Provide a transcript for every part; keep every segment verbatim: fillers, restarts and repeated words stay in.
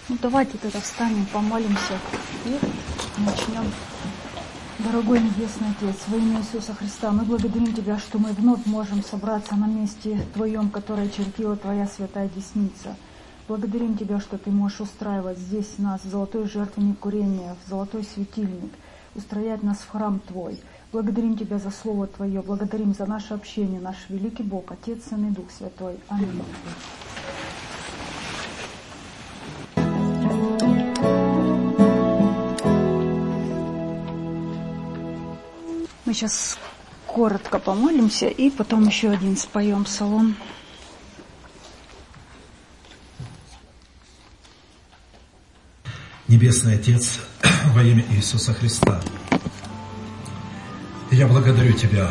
Ну, давайте тогда встанем, помолимся и начнем. Дорогой Небесный Отец, во имя Иисуса Христа, мы благодарим Тебя, что мы вновь можем собраться на месте Твоем, которое чертила Твоя святая десница. Благодарим Тебя, что Ты можешь устраивать здесь нас в золотой жертвенник курения, в золотой светильник, устроять нас в храм Твой. Благодарим Тебя за Слово Твое, благодарим за наше общение, наш великий Бог, Отец, Сын и Дух Святой. Аминь. Мы сейчас коротко помолимся и потом еще один споем псалом. Небесный Отец, во имя Иисуса Христа, я благодарю Тебя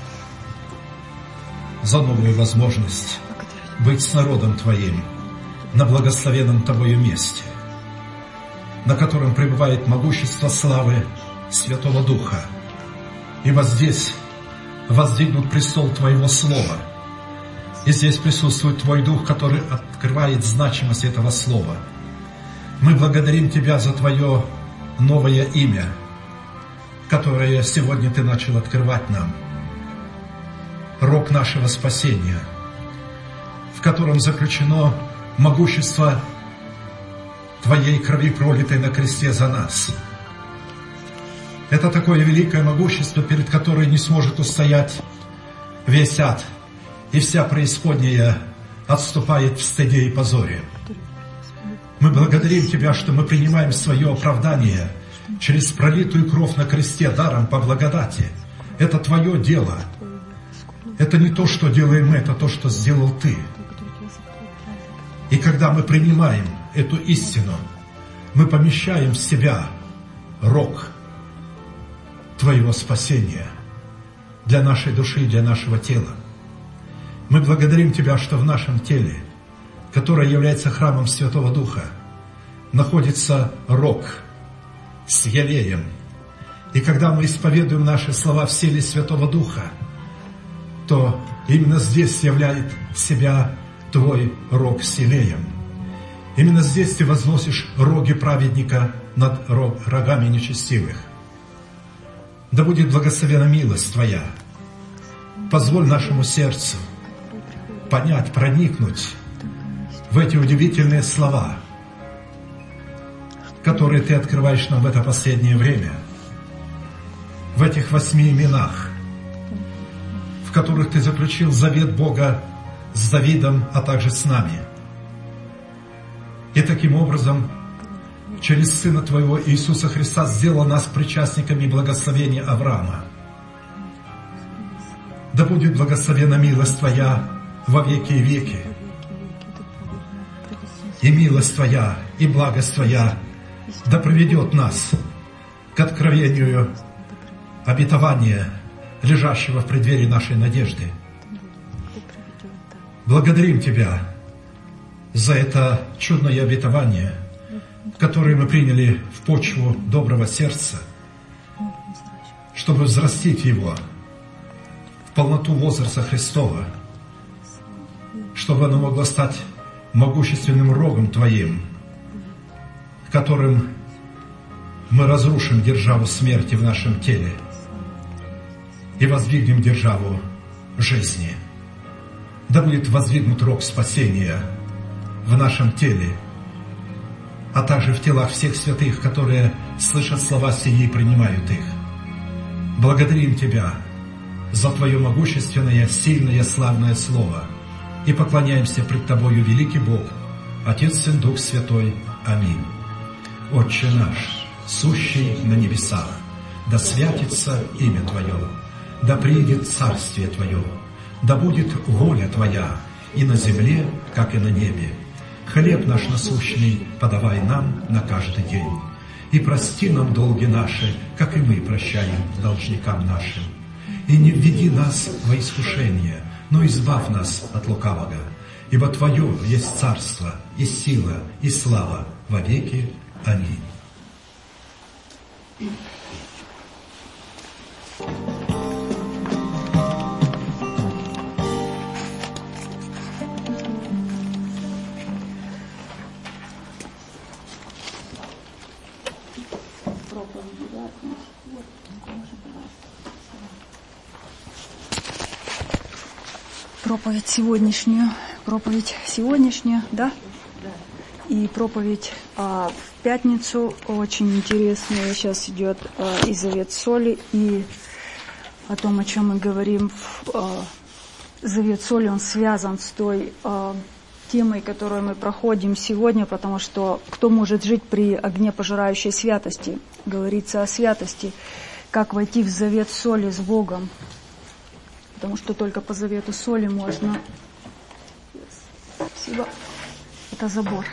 за новую возможность быть с народом Твоим на благословенном Тобою месте, на котором пребывает могущество славы Святого Духа. Ибо здесь воздвигнут престол Твоего Слова, и здесь присутствует Твой Дух, который открывает значимость этого Слова. Мы благодарим Тебя за Твое новое имя, которое сегодня Ты начал открывать нам. Рог нашего спасения, в котором заключено могущество Твоей крови, пролитой на кресте за нас. Это такое великое могущество, перед которым не сможет устоять весь ад, и вся преисподняя отступает в стыде и позоре. Мы благодарим Тебя, что мы принимаем свое оправдание через пролитую кровь на кресте даром по благодати. Это Твое дело. Это не то, что делаем мы, это то, что сделал Ты. И когда мы принимаем эту истину, мы помещаем в себя рог Твоего спасения для нашей души и для нашего тела. Мы благодарим Тебя, что в нашем теле, которое является храмом Святого Духа, находится рог с елеем. И когда мы исповедуем наши слова в силе Святого Духа, то именно здесь являет себя Твой рог с елеем. Именно здесь Ты возносишь роги праведника над рогами нечестивых. Да будет благословена милость Твоя. Позволь нашему сердцу понять, проникнуть в эти удивительные слова, которые Ты открываешь нам в это последнее время, в этих восьми именах, в которых Ты заключил завет Бога с Давидом, а также с нами. И таким образом, через Сына Твоего Иисуса Христа сделал нас причастниками благословения Авраама. Да будет благословена милость Твоя во веки и веки. И милость Твоя, и благость Твоя да приведет нас к откровению обетования, лежащего в преддверии нашей надежды. Благодарим Тебя за это чудное обетование, которые мы приняли в почву доброго сердца, чтобы взрастить его в полноту возраста Христова, чтобы оно могло стать могущественным рогом Твоим, которым мы разрушим державу смерти в нашем теле и воздвигнем державу жизни. Да будет воздвигнут рог спасения в нашем теле, а также в телах всех святых, которые слышат слова сии и принимают их. Благодарим Тебя за Твое могущественное, сильное, славное Слово и поклоняемся пред Тобою, великий Бог, Отец, Сын, Дух Святой. Аминь. Отче наш, сущий на небесах, да святится имя Твое, да приидет царствие Твое, да будет воля Твоя и на земле, как и на небе. Хлеб наш насущный подавай нам на каждый день. И прости нам долги наши, как и мы прощаем должникам нашим. И не введи нас во искушение, но избавь нас от лукавого. Ибо Твое есть царство, и сила, и слава во веки. Аминь. проповеди, да, вот, проповедь сегодняшнюю, проповедь сегодняшнюю, да? И проповедь а, в пятницу очень интересная. Сейчас идет а, и завет соли, и о том, о чем мы говорим. А, завет соли, он связан с той а, темой, которую мы проходим сегодня, потому что кто может жить при огне пожирающей святости? Говорится о святости. Как войти в завет соли с Богом? Потому что только по завету соли можно... Спасибо. Это забор.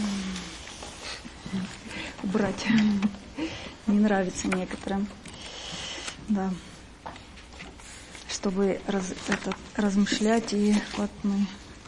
Убрать. Не нравится некоторым. Да. Чтобы раз, это, размышлять, и вот мы...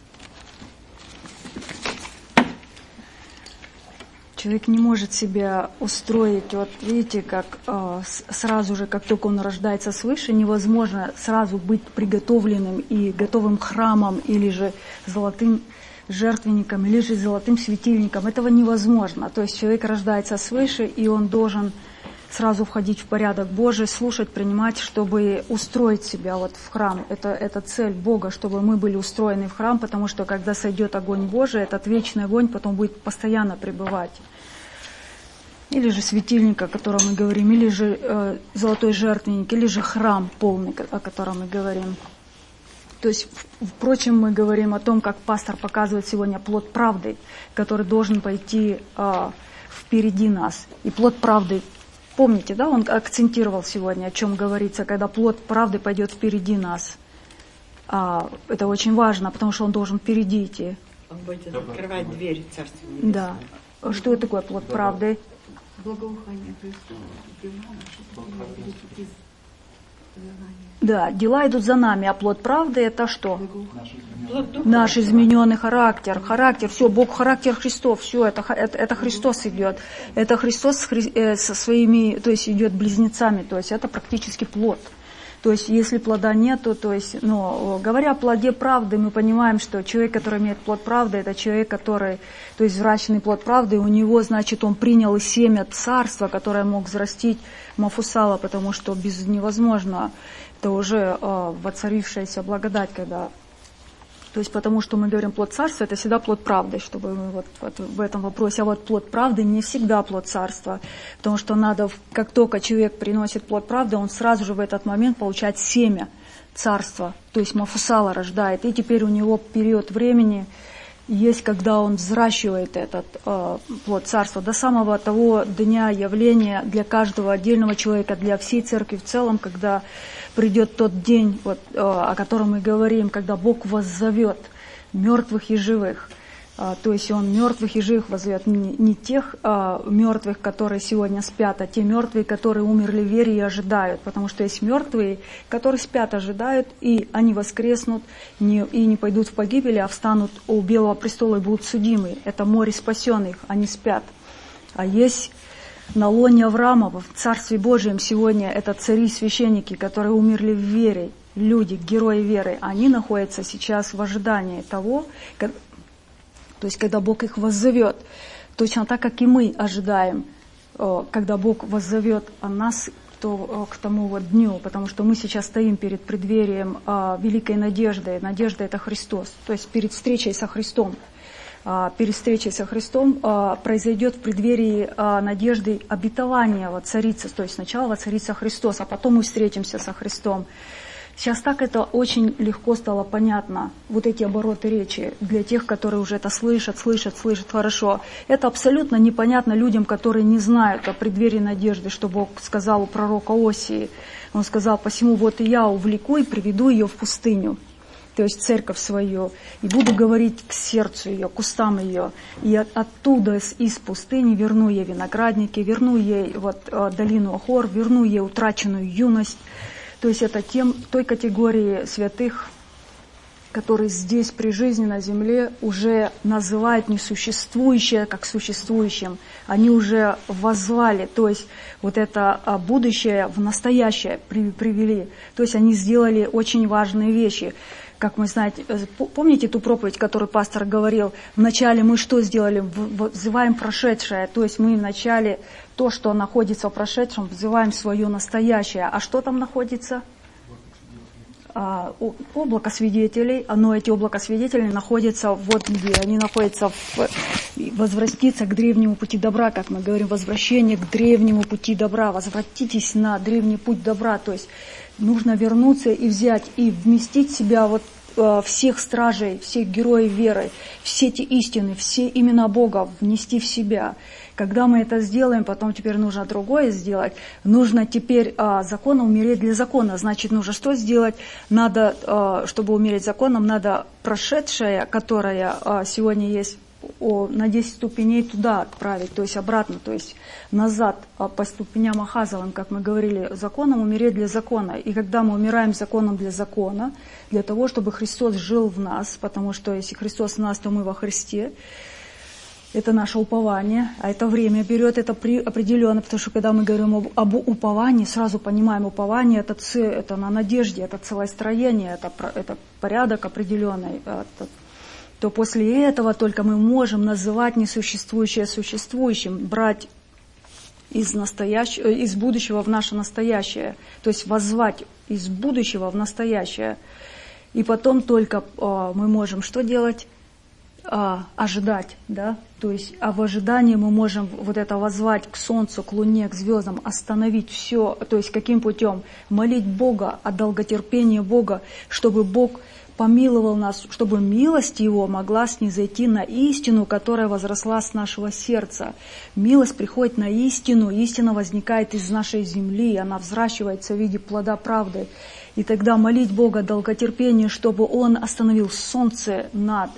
Человек не может себя устроить, вот видите, как э, сразу же, как только он рождается свыше, невозможно сразу быть приготовленным и готовым храмом, или же золотым жертвенником, или же золотым светильником. Этого невозможно. То есть человек рождается свыше, и он должен сразу входить в порядок Божий, слушать, принимать, чтобы устроить себя вот в храм. Это, это цель Бога, чтобы мы были устроены в храм, потому что когда сойдет огонь Божий, этот вечный огонь потом будет постоянно пребывать. Или же светильник, о котором мы говорим, или же э, золотой жертвенник, или же храм полный, о котором мы говорим. То есть, впрочем, мы говорим о том, как пастор показывает сегодня плод правды, который должен пойти э, впереди нас. И плод правды, помните, да, он акцентировал сегодня, о чем говорится, когда плод правды пойдет впереди нас. А, это очень важно, потому что он должен впереди идти. Он будет открывать дверь Царства Небесного. Да. Что это такое плод правды? Благоухание Христова. Да, дела идут за нами, а плод правды это что? Плод Наш измененный характер, характер, все, Бог, характер Христов, все, это, это, это Христос идет. Это Христос с Хри, э, со своими, то есть идет близнецами, то есть это практически плод. То есть если плода нету, то есть, ну, говоря о плоде правды, мы понимаем, что человек, который имеет плод правды, это человек, который, то есть взращенный плод правды, у него, значит, он принял и семя царства, которое мог взрастить Мафусала, потому что без невозможно, это уже э, воцарившаяся благодать, когда... То есть потому что мы говорим плод царства, это всегда плод правды, чтобы мы вот, вот в этом вопросе. А вот плод правды не всегда плод царства, потому что надо, как только человек приносит плод правды, он сразу же в этот момент получает семя царства, то есть Мафусала рождает. И теперь у него период времени есть, когда он взращивает этот э, плод царства до самого того дня явления для каждого отдельного человека, для всей церкви в целом, когда придет тот день, вот, э, о котором мы говорим, когда Бог воззовет мертвых и живых. Э, то есть Он мертвых и живых воззовет, не, не тех э, мертвых, которые сегодня спят, а те мертвые, которые умерли в вере и ожидают. Потому что есть мертвые, которые спят, ожидают, и они воскреснут не, и не пойдут в погибель, а встанут у Белого престола и будут судимы. Это море спасенных, они спят. А есть... На лоне Авраама, в Царстве Божьем сегодня это цари и священники, которые умерли в вере, люди, герои веры. Они находятся сейчас в ожидании того, как, то есть когда Бог их воззовет. Точно так, как и мы ожидаем, когда Бог воззовет нас то, к тому вот дню, потому что мы сейчас стоим перед преддверием великой надежды. Надежда — это Христос, то есть перед встречей со Христом. Перед встречей со Христом произойдет в преддверии надежды обетования воцариться, то есть сначала воцарится Христос, а потом мы встретимся со Христом. Сейчас так это очень легко стало понятно, вот эти обороты речи, для тех, которые уже это слышат, слышат, слышат хорошо. Это абсолютно непонятно людям, которые не знают о преддверии надежды, что Бог сказал у пророка Осии. Он сказал: «Посему вот и я увлеку и приведу ее в пустыню». То есть церковь свою, и буду говорить к сердцу ее, к устам ее, и от, оттуда из, из пустыни верну ей виноградники, верну ей вот, долину Ахор, верну ей утраченную юность. То есть это тем, той категории святых, которые здесь при жизни на земле уже называют несуществующее как существующим. Они уже воззвали, то есть вот это будущее в настоящее привели. То есть они сделали очень важные вещи. как мы знаете, помните ту проповедь, которую пастор говорил, вначале мы что сделали? Взываем прошедшее, то есть мы вначале то, что находится в прошедшем, взываем свое настоящее. А что там находится? А, облако свидетелей, но эти облака свидетелей находятся вот где, они находятся в возвратиться к древнему пути добра, как мы говорим, возвращение к древнему пути добра, возвратитесь на древний путь добра, то есть нужно вернуться и взять, и вместить в себя вот э, всех стражей, всех героев веры, все эти истины, все имена Бога внести в себя. Когда мы это сделаем, потом теперь нужно другое сделать. Нужно теперь а, законом умереть для закона. Значит, нужно что сделать? Надо, а, чтобы умереть законом, надо прошедшее, которое а, сегодня есть, о, на десять ступеней туда отправить, то есть обратно, то есть назад а, по ступеням Ахазовым, как мы говорили, законом умереть для закона. И когда мы умираем законом для закона, для того, чтобы Христос жил в нас, потому что если Христос в нас, то мы во Христе. Это наше упование, а это время берет, это при, определенно, потому что когда мы говорим об, об уповании, сразу понимаем, упование это, ц, это на надежде, это целостроение, это, это порядок определенный, это, то после этого только мы можем называть несуществующее существующим, брать из, настоящего, из будущего в наше настоящее, то есть воззвать из будущего в настоящее. И потом только э, мы можем что делать? А, ожидать, да, то есть, а в ожидании мы можем вот это воззвать к солнцу, к луне, к звездам, остановить все, то есть каким путем? Молить Бога о долготерпении Бога, чтобы Бог помиловал нас, чтобы милость Его могла снизойти на истину, которая возросла с нашего сердца. Милость приходит на истину, истина возникает из нашей земли, она взращивается в виде плода правды. И тогда молить Бога о долготерпении, чтобы Он остановил солнце над...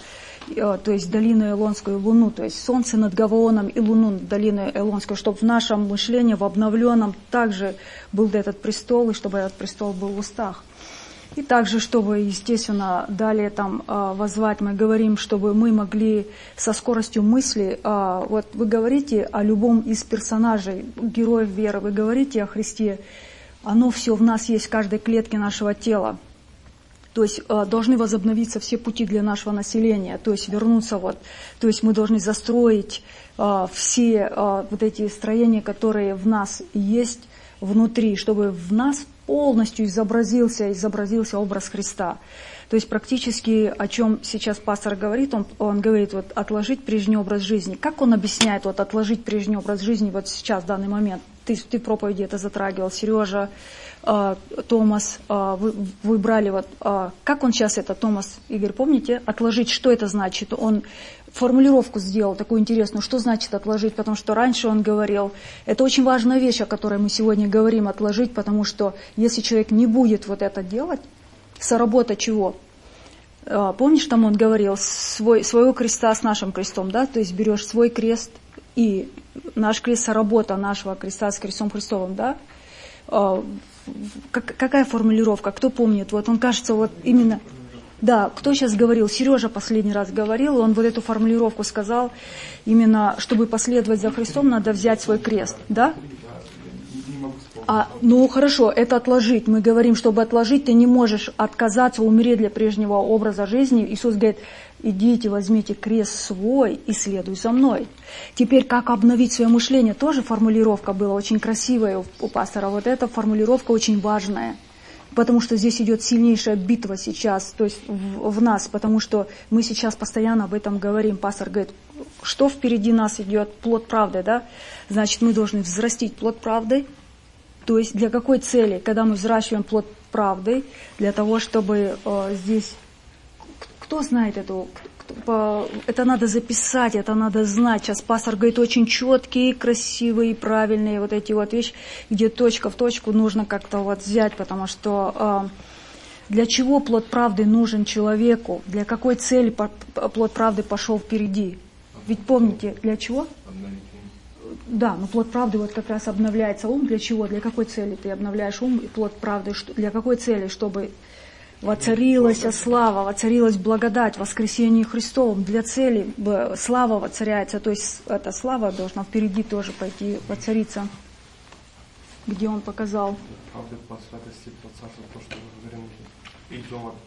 то есть долину Элонскую и Луну, то есть солнце над Гаваоном и Луну над долиной Элонской, чтобы в нашем мышлении, в обновленном, также был этот престол, и чтобы этот престол был в устах. И также, чтобы, естественно, далее там воззвать, мы говорим, чтобы мы могли со скоростью мысли, вот вы говорите о любом из персонажей, героев веры, вы говорите о Христе, оно все в нас есть, в каждой клетке нашего тела. То есть э, должны возобновиться все пути для нашего населения, то есть вернуться вот, то есть мы должны застроить э, все э, вот эти строения, которые в нас есть внутри, чтобы в нас полностью изобразился, изобразился образ Христа. То есть практически, о чем сейчас пастор говорит, он, он говорит, вот отложить прежний образ жизни. Как он объясняет вот отложить прежний образ жизни вот сейчас, в данный момент? Ты, ты в проповеди это затрагивал, Сережа, э, Томас, э, вы, вы брали вот, э, как он сейчас это, Томас, Игорь, помните? Отложить, что это значит? Он формулировку сделал такую интересную, что значит отложить, потому что раньше он говорил, это очень важная вещь, о которой мы сегодня говорим, отложить, потому что если человек не будет вот это делать, соработа чего? Э, помнишь, там он говорил, свой, своего креста с нашим крестом, да, то есть берешь свой крест и наш крест, соработа нашего креста с крестом Христовым, да? Э, как, какая формулировка, кто помнит? Вот он, кажется, вот именно... Да, кто сейчас говорил? Сережа последний раз говорил, он вот эту формулировку сказал, именно, чтобы последовать за Христом, надо взять свой крест, да? А, ну хорошо, это отложить. Мы говорим, чтобы отложить, ты не можешь отказаться, умереть для прежнего образа жизни. Иисус говорит, идите, возьмите крест свой и следуй за мной. Теперь, как обновить свое мышление, тоже формулировка была очень красивая у пастора. Вот эта формулировка очень важная. Потому что здесь идет сильнейшая битва сейчас, то есть в, в нас, потому что мы сейчас постоянно об этом говорим. Пастор говорит, что впереди нас идет? Плод правды, да? Значит, мы должны взрастить плод правды. То есть для какой цели? Когда мы взращиваем плод правды, для того, чтобы э, здесь... Кто знает эту... Это надо записать, это надо знать. Сейчас пастор говорит очень четкие, красивые, правильные вот эти вот вещи, где точка в точку нужно как-то вот взять, потому что э, для чего плод правды нужен человеку? Для какой цели плод правды пошел впереди? Ведь помните, для чего? Да, но плод правды вот как раз обновляется ум. Для чего? Для какой цели ты обновляешь ум и плод правды? Для какой цели? Чтобы воцарилась слава, воцарилась благодать, воскресение Христовом. Для цели слава воцаряется, то есть эта слава должна впереди тоже пойти воцариться, где Он показал. Правда, по святости, по царству, то, что мы говорим, идем от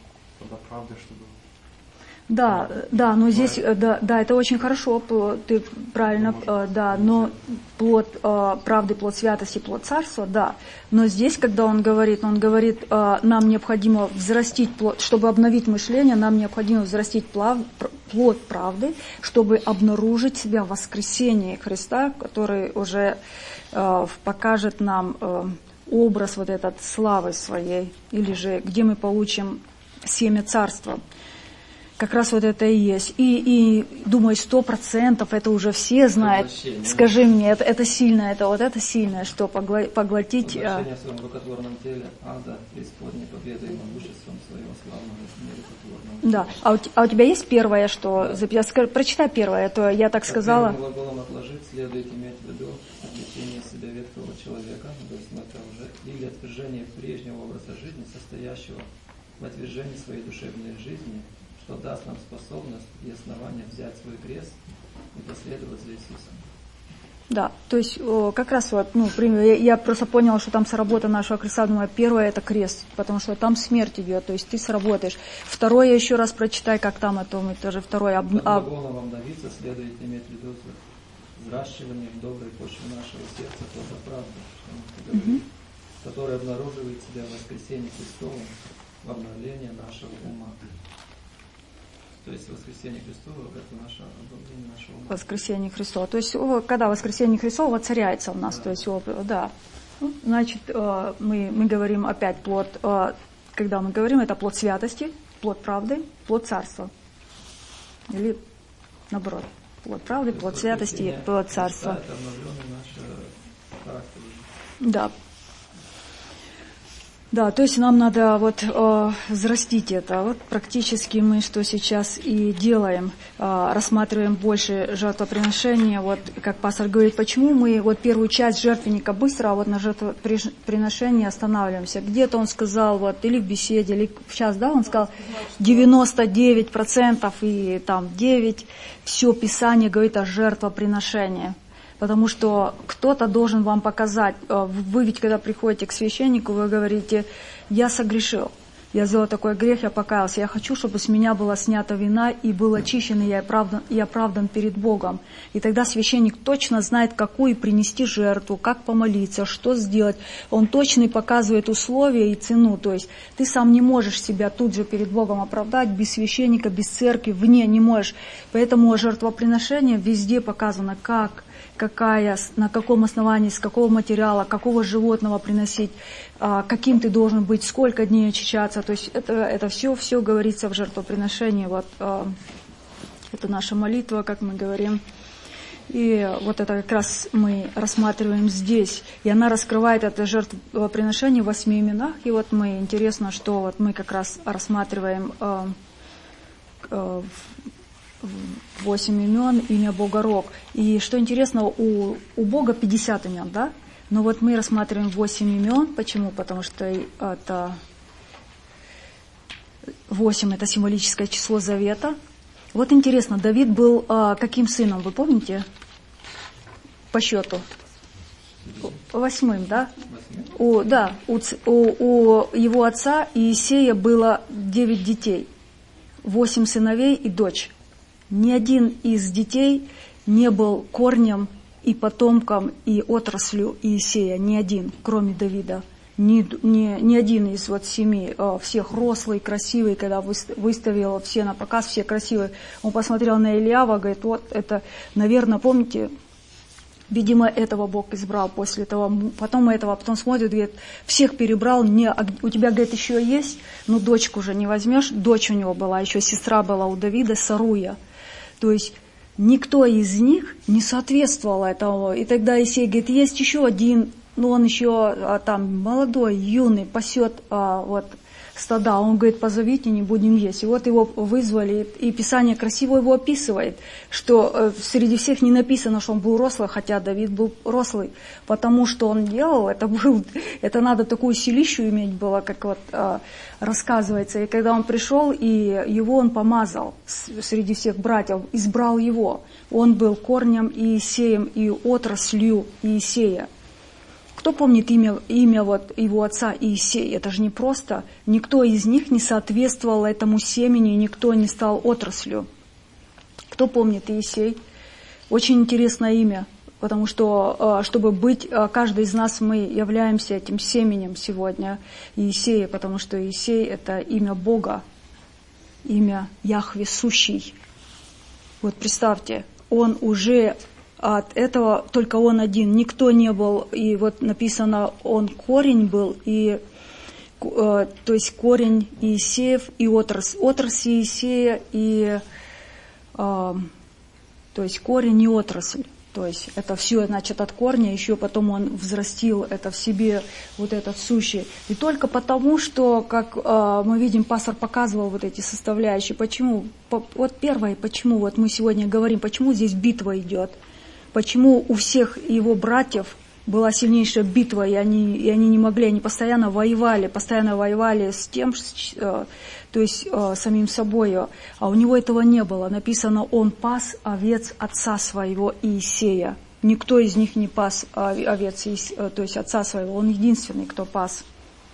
тогда правды, чтобы... Да, да, но здесь, да, да, это очень хорошо, ты правильно, да, но плод правды, плод святости, плод царства, да. Но здесь, когда он говорит, он говорит, нам необходимо взрастить плод, чтобы обновить мышление, нам необходимо взрастить плод правды, чтобы обнаружить себя в воскресении Христа, который уже покажет нам образ вот этот славы своей, или же где мы получим семя царства. Как раз вот это и есть. И, и думаю, сто процентов это уже все знают. Скажи мне, это, это сильно, это вот это сильное, что погла- поглотить... Возвращение в своем рукотворном теле, ада, преисподней, победой и могуществом своего славного нерукотворного. Да. А у, а у тебя есть первое, что... Да. Скажи, прочитай первое, то я так сказала... Первым глаголом отложить следует иметь в виду отвлечение себя ветхого человека, то есть это уже, или отвержение прежнего образа жизни, состоящего в отвержении своей душевной жизни, что даст нам способность и основание взять свой крест и последовать за Иисусом. Да, то есть как раз вот, ну, я просто поняла, что там сработа нашего креста, думаю, первое это крест, потому что там смерть идет, то есть ты сработаешь. Второе еще раз прочитай, как там это, мы тоже второе. Об... Глаголом вам давиться следует иметь в виду взращивание в доброй почве нашего сердца плода правды, что мы говорим, угу. который обнаруживает себя в воскресении Христовом, в обновлении нашего ума. То есть воскресение Христово – это наше обновление нашего ума. Воскресение Христово. То есть когда воскресение Христово воцаряется у нас, да. То есть, да. Ну, значит, мы, мы говорим опять плод, когда мы говорим, это плод святости, плод правды, плод царства. Или наоборот, плод правды, плод святости, плод царства. Это обновленный наш характер. Да. Да, то есть нам надо вот э, взрастить это. Вот практически мы что сейчас и делаем, э, рассматриваем больше жертвоприношения. Вот как пастор говорит, почему мы вот первую часть жертвенника быстро, а вот на жертвоприношении останавливаемся. Где-то он сказал, вот или в беседе, или сейчас, да, он сказал девяносто девять процентов и там девять процентов все Писание говорит о жертвоприношении. Потому что кто-то должен вам показать. Вы ведь, когда приходите к священнику, вы говорите, я согрешил, я сделал такой грех, я покаялся, я хочу, чтобы с меня была снята вина и был очищен, и я оправдан, и оправдан перед Богом. И тогда священник точно знает, какую принести жертву, как помолиться, что сделать. Он точно показывает условия и цену. То есть ты сам не можешь себя тут же перед Богом оправдать, без священника, без церкви, вне не можешь. Поэтому жертвоприношение везде показано, как... какая, на каком основании, с какого материала, какого животного приносить, каким ты должен быть, сколько дней очищаться. То есть это, это все, все говорится в жертвоприношении. Вот, это наша молитва, как мы говорим. И вот это как раз мы рассматриваем здесь. И она раскрывает это жертвоприношение в восьми именах. И вот мы, интересно, что вот мы как раз рассматриваем восемь имен, имя Бога Рог. И что интересно, у, у Бога пятьдесят имен, да? Но вот мы рассматриваем восемь имен. Почему? Потому что это восемь – это символическое число завета. Вот интересно, Давид был а, каким сыном, вы помните? По счету. Восьмым, да? У, да, у, у, у его отца Иисея было девять детей. Восемь сыновей и дочь. Ни один из детей не был корнем и потомком и отраслью Иисея, ни один, кроме Давида. Ни, ни, ни один из вот семи, всех рослый, красивый, когда выставил все на показ, все красивые. Он посмотрел на Илиава, говорит, вот это, наверное, помните, видимо, этого Бог избрал после этого, потом этого, потом смотрит, говорит, всех перебрал, не, у тебя, говорит, еще есть, но дочку уже не возьмешь, дочь у него была, еще сестра была у Давида, Саруя. То есть никто из них не соответствовал этому. И тогда Иисей говорит, есть еще один, но он еще а, там молодой, юный, пасет а, вот, стада. Он говорит, позовите, не будем есть. И вот его вызвали, и Писание красиво его описывает, что э, среди всех не написано, что он был рослый, хотя Давид был рослый. Потому что он делал, это, был, это надо такую силищу иметь было, как вот э, рассказывается. И когда он пришел, и его он помазал среди всех братьев, избрал его. Он был корнем Иисеем и отраслью Иисея. Кто помнит имя, имя вот его отца Иисей? Это же не просто. Никто из них не соответствовал этому семени, никто не стал отраслью. Кто помнит Иисей? Очень интересное имя, потому что, чтобы быть, каждый из нас, мы являемся этим семенем сегодня Иисея, потому что Иисей — это имя Бога, имя Яхве Сущий. Вот представьте, он уже от этого, только он один, никто не был, и вот написано, он корень был, и, то есть корень Иисеев и отрасль, отрасль Иисея, и, то есть корень и отрасль. То есть это все, значит, от корня, еще потом он взрастил это в себе, вот этот сущий. И только потому, что, как э, мы видим, пастор показывал вот эти составляющие. Почему? По, вот первое, почему вот мы сегодня говорим, почему здесь битва идет. Почему у всех его братьев была сильнейшая битва, и они, и они не могли, они постоянно воевали, постоянно воевали с тем, с, э, то есть э, самим собою, а у него этого не было. Написано, он пас овец отца своего Иисея. Никто из них не пас овец, то есть отца своего, он единственный, кто пас.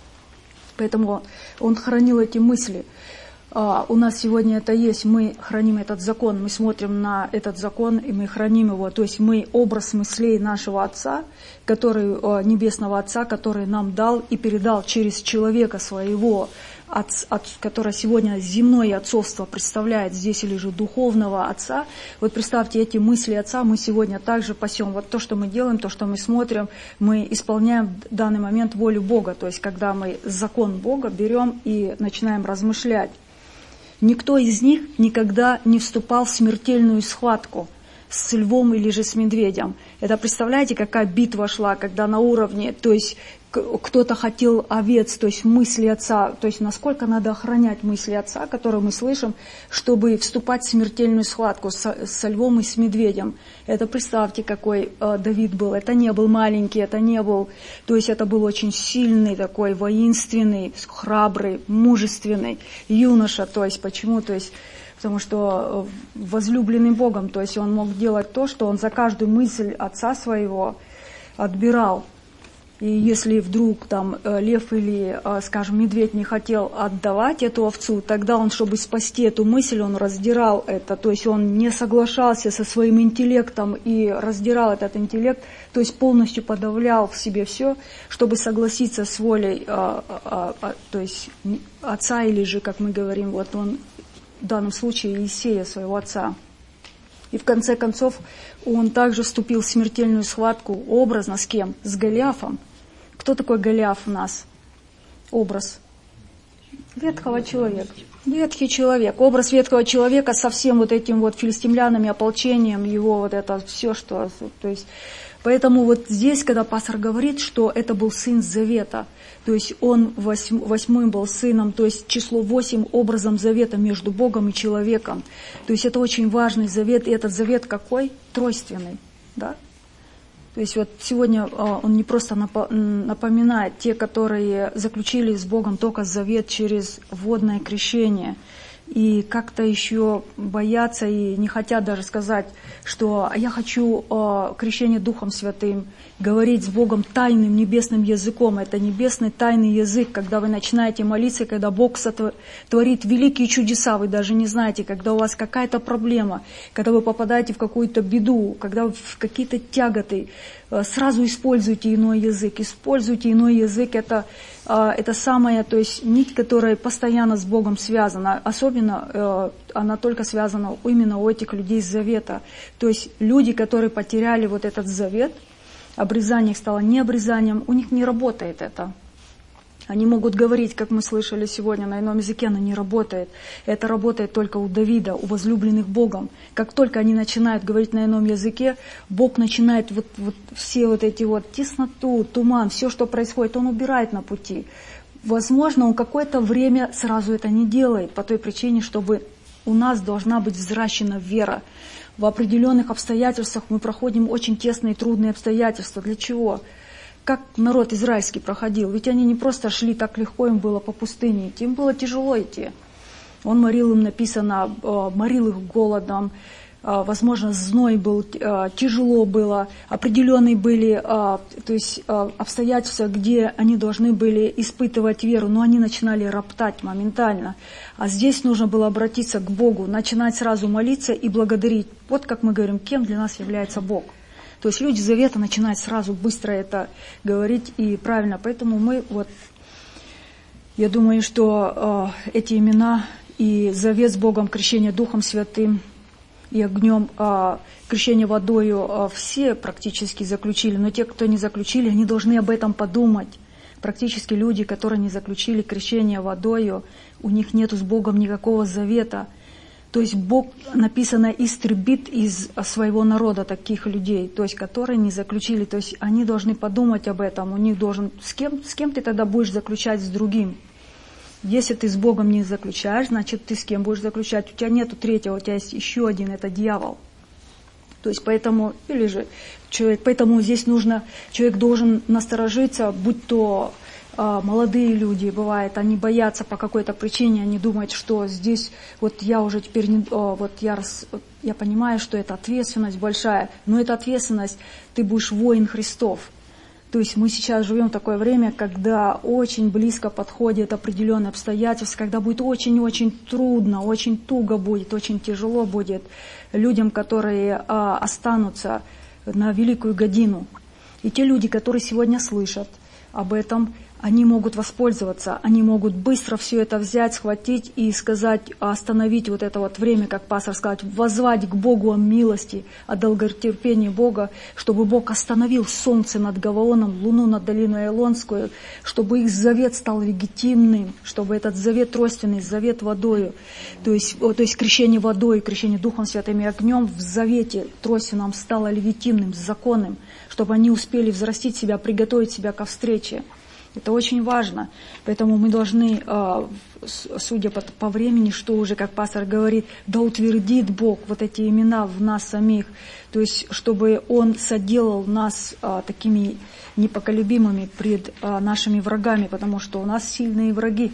Поэтому он хранил эти мысли. Uh, у нас сегодня это есть, мы храним этот закон, мы смотрим на этот закон, и мы храним его. То есть мы образ мыслей нашего Отца, который, uh, Небесного Отца, который нам дал и передал через человека своего, от, от, который сегодня земное отцовство представляет здесь, или же духовного Отца. Вот представьте, эти мысли Отца мы сегодня также пасем. Вот то, что мы делаем, то, что мы смотрим, мы исполняем в данный момент волю Бога. То есть когда мы закон Бога берем и начинаем размышлять. Никто из них никогда не вступал в смертельную схватку с львом или же с медведем. Это, представляете, какая битва шла, когда на уровне, то есть кто-то хотел овец, то есть мысли Отца, то есть насколько надо охранять мысли Отца, которые мы слышим, чтобы вступать в смертельную схватку со, со львом и с медведем. Это представьте, какой э, Давид был. Это не был маленький, это не был, то есть это был очень сильный такой, воинственный, храбрый, мужественный юноша. То есть почему? То есть потому что возлюбленный Богом, то есть он мог делать то, что он за каждую мысль Отца своего отбирал. И если вдруг там лев или, скажем, медведь не хотел отдавать эту овцу, тогда он, чтобы спасти эту мысль, он раздирал это. То есть он не соглашался со своим интеллектом и раздирал этот интеллект, то есть полностью подавлял в себе все, чтобы согласиться с волей, а, а, а, то есть Отца, или же, как мы говорим, вот он в данном случае Иисея, своего Отца. И в конце концов он также вступил в смертельную схватку образно с кем? С Голиафом. Кто такой Голиаф у нас? Образ ветхого человека. Ветхий человек. Образ ветхого человека со всем вот этим вот филистимлянами, ополчением, его вот это все, что... То есть, поэтому вот здесь, когда пастор говорит, что это был сын завета, то есть он восьм, восьмым был сыном, то есть число восемь образом завета между Богом и человеком. То есть это очень важный завет, и этот завет какой? Тройственный, да? То есть вот сегодня он не просто напоминает те, которые заключили с Богом только завет через водное крещение, и как-то еще боятся и не хотят даже сказать, что я хочу э, крещение Духом Святым, говорить с Богом тайным небесным языком. Это небесный тайный язык, когда вы начинаете молиться, когда Бог творит великие чудеса, вы даже не знаете, когда у вас какая-то проблема, когда вы попадаете в какую-то беду, когда вы в какие-то тяготы, э, сразу используйте иной язык. Используйте иной язык, это, э, это самая, то есть нить, которая постоянно с Богом связана, особенно э, она только связана именно у этих людей с завета. То есть люди, которые потеряли вот этот завет, обрезание их стало не обрезанием, у них не работает это. Они могут говорить, как мы слышали сегодня на ином языке, но не работает. Это работает только у Давида, у возлюбленных Богом. Как только они начинают говорить на ином языке, Бог начинает вот, вот все вот эти вот тесноту, туман, все, что происходит, Он убирает на пути. Возможно, Он какое-то время сразу это не делает, по той причине, чтобы у нас должна быть взращена вера. В определенных обстоятельствах мы проходим очень тесные и трудные обстоятельства. Для чего? Как народ израильский проходил? Ведь они не просто шли так легко, им было по пустыне идти, им было тяжело идти. Он морил им, написано, морил их голодом, возможно, зной был, тяжело было, определенные были, то есть обстоятельства, где они должны были испытывать веру, но они начинали роптать моментально. А здесь нужно было обратиться к Богу, начинать сразу молиться и благодарить. Вот как мы говорим, кем для нас является Бог. То есть люди Завета начинают сразу быстро это говорить и правильно. Поэтому мы вот, я думаю, что эти имена и Завет с Богом, крещение Духом Святым, и огнем, а, крещение водою а, все практически заключили, но те, кто не заключили, они должны об этом подумать. Практически люди, которые не заключили крещение водою, у них нету с Богом никакого завета. То есть Бог, написано, истребит из своего народа таких людей, то есть которые не заключили. То есть они должны подумать об этом. У них должен, с кем, с кем ты тогда будешь заключать с другим? Если ты с Богом не заключаешь, значит, ты с кем будешь заключать? У тебя нету третьего, у тебя есть еще один, это дьявол. То есть поэтому, или же человек, поэтому здесь нужно, человек должен насторожиться, будь то а, молодые люди, бывает, они боятся по какой-то причине, они думают, что здесь, вот я уже теперь, не, о, вот я, рас, я понимаю, что это ответственность большая, но это ответственность, ты будешь воин Христов. То есть мы сейчас живем в такое время, когда очень близко подходят определенные обстоятельства, когда будет очень-очень трудно, очень туго будет, очень тяжело будет людям, которые а, останутся на великую годину. И те люди, которые сегодня слышат об этом, они могут воспользоваться, они могут быстро все это взять, схватить и сказать, остановить вот это вот время, как пастор сказал, воззвать к Богу о милости, о долготерпении Бога, чтобы Бог остановил солнце над Гаваоном, луну над долиной Илонскую, чтобы их завет стал легитимным, чтобы этот завет тройственный, завет водою, то есть, то есть крещение водой, крещение Духом Святым и огнем в завете тройственном стало легитимным, законным, чтобы они успели взрастить себя, приготовить себя ко встрече. Это очень важно, поэтому мы должны, судя по, по времени, что уже, как пастор говорит, да утвердит Бог вот эти имена в нас самих, то есть чтобы Он соделал нас такими непоколебимыми пред нашими врагами, потому что у нас сильные враги,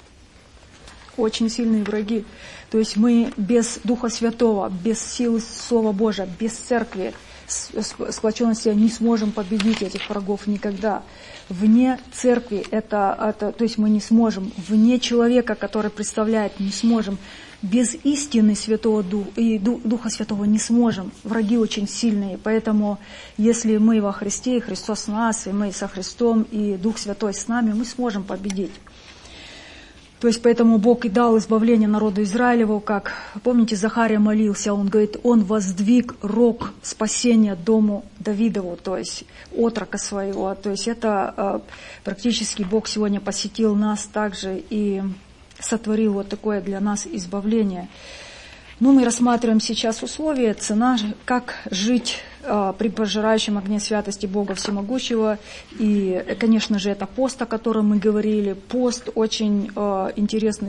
очень сильные враги. То есть мы без Духа Святого, без силы Слова Божия, без церкви, сплоченности не сможем победить этих врагов никогда. Вне церкви это, это, то есть мы не сможем, вне человека, который представляет, не сможем, без истины Святого Духа и Духа Святого не сможем. Враги очень сильные, поэтому если мы во Христе, и Христос с нас, и мы со Христом, и Дух Святой с нами, мы сможем победить. То есть поэтому Бог и дал избавление народу Израилеву, как, помните, Захария молился, он говорит, он воздвиг рог спасения дому Давидову, то есть отрока своего. То есть это практически Бог сегодня посетил нас также и сотворил вот такое для нас избавление. Ну, мы рассматриваем сейчас условия, цена, как жить э, при пожирающем огне святости Бога Всемогущего. И, конечно же, это пост, о котором мы говорили. Пост очень э, интересный.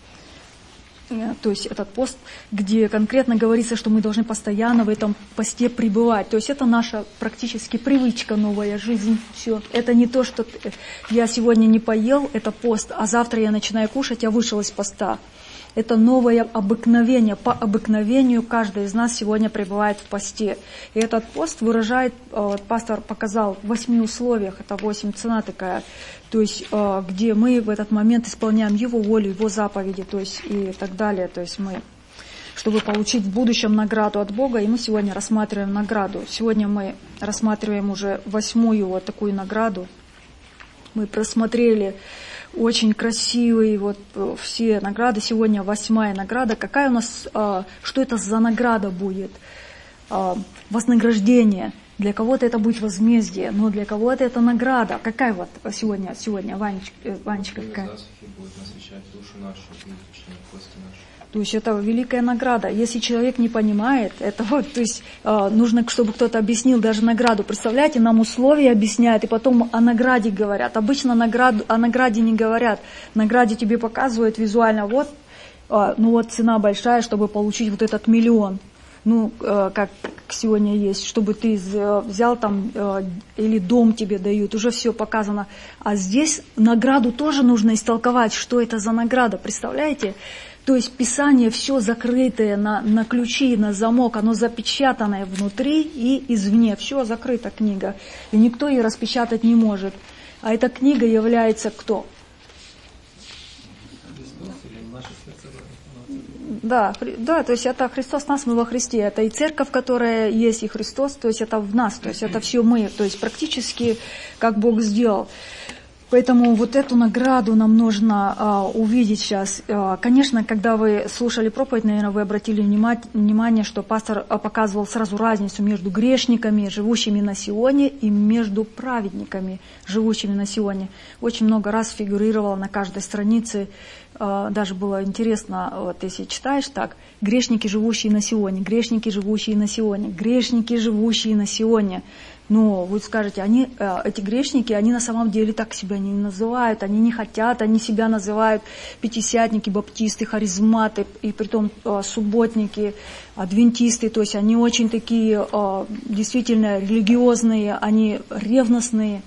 То есть этот пост, где конкретно говорится, что мы должны постоянно в этом посте пребывать. То есть это наша практически привычка, новая жизнь. Все. Это не то, что я сегодня не поел, это пост, а завтра я начинаю кушать, я вышел из поста. Это новое обыкновение. По обыкновению каждый из нас сегодня пребывает в посте. И этот пост выражает, вот пастор показал, в восьми условиях, это восемь, цена такая, то есть где мы в этот момент исполняем Его волю, Его заповеди, то есть и так далее. То есть мы, чтобы получить в будущем награду от Бога, и мы сегодня рассматриваем награду. Сегодня мы рассматриваем уже восьмую вот такую награду. Мы просмотрели очень красивые вот все награды. Сегодня восьмая награда. Какая у нас, а, что это за награда будет? А, вознаграждение. Для кого-то это будет возмездие, но для кого-то это награда. Какая вот сегодня, сегодня Ванечка, Ванечка какая? Будет насыщать душу нашу, кости наши. То есть это великая награда. Если человек не понимает, это вот, то есть э, нужно, чтобы кто-то объяснил даже награду. Представляете, нам условия объясняют, и потом о награде говорят. Обычно награду, о награде не говорят. Награде тебе показывают визуально, вот, э, ну вот цена большая, чтобы получить вот этот миллион. Ну, э, как сегодня есть, чтобы ты взял там, э, или дом тебе дают, уже все показано. А здесь награду тоже нужно истолковать, что это за награда, представляете? То есть Писание все закрытое на, на ключи, на замок, оно запечатанное внутри и извне. Все закрыта книга. И никто ее распечатать не может. А эта книга является кто? Да, да, то есть это Христос нас, мы во Христе. Это и церковь, которая есть, и Христос, то есть это в нас, то есть это все мы. То есть практически как Бог сделал. Поэтому вот эту награду нам нужно а, увидеть сейчас. А, конечно, когда вы слушали проповедь, наверное, вы обратили внимание, что пастор показывал сразу разницу между грешниками, живущими на Сионе, и между праведниками, живущими на Сионе. Очень много раз фигурировало на каждой странице. А, даже было интересно, вот если читаешь так, грешники, живущие на Сионе, грешники, живущие на Сионе, грешники, живущие на Сионе. Но вы скажете, они, эти грешники, они на самом деле так себя не называют, они не хотят, они себя называют пятидесятники, баптисты, харизматы, и притом субботники, адвентисты, то есть они очень такие действительно религиозные, они ревностные,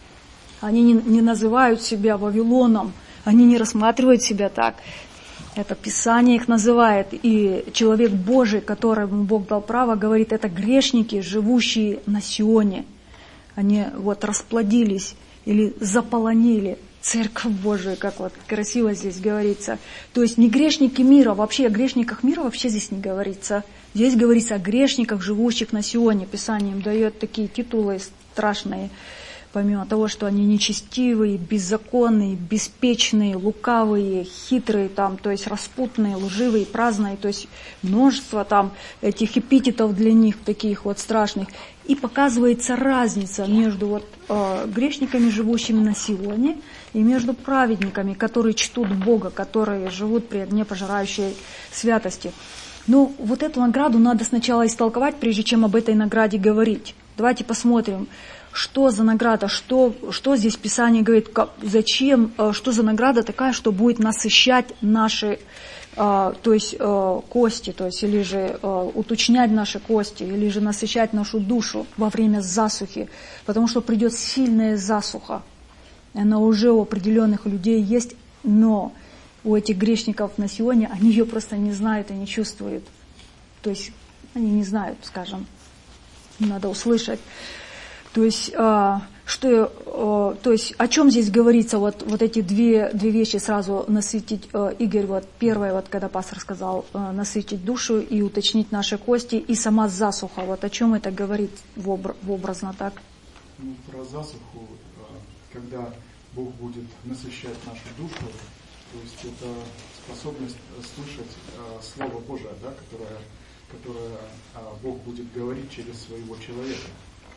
они не, не называют себя Вавилоном, они не рассматривают себя так. Это Писание их называет, и человек Божий, которому Бог дал право, говорит, это грешники, живущие на Сионе. Они вот расплодились или заполонили Церковь Божию, как вот красиво здесь говорится. То есть не грешники мира, вообще о грешниках мира вообще здесь не говорится. Здесь говорится о грешниках, живущих на Сионе. Писание им дает такие титулы страшные. Помимо того, что они нечестивые, беззаконные, беспечные, лукавые, хитрые, там, то есть распутные, лживые, праздные, то есть множество там этих эпитетов для них, таких вот страшных. И показывается разница между вот, э, грешниками, живущими на Сионе, и между праведниками, которые чтут Бога, которые живут при огне пожирающей святости. Но вот эту награду надо сначала истолковать, прежде чем об этой награде говорить. Давайте посмотрим. Что за награда, что, что здесь Писание говорит, как, зачем, что за награда такая, что будет насыщать наши, то есть кости, то есть или же уточнять наши кости, или же насыщать нашу душу во время засухи, потому что придет сильная засуха. Она уже у определенных людей есть, но у этих грешников на Сионе они ее просто не знают и не чувствуют. То есть они не знают, скажем, надо услышать. То есть, а, что, а, то есть, о чем здесь говорится, вот, вот эти две, две вещи сразу насытить, а, Игорь, вот первое, вот, когда пастор сказал, а, насытить душу и уточнить наши кости, и сама засуха, вот о чем это говорит в, обр- в образно так? Ну, про засуху, когда Бог будет насыщать нашу душу, то есть это способность слышать а, Слово Божие, да, которое, которое а, Бог будет говорить через своего человека.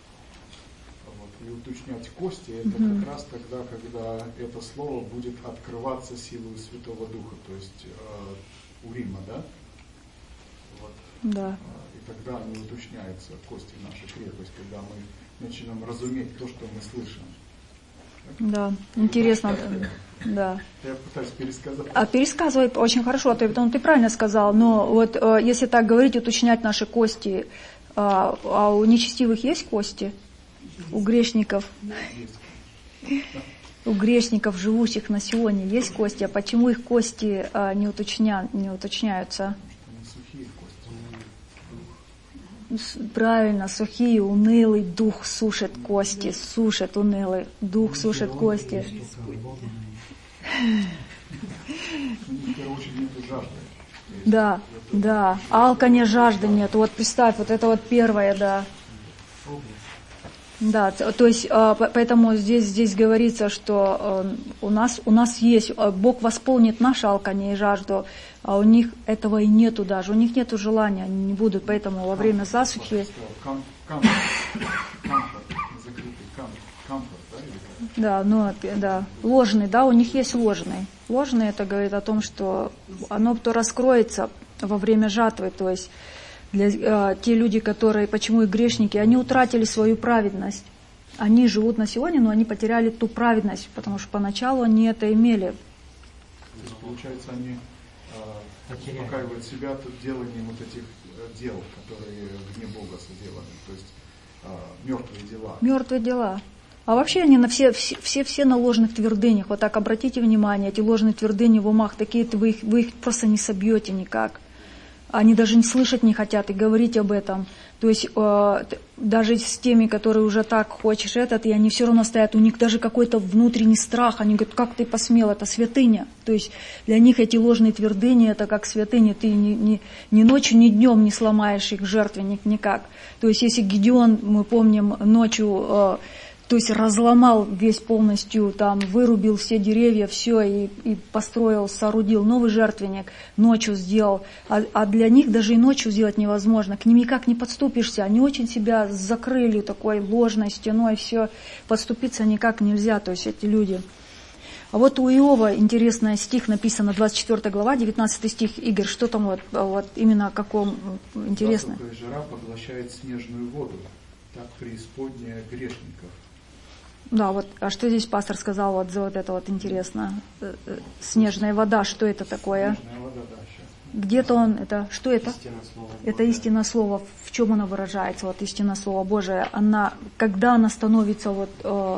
И уточнять кости, это mm-hmm. как раз тогда, когда это слово будет открываться силой Святого Духа, то есть э, у Рима, да? Вот. Да. И тогда они уточняются, кости нашей крепость, когда мы начинаем разуметь то, что мы слышим. Так? Да, интересно. Да. Я пытаюсь пересказать. А пересказывай очень хорошо, ты, ты правильно сказал, но вот э, если так говорить, уточнять наши кости, э, а у нечестивых есть кости? У грешников, у грешников, живущих на Сионе, есть кости, а почему их кости а, не, уточня, не уточняются? Сухие кости. Правильно, сухие, унылый дух сушит кости, сушит унылый дух сушит кости. Да, да, алкания, жажды нет. Вот представь, вот это вот первое, да. Да, то есть, поэтому здесь, здесь говорится, что у нас, у нас есть, Бог восполнит наше алкание и жажду, а у них этого и нету даже, у них нету желания, они не будут, поэтому во время засухи... Да, ну, да, ложный, да, у них есть ложный. Ложный, это говорит о том, что оно то раскроется во время жатвы, то есть... Для, э, те люди, которые, почему и грешники, они утратили свою праведность. Они живут на Сионе, но они потеряли ту праведность, потому что поначалу они это имели. То есть, получается, они э, успокаивают себя деланием вот этих э, дел, которые вне Бога соделаны. То есть э, мертвые дела. Мертвые дела. А вообще они на все, все, все, все на ложных твердынях. Вот так обратите внимание, эти ложные твердыни в умах, такие, вы их, вы их просто не собьете никак. Они даже не слышать не хотят и говорить об этом. То есть э, даже с теми, которые уже так хочешь этот, и они все равно стоят, у них даже какой-то внутренний страх. Они говорят, как ты посмел, это святыня. То есть для них эти ложные твердыни, это как святыня, ты ни, ни, ни ночью, ни днем не сломаешь их жертвенник никак. То есть если Гедеон, мы помним, ночью... Э, То есть разломал весь полностью, там, вырубил все деревья, все, и, и построил, соорудил новый жертвенник, ночью сделал. А, а для них даже и ночью сделать невозможно. К ним никак не подступишься. Они очень себя закрыли такой ложной стеной, все. Подступиться никак нельзя, то есть эти люди. А вот у Иова интересный стих написано, двадцать четвёртая глава, девятнадцатый стих. Игорь, что там вот, вот именно о каком интересно? Засуха и жара поглощает снежную воду, так преисподняя грешников. Да, вот, а что здесь пастор сказал, вот за вот это вот интересно, снежная вода, что это такое? Снежная вода, да, сейчас. Где-то он, это, что это? Истина слова Это Божия. истина слова, в чем она выражается, вот истина слова Божия, она, когда она становится вот... Э,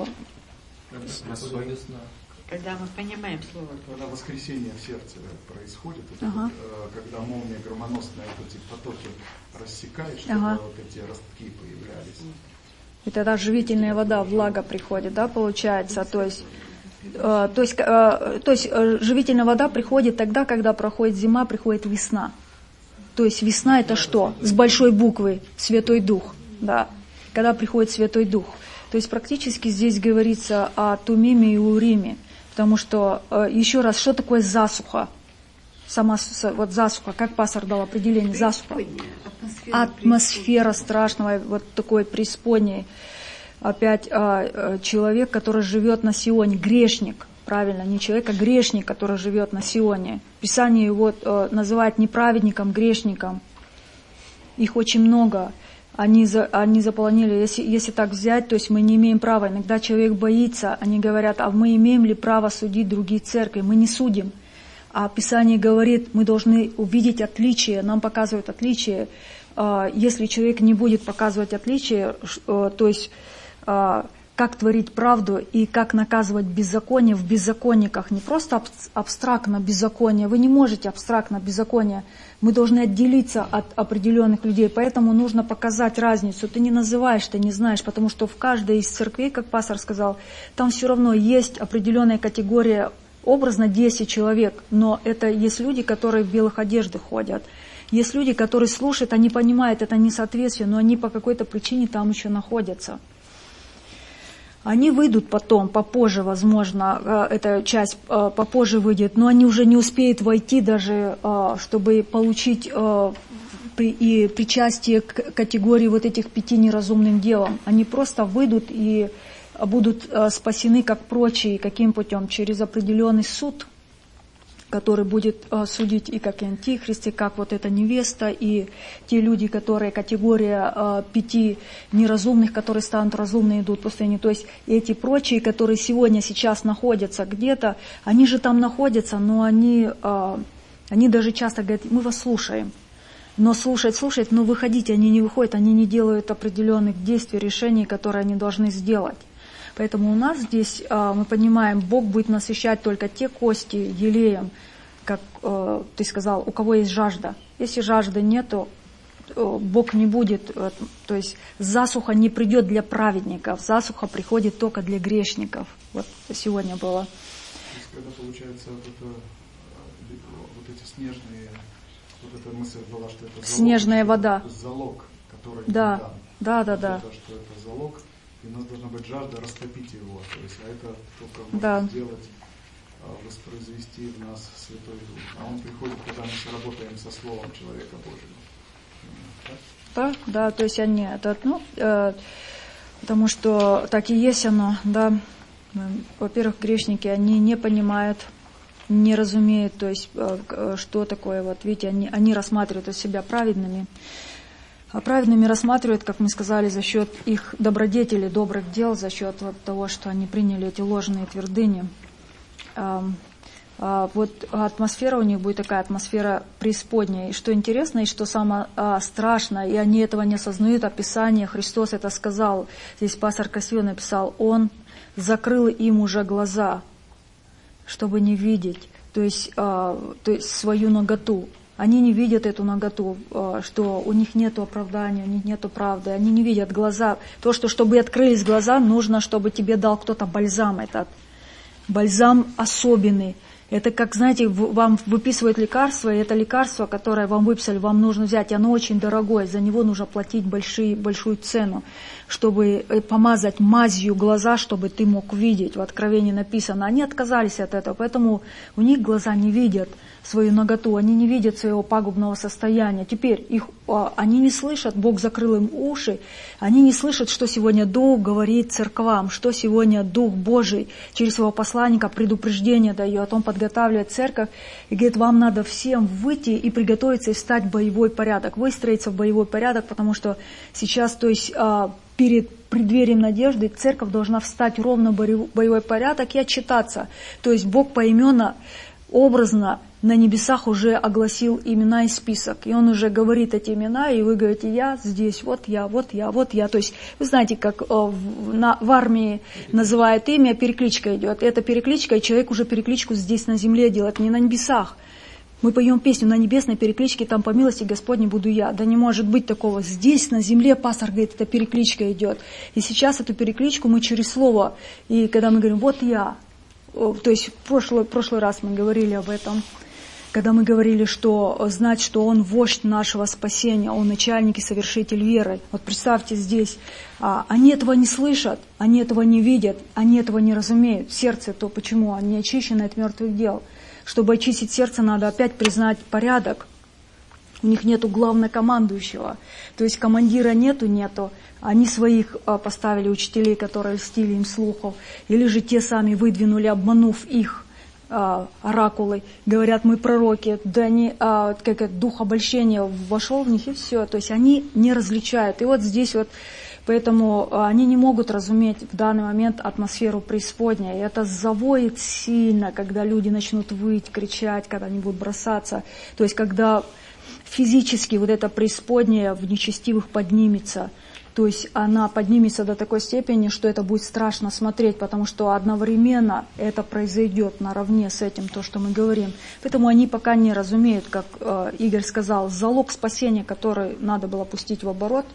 Когда мы понимаем Слово Божие. Когда воскресение в сердце происходит, это Ага. вот, э, когда молния громоносная эти потоки рассекает, чтобы Ага. вот эти ростки появлялись. И тогда живительная вода, влага приходит, да, получается, то есть... Э, то есть, э, то есть э, живительная вода приходит тогда, когда проходит зима, приходит весна. То есть весна это что? С большой буквы Святой Дух, да, когда приходит Святой Дух. То есть практически здесь говорится о Тумиме и Уриме, потому что, э, еще раз, что такое засуха? Сама вот засуха, как пастор дал определение, засуха. Атмосфера, Атмосфера страшного, вот такой преисподней. Опять э, человек, который живет на Сионе, грешник, правильно, не человек, а грешник, который живет на Сионе. Писание его э, называет не праведником, грешником. Их очень много. Они, за, они заполонили, если, если так взять, то есть мы не имеем права. Иногда человек боится, они говорят, а мы имеем ли право судить другие церкви? Мы не судим. А Писание говорит, мы должны увидеть отличие, нам показывают отличие. Если человек не будет показывать отличие, то есть как творить правду и как наказывать беззаконие в беззаконниках, не просто абстрактно беззаконие, вы не можете абстрактно беззаконие, мы должны отделиться от определенных людей, поэтому нужно показать разницу. Ты не называешь, ты не знаешь, потому что в каждой из церквей, как пастор сказал, там все равно есть определенная категория, образно десять человек, но это есть люди, которые в белых одеждах ходят. Есть люди, которые слушают, они понимают это несоответствие, но они по какой-то причине там еще находятся. Они выйдут потом, попозже, возможно, эта часть попозже выйдет, но они уже не успеют войти даже, чтобы получить и причастие к категории вот этих пяти неразумным делам. Они просто выйдут и будут спасены, как прочие. Каким путем? Через определенный суд, который будет судить и как и антихрист, и как вот эта невеста, и те люди, которые категория пяти неразумных, которые станут разумны, идут в пустыню. То есть эти прочие, которые сегодня, сейчас находятся где-то, они же там находятся, но они, они даже часто говорят, мы вас слушаем. Но слушать, слушать, но выходить они не выходят, они не делают определенных действий, решений, которые они должны сделать. Поэтому у нас здесь, мы понимаем, Бог будет насыщать только те кости елеем, как ты сказал, у кого есть жажда. Если жажды нету, Бог не будет, то есть засуха не придет для праведников, засуха приходит только для грешников. Вот сегодня было. То есть, когда получается вот, это, вот эти снежные, вот эта мысль была, что это залог, снежная что вода. Залог, который да. дан. Да, да, да. Это, что это залог. И у нас должна быть жажда растопить его. То есть, а это только может да. сделать, воспроизвести в нас Святой Дух. А он приходит, когда мы работаем со Словом человека Божьего. Да, да, то есть они, это, ну, э, потому что так и есть оно, да. Во-первых, грешники, они не понимают, не разумеют, то есть, э, что такое, вот, видите, они, они рассматривают себя праведными. А праведными рассматривают, как мы сказали, за счет их добродетелей, добрых дел, за счет вот того, что они приняли эти ложные твердыни. вот атмосфера у них будет такая атмосфера преисподней. И что интересно, и что самое страшное, и они этого не осознают, описание, Христос это сказал, здесь пастор Кассио написал, Он закрыл им уже глаза, чтобы не видеть, то есть, то есть свою наготу. Они не видят эту наготу, что у них нет оправдания, у них нет правды, они не видят глаза. То, что чтобы открылись глаза, нужно, чтобы тебе дал кто-то бальзам этот. Бальзам особенный. Это как, знаете, вам выписывают лекарство, и это лекарство, которое вам выписали, вам нужно взять, и оно очень дорогое, за него нужно платить большие, большую цену, чтобы помазать мазью глаза, чтобы ты мог видеть. В Откровении написано, они отказались от этого, поэтому у них глаза не видят свою наготу, они не видят своего пагубного состояния. Теперь их, они не слышат, Бог закрыл им уши, они не слышат, что сегодня Дух говорит церквам, что сегодня Дух Божий через своего посланника предупреждение дает, Он подготавливает церковь и говорит, вам надо всем выйти и приготовиться и встать в боевой порядок, выстроиться в боевой порядок, потому что сейчас, то есть перед преддверием надежды церковь должна встать ровно в боевой порядок и отчитаться. То есть Бог поименно, образно на небесах уже огласил имена и список. И Он уже говорит эти имена, и вы говорите, я здесь, вот я, вот я, вот я. То есть вы знаете, как в, на, в армии называют имя, перекличка идет. И эта перекличка, и человек уже перекличку здесь на земле делает, не на небесах. Мы поем песню на небесной перекличке, там по милости Господней буду я. Да не может быть такого. Здесь на земле пастор говорит, эта перекличка идет. И сейчас эту перекличку мы через слово. И когда мы говорим, вот я. То есть в прошлый, прошлый раз мы говорили об этом. Когда мы говорили, что знать, что Он вождь нашего спасения, Он начальник и совершитель веры. Вот представьте здесь, а, они этого не слышат, они этого не видят, они этого не разумеют. Сердце то почему? Они очищены от мертвых дел. Чтобы очистить сердце, надо опять признать порядок. У них нету главнокомандующего. То есть командира нету, нету. Они своих а, поставили учителей, которые льстили им слухов. Или же те сами выдвинули, обманув их. Оракулы, говорят, мы пророки, да они, а, как это, дух обольщения вошел в них, и все. То есть они не различают. И вот здесь вот, поэтому они не могут разуметь в данный момент атмосферу преисподней. И это завоет сильно, когда люди начнут выть, кричать, когда они будут бросаться. То есть когда физически вот эта преисподняя в нечестивых поднимется. То есть она поднимется до такой степени, что это будет страшно смотреть, потому что одновременно это произойдет наравне с этим, то, что мы говорим. Поэтому они пока не разумеют, как э, Игорь сказал, залог спасения, который надо было пустить в оборот.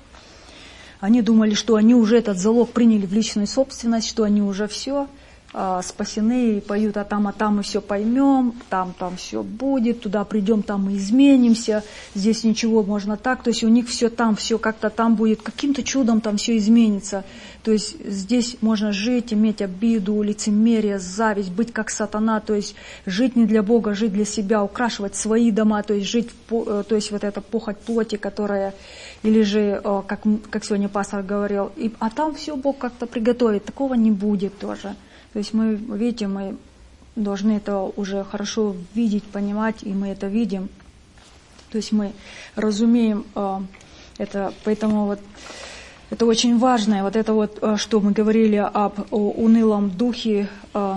Они думали, что они уже этот залог приняли в личную собственность, что они уже все э, спасены и поют, а там, а там мы все поймем, там, там все будет, туда придем, там мы изменимся, здесь ничего можно так. То есть у них все там, все как-то там будет, каким-то чудом там все изменится. То есть здесь можно жить, иметь обиду, лицемерие, зависть, быть как сатана, то есть жить не для Бога, жить для себя, украшивать свои дома, то есть жить, то есть вот эта похоть плоти, которая, или же, как, как сегодня пастор говорил, и, а там все Бог как-то приготовит, такого не будет тоже. То есть мы, видите, мы должны это уже хорошо видеть, понимать, и мы это видим. То есть мы разумеем э, это, поэтому вот это очень важно. Вот это вот, что мы говорили об унылом духе, э,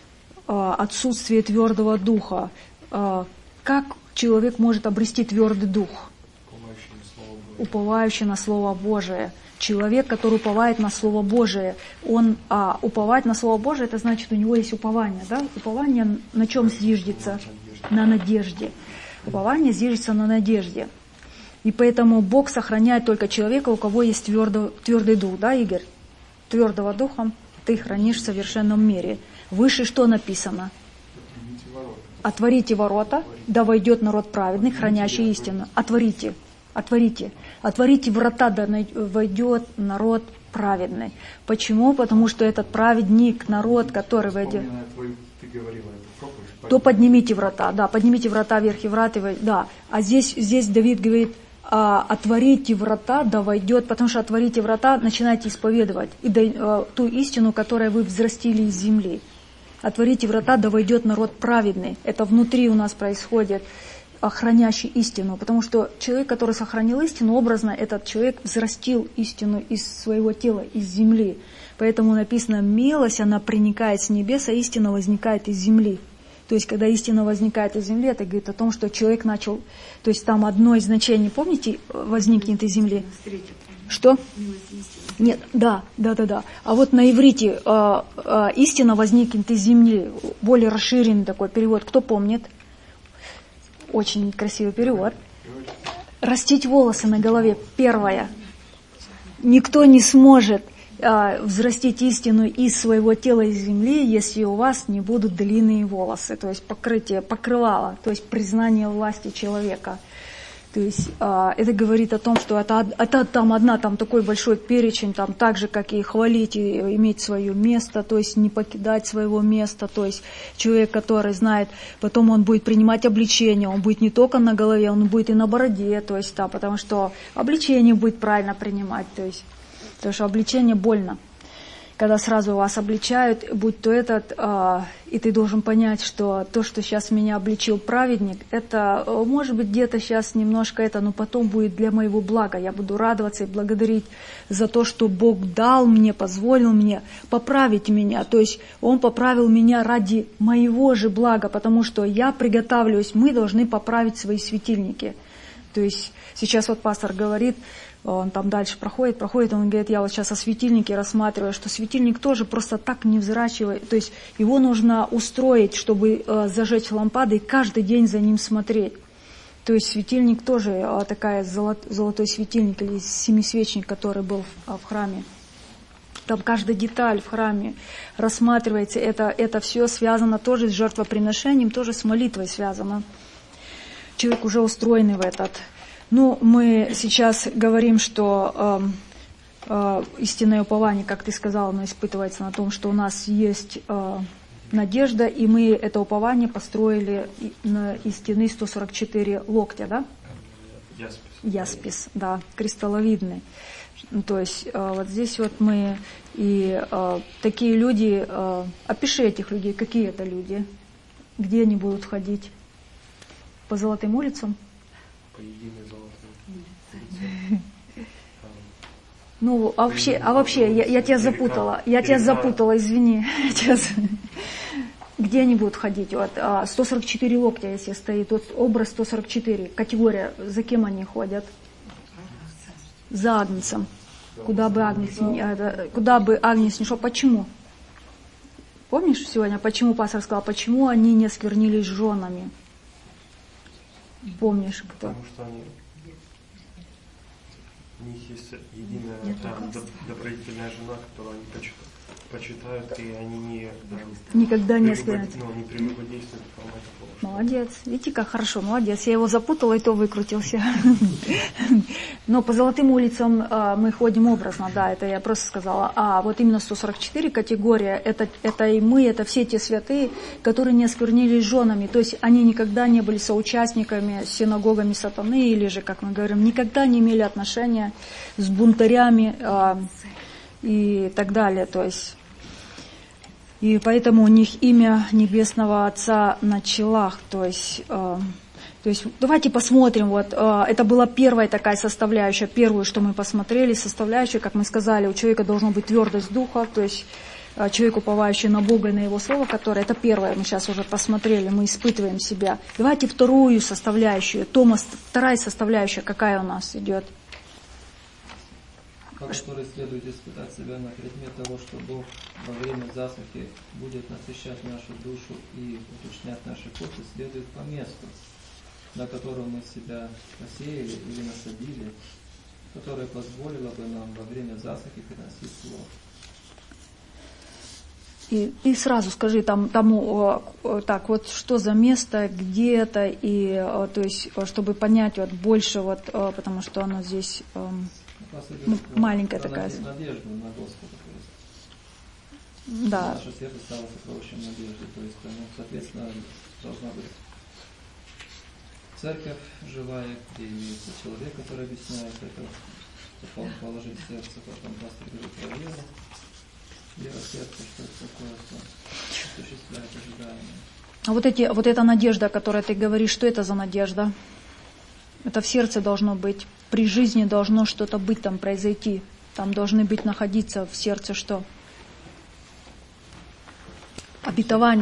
э, отсутствии твердого духа. Э, как человек может обрести твердый дух? Уповающий на Слово Божие. Человек, который уповает на Слово Божие, он а, уповать на Слово Божие, это значит, у него есть упование, да? Упование на чем зиждется? На надежде. Упование зиждется на надежде. И поэтому Бог сохраняет только человека, у кого есть твердо, твердый дух, да, Игорь? Твердого духа ты хранишь в совершенном мире. Выше что написано? Отворите ворота, да войдет народ праведный, хранящий истину. Отворите. Отворите. Отворите врата, да войдет народ праведный. Почему? Потому что этот праведник, народ, который войдет... То поднимите врата, да, поднимите врата, верхи врат, и войдет, да. А здесь, здесь Давид говорит, а, отворите врата, да войдет, потому что отворите врата, начинайте исповедовать и да, а, ту истину, которую вы взрастили из земли. Отворите врата, да войдет народ праведный. Это внутри у нас происходит. Хранящий истину, потому что человек, который сохранил истину, образно этот человек взрастил истину из своего тела, из земли. Поэтому написано, милость, она проникает с небес, а истина возникает из земли. То есть, когда истина возникает из земли, это говорит о том, что человек начал, то есть там одно из значений, помните, возникнет из земли? Что? Нет, да, да, да, да. А вот на иврите э, э, истина возникнет из земли, более расширенный такой перевод. Кто помнит? Очень красивый перевод. Растить волосы на голове. Первое. Никто не сможет э, взрастить истину из своего тела, из земли, если у вас не будут длинные волосы. То есть покрытие, покрывало, то есть признание власти человека. То есть э, это говорит о том, что это, это там одна, там такой большой перечень, там так же, как и хвалить, и иметь свое место, то есть не покидать своего места, то есть человек, который знает, потом он будет принимать обличение, он будет не только на голове, он будет и на бороде, то есть, да, потому что обличение будет правильно принимать, то есть, потому что обличение больно. Когда сразу вас обличают, будь то этот, э, и ты должен понять, что то, что сейчас меня обличил праведник, это, может быть, где-то сейчас немножко это, но потом будет для моего блага. Я буду радоваться и благодарить за то, что Бог дал мне, позволил мне поправить меня. То есть Он поправил меня ради моего же блага, потому что я приготавливаюсь, мы должны поправить свои светильники. То есть сейчас вот пастор говорит, он там дальше проходит, проходит, он говорит, я вот сейчас о светильнике рассматриваю, что светильник тоже просто так не взращивает, то есть его нужно устроить, чтобы э, зажечь лампады и каждый день за ним смотреть. То есть светильник тоже э, такая золот, золотой светильник или семисвечник, который был в, в храме. Там каждая деталь в храме рассматривается, это, это все связано тоже с жертвоприношением, тоже с молитвой связано. Человек уже устроенный в этот. Ну, мы сейчас говорим, что э, э, истинное упование, как ты сказала, оно испытывается на том, что у нас есть э, надежда, и мы это упование построили на, из стены сто сорок четыре локтя, да? Яспис. Яспис, да, кристалловидный. То есть э, вот здесь вот мы и э, такие люди, э, опиши этих людей, какие это люди, где они будут ходить? По золотым улицам? По единой золотой. Ну, а вообще, а вообще, я, я тебя запутала, я тебя запутала, извини. Сейчас. Где они будут ходить? Вот, сто сорок четыре локтя, если стоит, вот образ сто сорок четыре, категория, за кем они ходят? За агнцем. Куда бы агнец, куда бы агнец не шел, почему? Помнишь сегодня, почему пастор сказал, почему они не осквернились женами? Помнишь, кто? Потому что они, у них есть единая там, добродетельная жена, которую они почитают, почитают и они не... Да, никогда не оскверняют. Ну, не прелюбодействуют в формате положения. Молодец. Видите, как хорошо, молодец. Я его запутала, и то выкрутился. Но по золотым улицам э, мы ходим образно, да, это я просто сказала. А вот именно сто сорок четыре категория, это, это и мы, это все те святые, которые не осквернились женами. То есть они никогда не были соучастниками с синагогами сатаны, или же, как мы говорим, никогда не имели отношения с бунтарями э, и так далее. То есть... И поэтому у них имя Небесного Отца на челах. То есть, э, то есть давайте посмотрим. Вот, э, это была первая такая составляющая, первую, что мы посмотрели, составляющая, как мы сказали, у человека должна быть твердость духа, то есть э, человек, уповающий на Бога и на Его Слово, которое, это первое, мы сейчас уже посмотрели, мы испытываем себя. Давайте вторую составляющую, Томас, вторая составляющая, какая у нас идет? По которой следует испытать себя на предмет того, что Бог во время засухи будет насыщать нашу душу и уточнять наши косы, следует по месту, на котором мы себя посеяли или насадили, которое позволило бы нам во время засухи приносить плод. И, и сразу скажи там, тому, так, вот что за место, где это, и, то есть, чтобы понять вот больше, вот, потому что оно здесь... Ну, маленькая такая. Надежду на Господа. Да. Наше сердце стало сокровищем надежды. То есть, ну, соответственно, должна быть церковь живая, где есть человек, который объясняет это, потом положить сердце, потом пастор говорит про веру. Вера сердца, что это такое, что осуществляет ожидание. А вот, эти, вот эта надежда, о которой ты говоришь, что это за надежда? Это в сердце должно быть. При жизни должно что-то быть там, произойти. Там должны быть, находиться в сердце что? Обетование.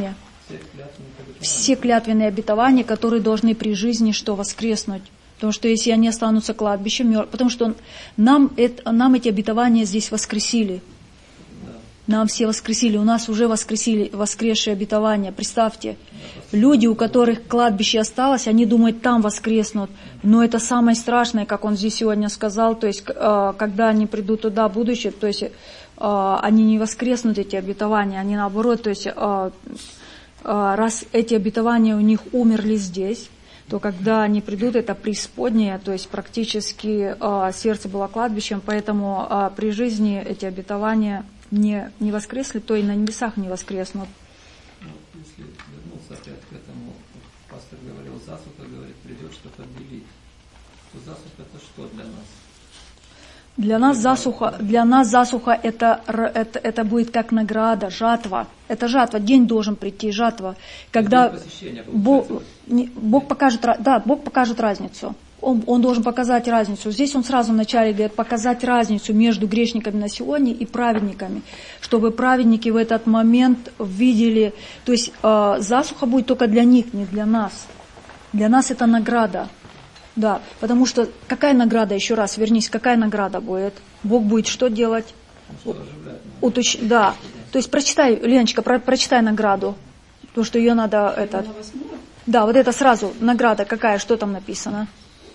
все клятвенные обетования, которые должны при жизни что воскреснуть. Потому что если они останутся кладбищем, мертв... потому что нам, это, нам эти обетования здесь воскресили. Нам все воскресили, у нас уже воскресили воскресшие обетования. Представьте, люди, у которых кладбище осталось, они думают, там воскреснут. Но это самое страшное, как он здесь сегодня сказал, то есть, когда они придут туда, будущее, то есть, они не воскреснут, эти обетования, они наоборот, то есть, раз эти обетования у них умерли здесь, то когда они придут, это преисподняя, то есть практически сердце было кладбищем, поэтому при жизни эти обетования не, не воскресли, то и на небесах не воскреснут. Ну, если вернуться опять к этому, пастор говорил, засуха, говорит, придет что-то делить. То засуха это что для нас? Для нас засуха, для нас засуха это, это, это будет как награда, жатва. Это жатва, день должен прийти, жатва. Когда Бог, Бог покажет, да, Бог покажет разницу. Он, он должен показать разницу. Здесь он сразу вначале говорит, показать разницу между грешниками на сегодня и праведниками, чтобы праведники в этот момент видели, то есть э, засуха будет только для них, не для нас. Для нас это награда. Да, потому что какая награда, еще раз, вернись, какая награда будет? Бог будет что делать? Уточ... Да, то есть прочитай, Леночка, про... прочитай награду, потому что ее надо... Это... Да, вот это сразу, награда какая, что там написано?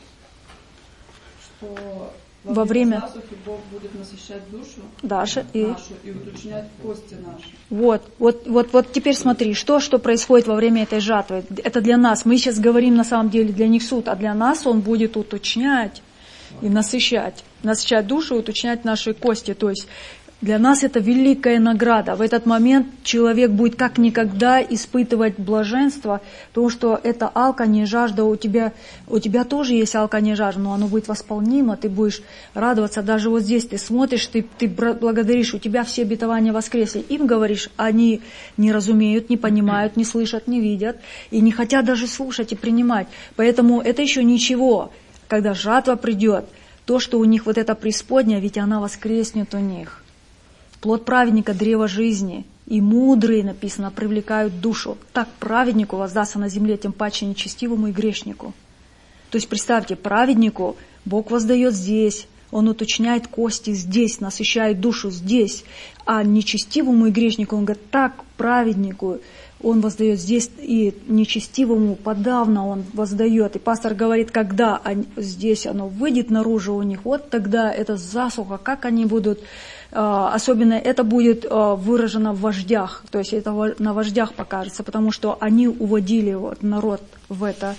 Что во, во время, время засухи Бог будет насыщать душу Даша, и... нашу и уточнять кости наши. Вот, вот, вот, вот теперь смотри, что, что происходит во время этой жатвы. Это для нас. Мы сейчас говорим на самом деле для них суд, а для нас он будет уточнять и насыщать. Насыщать душу и уточнять наши кости. То есть для нас это великая награда. В этот момент человек будет как никогда испытывать блаженство, потому что это алканье, жажда у тебя, у тебя тоже есть алканье, жажда, но оно будет восполнимо, ты будешь радоваться. Даже вот здесь ты смотришь, ты, ты благодаришь, у тебя все обетования воскресли. Им говоришь, они не разумеют, не понимают, не слышат, не видят и не хотят даже слушать и принимать. Поэтому это еще ничего. Когда жатва придет, то, что у них вот эта преисподняя, ведь она воскреснет у них. Плод праведника – древо жизни, и мудрые, написано, привлекают душу. Так праведнику воздастся на земле, тем паче нечестивому и грешнику. То есть, представьте, праведнику Бог воздает здесь, Он уточняет кости здесь, насыщает душу здесь, а нечестивому и грешнику Он говорит, так праведнику Он воздает здесь, и нечестивому подавно Он воздает. И пастор говорит, когда они, здесь оно выйдет наружу у них, вот тогда это засуха, как они будут... Особенно это будет выражено в вождях, то есть это на вождях покажется, потому что они уводили вот народ в это.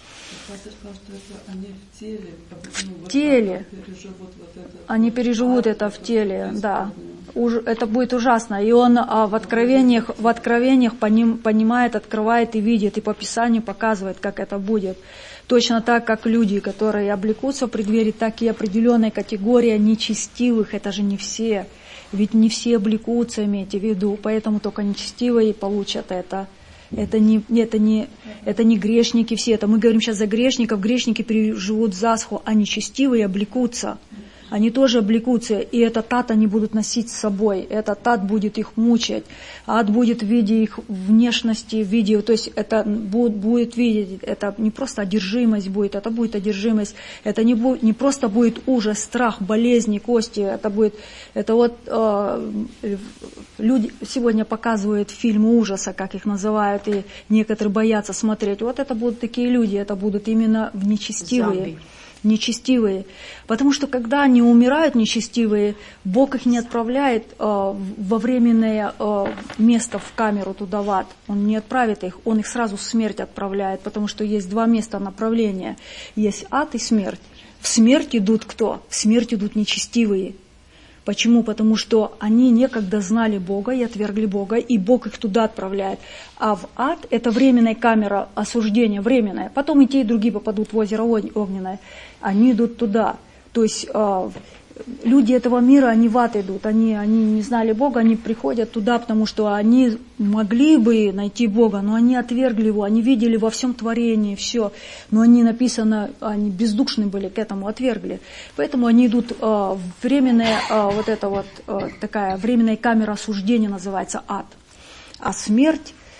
Они в теле, в ну, теле. Вот переживут вот это. Они переживут это в теле, да. Уж, это будет ужасно. И он а, в откровениях, в откровениях поним, понимает, открывает и видит, и по Писанию показывает, как это будет. Точно так, как люди, которые облекутся в преддверии, так и определенная категория нечестивых, это же не все. Ведь не все облекутся, имейте в виду, поэтому только нечестивые получат это. Это не, это, не, это не грешники все, это мы говорим сейчас за грешников, грешники переживут засуху, а нечестивые облекутся. Они тоже облекутся, и этот ад они будут носить с собой, этот ад будет их мучать, ад будет в виде их внешности, в виде, то есть это будет, будет видеть, это не просто одержимость будет, это будет одержимость, это не, будет, не просто будет ужас, страх, болезни, кости, это будет, это вот э, люди сегодня показывают фильмы ужаса, как их называют, и некоторые боятся смотреть, вот это будут такие люди, это будут именно в нечестивые. Зомби. Нечестивые. Потому что когда они умирают, нечестивые, Бог их не отправляет э, во временное э, место в камеру туда в ад. Он не отправит их, Он их сразу в смерть отправляет, потому что есть два места направления. Есть ад и смерть. В смерть идут кто? В смерть идут нечестивые. Почему? Потому что они некогда знали Бога и отвергли Бога, и Бог их туда отправляет. А в ад – это временная камера осуждения, временная. Потом и те, и другие попадут в озеро огненное. Они идут туда. То есть э, люди этого мира, они в ад идут. Они, они не знали Бога, они приходят туда, потому что они могли бы найти Бога, но они отвергли Его, они видели во всем творении все. Но они, написано, они бездушны были, к этому отвергли. Поэтому они идут э, временная, э, вот эта вот э, такая временная камера осуждения называется ад. А смерть,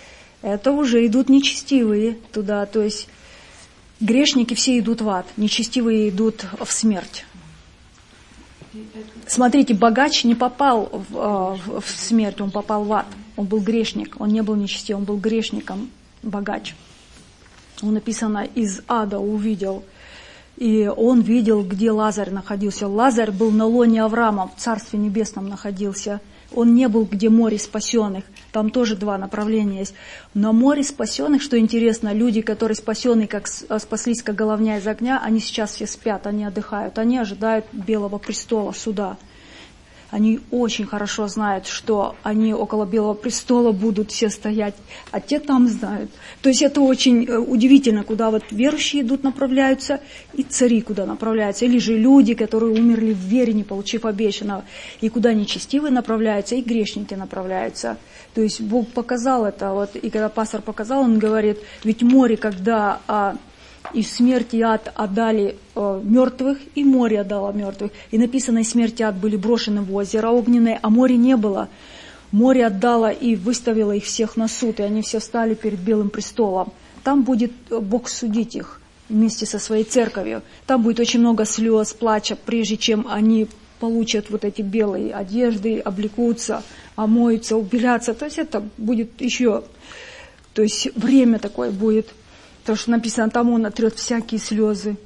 это уже идут нечестивые туда, то есть грешники все идут в ад, нечестивые идут в смерть. Смотрите, богач не попал в, в, в смерть, он попал в ад. Он был грешник, он не был нечестивым, он был грешником, богач. Он написано, из ада увидел. И он видел, где Лазарь находился. Лазарь был на лоне Авраама, в Царстве Небесном находился. Он не был, где море спасенных. Там тоже два направления есть. На море спасенных, что интересно, люди, которые спасены, как спаслись, как головня из огня, они сейчас все спят, они отдыхают, они ожидают Белого престола, суда. Они очень хорошо знают, что они около Белого престола будут все стоять, а те там знают. То есть это очень удивительно, куда вот верующие идут, направляются, и цари куда направляются, или же люди, которые умерли в вере, не получив обещанного, и куда нечестивые направляются, и грешники направляются. То есть Бог показал это, вот, и когда пастор показал, он говорит, ведь море, когда а, и смерть и ад отдали а, мертвых, и море отдало мертвых, и написано, и смерть и ад были брошены в озеро огненное, а моря не было. Море отдало и выставило их всех на суд, и они все встали перед Белым престолом. Там будет Бог судить их вместе со своей церковью. Там будет очень много слез, плача, прежде чем они получат вот эти белые одежды, облекутся, омоются, убелятся. То есть это будет еще, то есть время такое будет. Потому что написано, там он отрет всякие слезы.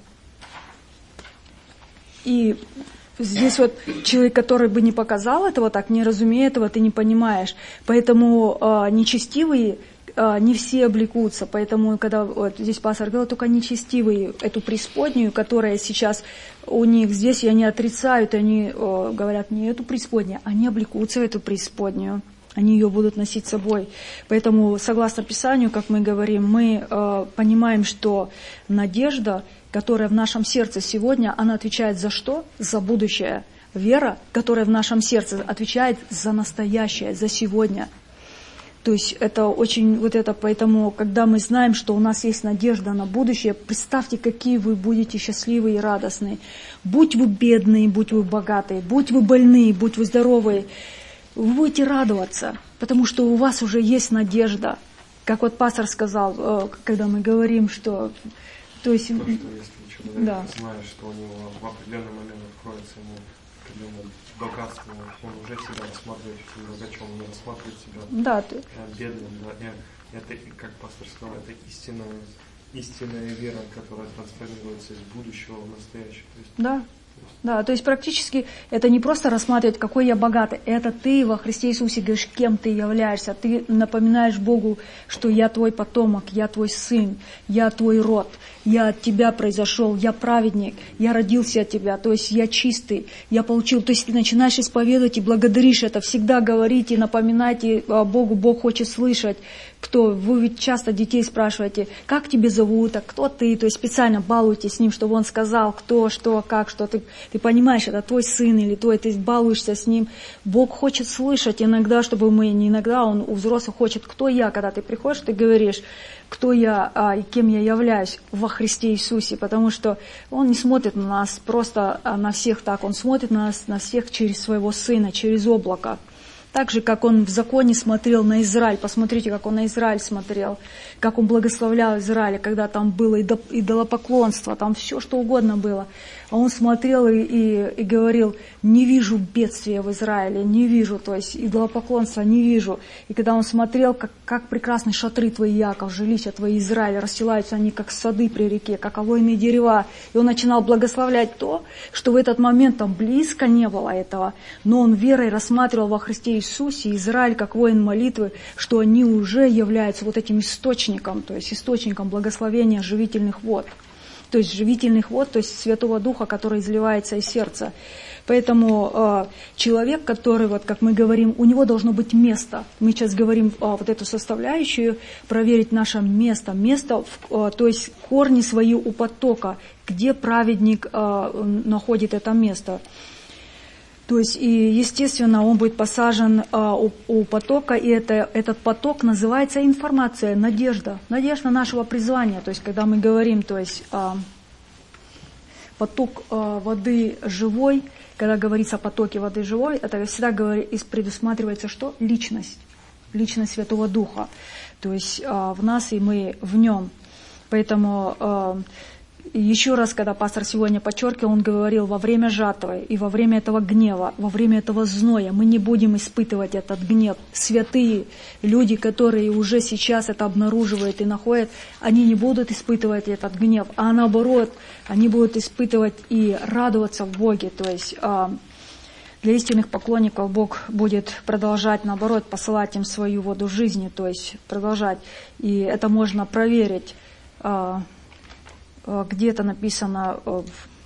И здесь вот человек, который бы не показал этого, так не разумеет этого, ты не понимаешь. Поэтому э, нечестивые э, не все облекутся. Поэтому, когда вот, здесь пастор говорил, только нечестивые эту преисподнюю, которая сейчас у них здесь, и они отрицают, они э, говорят, не эту преисподнюю, они облекутся в эту преисподнюю. Они ее будут носить с собой. Поэтому, согласно Писанию, как мы говорим, мы э, понимаем, что надежда, которая в нашем сердце сегодня, она отвечает за что? За будущее. Вера, которая в нашем сердце, отвечает за настоящее, за сегодня. То есть это очень вот это, поэтому, когда мы знаем, что у нас есть надежда на будущее, представьте, какие вы будете счастливые и радостные. Будь вы бедные, будь вы богатые, будь вы больные, будь вы здоровые, вы будете радоваться, потому что у вас уже есть надежда. Как вот пастор сказал, когда мы говорим, что... То есть, то, что если человек да. знает, что у него в определенный момент откроется ему определенное богатство, он уже себя рассматривает богачом, не рассматривает себя да, ты... бедным. Да? И это, как пастор сказал, это истинная, истинная вера, которая трансформируется из будущего в настоящее. То есть, да. Да, то есть практически это не просто рассматривать, какой я богатый, это ты во Христе Иисусе говоришь, кем ты являешься, ты напоминаешь Богу, что я твой потомок, я твой сын, я твой род, я от тебя произошел, я праведник, я родился от тебя, то есть я чистый, я получил, то есть ты начинаешь исповедовать и благодаришь это, всегда говорите, напоминайте Богу, Бог хочет слышать. Кто, вы ведь часто детей спрашиваете, как тебя зовут, а кто ты, то есть специально балуете с ним, чтобы он сказал, кто, что, как, что ты, ты понимаешь, это твой сын или твой, ты балуешься с ним. Бог хочет слышать иногда, чтобы мы, не иногда, он у взрослых хочет, кто я, когда ты приходишь, ты говоришь, кто я а, и кем я являюсь во Христе Иисусе, потому что он не смотрит на нас просто а, на всех так, он смотрит на нас, на всех через своего сына, через облако. Так же, как он в законе смотрел на Израиль. Посмотрите, как он на Израиль смотрел, как он благословлял Израиль, когда там было идолопоклонство, там все, что угодно было. А он смотрел и, и, и говорил, не вижу бедствия в Израиле, не вижу, то есть идолопоклонства не вижу. И когда он смотрел, как, как прекрасны шатры твои, Яков, жилища твои, Израиль, расстилаются они, как сады при реке, как алойные дерева. И он начинал благословлять то, что в этот момент там близко не было этого. Но он верой рассматривал во Христе Иисусе Израиль как воин молитвы, что они уже являются вот этим источником, то есть источником благословения живительных вод. То есть живительных вод, то есть Святого Духа, который изливается из сердца. Поэтому э, человек, который, вот как мы говорим, у него должно быть место. Мы сейчас говорим э, вот эту составляющую, проверить наше место. Место, в, э, то есть корни свои у потока, где праведник э, находит это место. То есть, и, естественно, он будет посажен а, у, у потока, и это, этот поток называется информация, надежда, надежда нашего призвания. То есть, когда мы говорим, то есть, а, поток а, воды живой, когда говорится о потоке воды живой, это всегда говорит, предусматривается что? Личность. личность Святого Духа. То есть э, в нас и мы в нем. Поэтому э, еще раз, когда пастор сегодня подчеркивал, он говорил, во время жатвы и во время этого гнева, во время этого зноя мы не будем испытывать этот гнев. Святые люди, которые уже сейчас это обнаруживают и находят, они не будут испытывать этот гнев, а наоборот, они будут испытывать и радоваться в Боге. То есть э, для истинных поклонников Бог будет продолжать, наоборот, посылать им свою воду жизни, то есть продолжать. И это можно проверить. Э, Где-то написано э,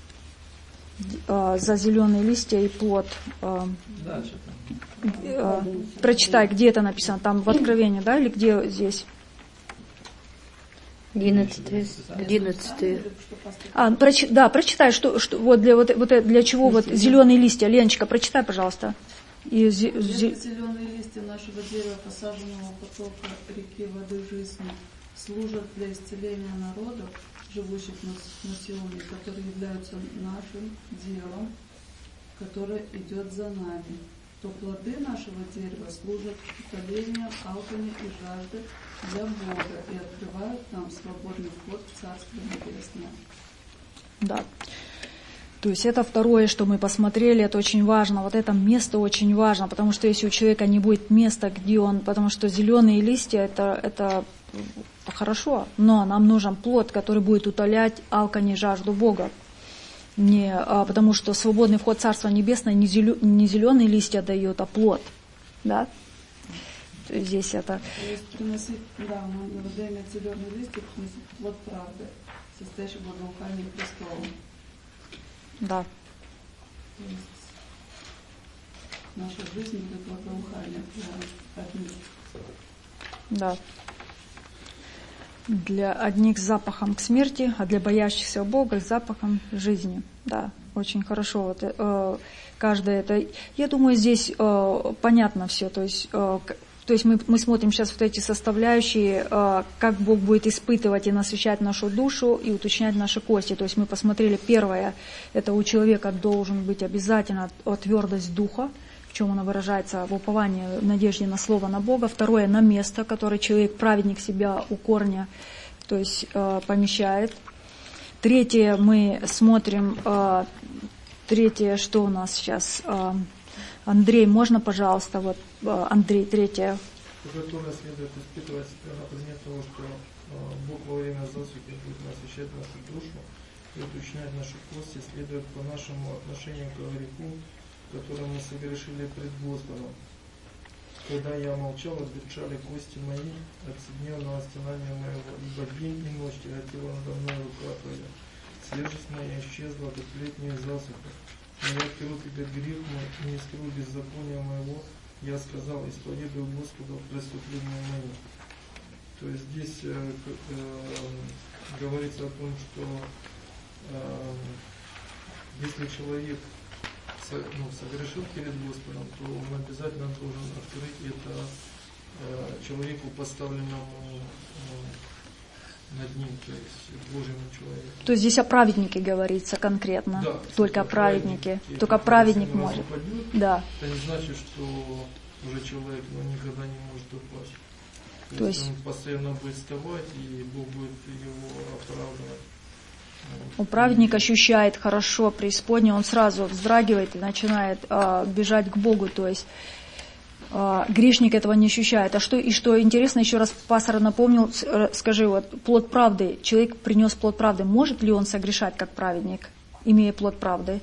э, за зеленые листья и плод. Э, э, прочитай, где это написано, там в Откровении, да, или где здесь? Одиннадцатый. Одиннадцатый. А, проч, да, прочитай, что, что вот для вот, вот для чего вот зеленые листья. Леночка, прочитай, пожалуйста. И зе, зе... Зеленые листья нашего дерева, посаженного у потока реки воды жизни, служат для исцеления народов, живущих на Сионе, которые являются нашим делом, которое идет за нами, то плоды нашего дерева служат утолением алкани и жажды для Бога и открывают нам свободный вход в Царство Небесное. Да. То есть это второе, что мы посмотрели, это очень важно. Вот это место очень важно, потому что если у человека не будет места, где он, потому что зеленые листья это, это хорошо, но нам нужен плод, который будет утолять алкань и жажду Бога. Не, а, потому что свободный вход в Царство Небесное не, зелё, не зеленые листья дает, а плод. Да? То есть здесь это... То есть приносить, да, мы во время зеленые листья приносить плод правды, состоящий в благоухании Христовом. Да. То есть наша жизнь будет благоухание для одних. Да. Для одних с запахом к смерти, а для боящихся Бога с запахом жизни. Да, очень хорошо. Вот, э, каждое это. Я думаю, здесь э, понятно все. То есть, э, то есть мы, мы смотрим сейчас вот эти составляющие, э, как Бог будет испытывать и насыщать нашу душу и уточнять наши кости. То есть мы посмотрели первое, это у человека должен быть обязательно твердость духа, в чем она выражается в уповании, в надежде на слово, на Бога. Второе, на место, которое человек, праведник, себя у корня, то есть э, помещает. Третье, мы смотрим, э, третье, что у нас сейчас? Э, Андрей, можно, пожалуйста, вот, э, Андрей, третье. Которое следует испытывать на предмет того, что э, Бог во время засухи будет насыщать нашу душу и уточнять наши кости, следует по нашему отношению к греху, которые мы согрешили пред Господом. Когда я молчал, обветшали кости мои от седневного стенания моего, ибо день и ночь тяготела надо мной рука твоя. Свежесть моя исчезла, как летняя засуха. Но я вперу тебе грех мой, и не скрыл беззакония моего. Я сказал, исповедую Господу преступления мои. То есть здесь э, э, говорится о том, что э, если человек ну, согрешил перед Господом, то он обязательно должен открыть это э, человеку, поставленному э, над ним, то есть Божьему человеку. То есть здесь о праведнике говорится конкретно, да, только о праведнике, праведник, только праведник может. Упадет, да. Это не значит, что уже человек ну, никогда не может упасть. То, то есть, есть он постоянно будет вставать, и Бог будет его оправдывать. У праведника ощущает хорошо преисподнее, он сразу вздрагивает и начинает э, бежать к Богу, то есть э, грешник этого не ощущает. А что, и что интересно, еще раз пастор напомнил, скажи, вот плод правды, человек принес плод правды, может ли он согрешать как праведник, имея плод правды?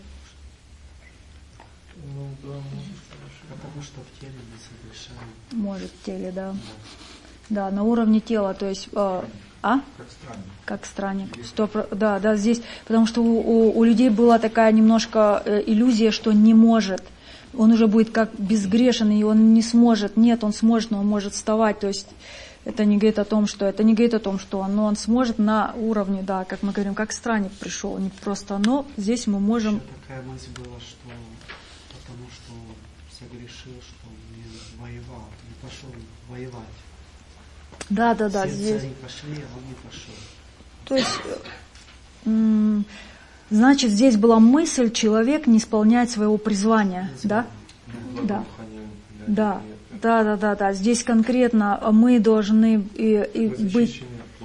Ну да, может. Потому что в теле не согрешает. Может в теле, да. Да, на уровне тела, то есть... Э, А? Как странник. Как странник. Сто, да, да, здесь, потому что у, у, у людей была такая немножко э, иллюзия, что не может. Он уже будет как безгрешен, и он не сможет. Нет, он сможет, но он может вставать. То есть это не говорит о том, что это не говорит о том, что он, но он сможет на уровне, да, как мы говорим, как странник пришел, не просто. Но здесь мы можем. Еще такая мысль была, что потому что согрешил, что не воевал, не пошел воевать. Да, да, да. Все Здесь... цари пошли, а он не пошел. То есть, м- значит, здесь была мысль, человек не исполняет своего призвания, да? Да. Да, Да, да, да, да. Здесь конкретно мы должны и, и быть.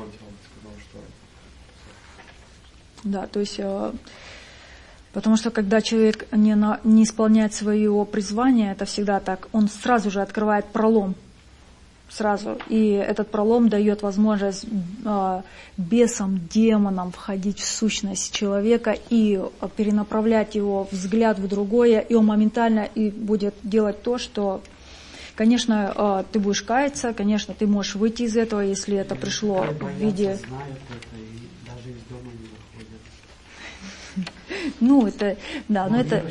Да, то есть, потому что когда человек не, на, не исполняет своего призвания, это всегда так, он сразу же открывает пролом. Сразу. И этот пролом дает возможность э, бесам, демонам входить в сущность человека и перенаправлять его взгляд в другое, и он моментально и будет делать то, что, конечно, э, ты будешь каяться, конечно, ты можешь выйти из этого, если это пришло в виде... Ну, это, да, но это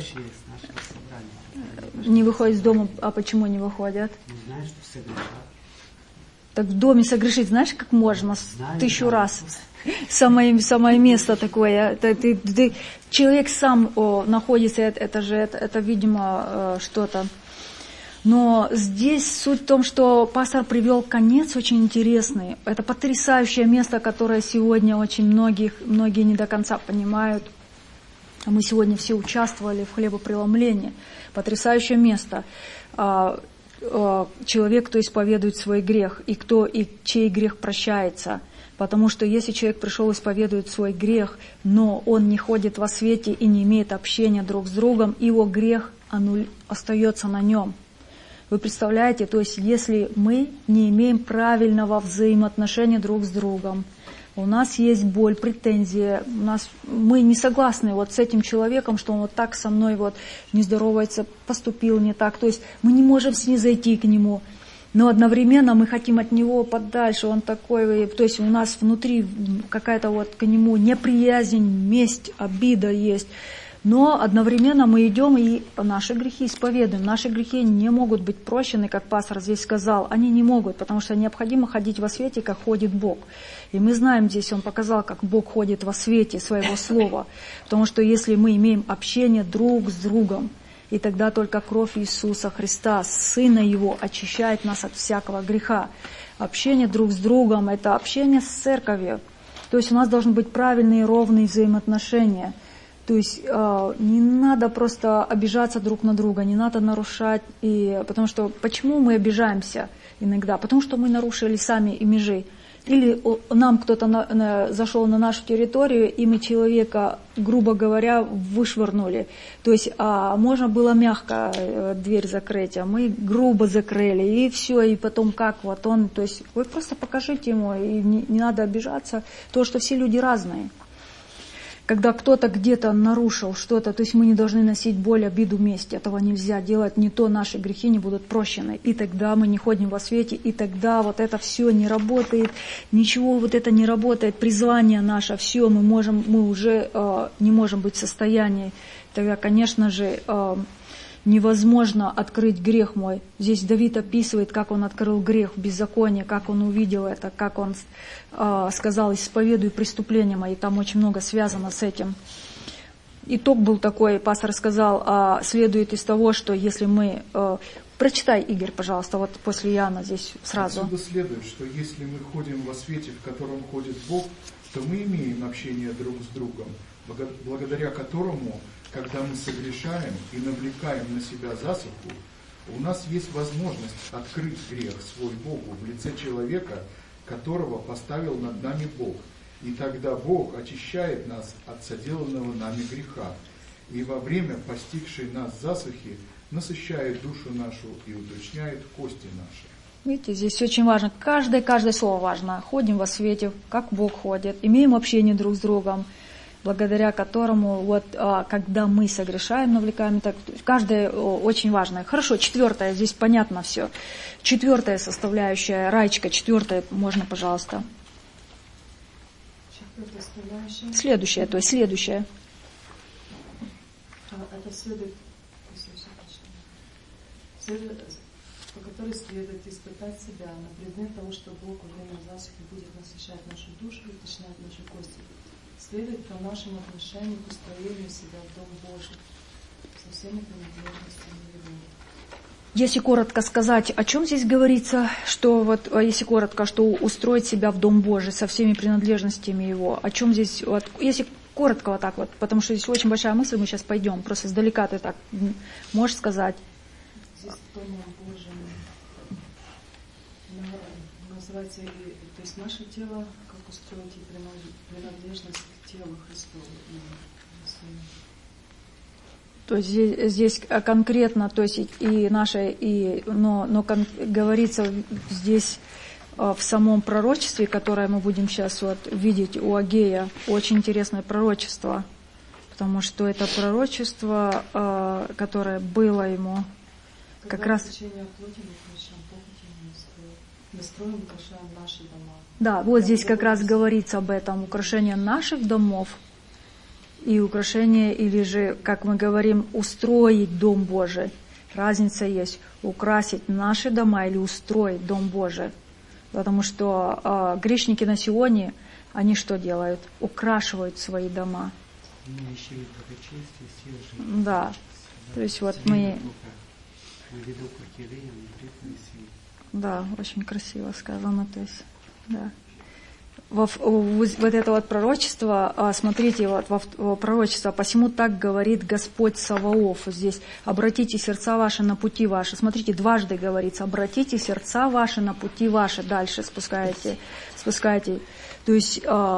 не выходит из дома, а почему не выходят? Не знаю, что согрешат. Так в доме согрешить, знаешь, как можно? Знаю, тысячу да. раз. Самое, самое место такое. Это, ты, ты, человек сам о, находится, это, это же, это, это видимо, что-то. Но здесь суть в том, что пастор привел конец очень интересный. Это потрясающее место, которое сегодня очень многих, многие не до конца понимают. Мы сегодня все участвовали в хлебопреломлении. Потрясающее место. Человек, кто исповедует свой грех, и кто и чей грех прощается. Потому что если человек пришел и исповедует свой грех, но он не ходит во свете и не имеет общения друг с другом, его грех аннуль... остается на нем. Вы представляете, то есть если мы не имеем правильного взаимоотношения друг с другом, у нас есть боль, претензии, у нас, мы не согласны вот с этим человеком, что он вот так со мной вот не здоровается, поступил не так. То есть мы не можем снизойти к нему, но одновременно мы хотим от него подальше. Он такой, то есть у нас внутри какая-то вот к нему неприязнь, месть, обида есть. Но одновременно мы идем и наши грехи исповедуем. Наши грехи не могут быть прощены, как пастор здесь сказал. Они не могут, потому что необходимо ходить во свете, как ходит Бог. И мы знаем здесь, он показал, как Бог ходит во свете своего слова. Потому что если мы имеем общение друг с другом, и тогда только кровь Иисуса Христа, Сына Его, очищает нас от всякого греха. Общение друг с другом – это общение с церковью. То есть у нас должны быть правильные, ровные взаимоотношения. То есть э, не надо просто обижаться друг на друга, не надо нарушать. И, потому что почему мы обижаемся иногда? Потому что мы нарушили сами и межи. Или нам кто-то на, на, зашел на нашу территорию, и мы человека, грубо говоря, вышвырнули. То есть а, можно было мягко э, дверь закрыть, а мы грубо закрыли, и все, и потом как вот он. То есть вы просто покажите ему, и не, не надо обижаться, то, что все люди разные. Когда кто-то где-то нарушил что-то, то есть мы не должны носить боль, обиду, месть. Этого нельзя делать, не то наши грехи не будут прощены. И тогда мы не ходим во свете, и тогда вот это все не работает, ничего вот это не работает, призвание наше, все, мы можем, мы уже э, не можем быть в состоянии. Тогда, конечно же, э, невозможно открыть грех мой. Здесь Давид описывает, как он открыл грех, беззаконие, как он увидел это, как он э, сказал, исповедуй преступления мои. Там очень много связано с этим. Итог был такой, пастор сказал, э, следует из того, что если мы... Э, прочитай, Игорь, пожалуйста, вот после Иоанна здесь сразу. Отсюда следует, что если мы ходим во свете, в котором ходит Бог, то мы имеем общение друг с другом, благодаря которому... Когда мы согрешаем и навлекаем на себя засуху, у нас есть возможность открыть грех свой Богу в лице человека, которого поставил над нами Бог. И тогда Бог очищает нас от соделанного нами греха. И во время постигшей нас засухи насыщает душу нашу и уточняет кости наши. Видите, здесь очень важно. Каждое, каждое слово важно. Ходим во свете, как Бог ходит, имеем общение друг с другом, благодаря которому, вот, когда мы согрешаем, навлекаем, так, каждое очень важное. Хорошо, четвертое, здесь понятно все. Четвертая составляющая, Раечка, четвертая, можно, пожалуйста. Четвертая составляющая. Следующая, то есть следующая. Это следует, следует, по которой следует испытать себя на предмет того, что Бог во время засухи будет насыщать нашу душу и уточнять наши кости. Следует по нашему отношению к устроению себя в Дом Божий со всеми принадлежностями Его. Если коротко сказать, о чем здесь говорится, что вот, если коротко, что устроить себя в Дом Божий со всеми принадлежностями Его, о чем здесь, вот, если коротко вот так вот, потому что здесь очень большая мысль, мы сейчас пойдем, просто издалека ты так можешь сказать. Здесь Домом Божьим называется, и, то есть наше тело, как устроить и принадлежность к телу Христову. То есть здесь, здесь конкретно, то есть и наше, и, но, но кон, говорится здесь в самом пророчестве, которое мы будем сейчас вот видеть у Агея, очень интересное пророчество, потому что это пророчество, которое было ему как когда раз... Мы строим, украшаем наши дома. Да, вот здесь как раз говорится об этом, украшение наших домов и украшение, или же, как мы говорим, устроить Дом Божий. Разница есть, украсить наши дома или устроить Дом Божий. Потому что э, грешники на Сионе, они что делают? Украшивают свои дома. Да, то есть вот мы... Да, очень красиво сказано, то есть, да. Во, вот это вот пророчество, смотрите, вот во пророчество, посему так говорит Господь Саваоф, здесь, обратите сердца ваши на пути ваши, смотрите, дважды говорится, обратите сердца ваши на пути ваши, дальше спускаете, спускаете, то есть,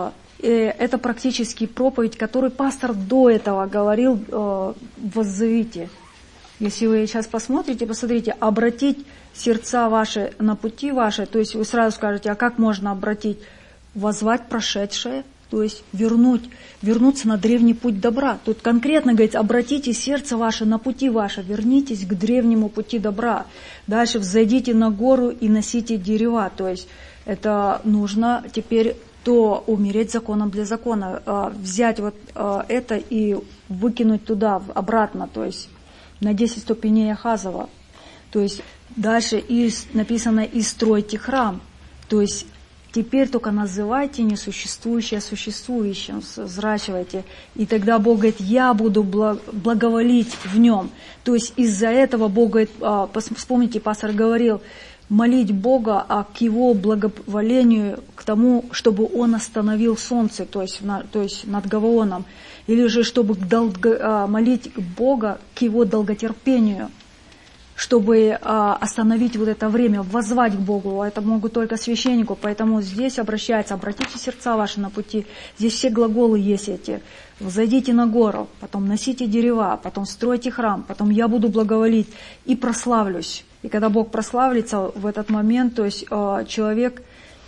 это практически проповедь, которую пастор до этого говорил, воззовите. Если вы сейчас посмотрите, посмотрите, обратить сердца ваши на пути ваши, то есть вы сразу скажете, а как можно обратить? Воззвать прошедшее, то есть вернуть, вернуться на древний путь добра. Тут конкретно говорится, обратите сердце ваше на пути ваше, вернитесь к древнему пути добра. Дальше взойдите на гору и носите дерева, то есть это нужно теперь то умереть законом для закона, взять вот это и выкинуть туда, обратно, то есть на десять ступеней Ахазова. То есть дальше и написано «и стройте храм». То есть теперь только называйте несуществующее существующим, взращивайте. И тогда Бог говорит, я буду благоволить в нем. То есть из-за этого Бог говорит, вспомните, пастор говорил, молить Бога а к Его благоволению, к тому, чтобы Он остановил солнце, то есть, на, то есть над Гаваоном. Или же, чтобы долго, молить Бога к Его долготерпению, чтобы а, остановить вот это время, воззвать к Богу. Это могут только священнику, поэтому здесь обращается, обратите сердца ваши на пути. Здесь все глаголы есть эти. Взойдите на гору, потом носите дерева, потом стройте храм, потом я буду благоволить и прославлюсь. И когда Бог прославится в этот момент, то есть а, человек...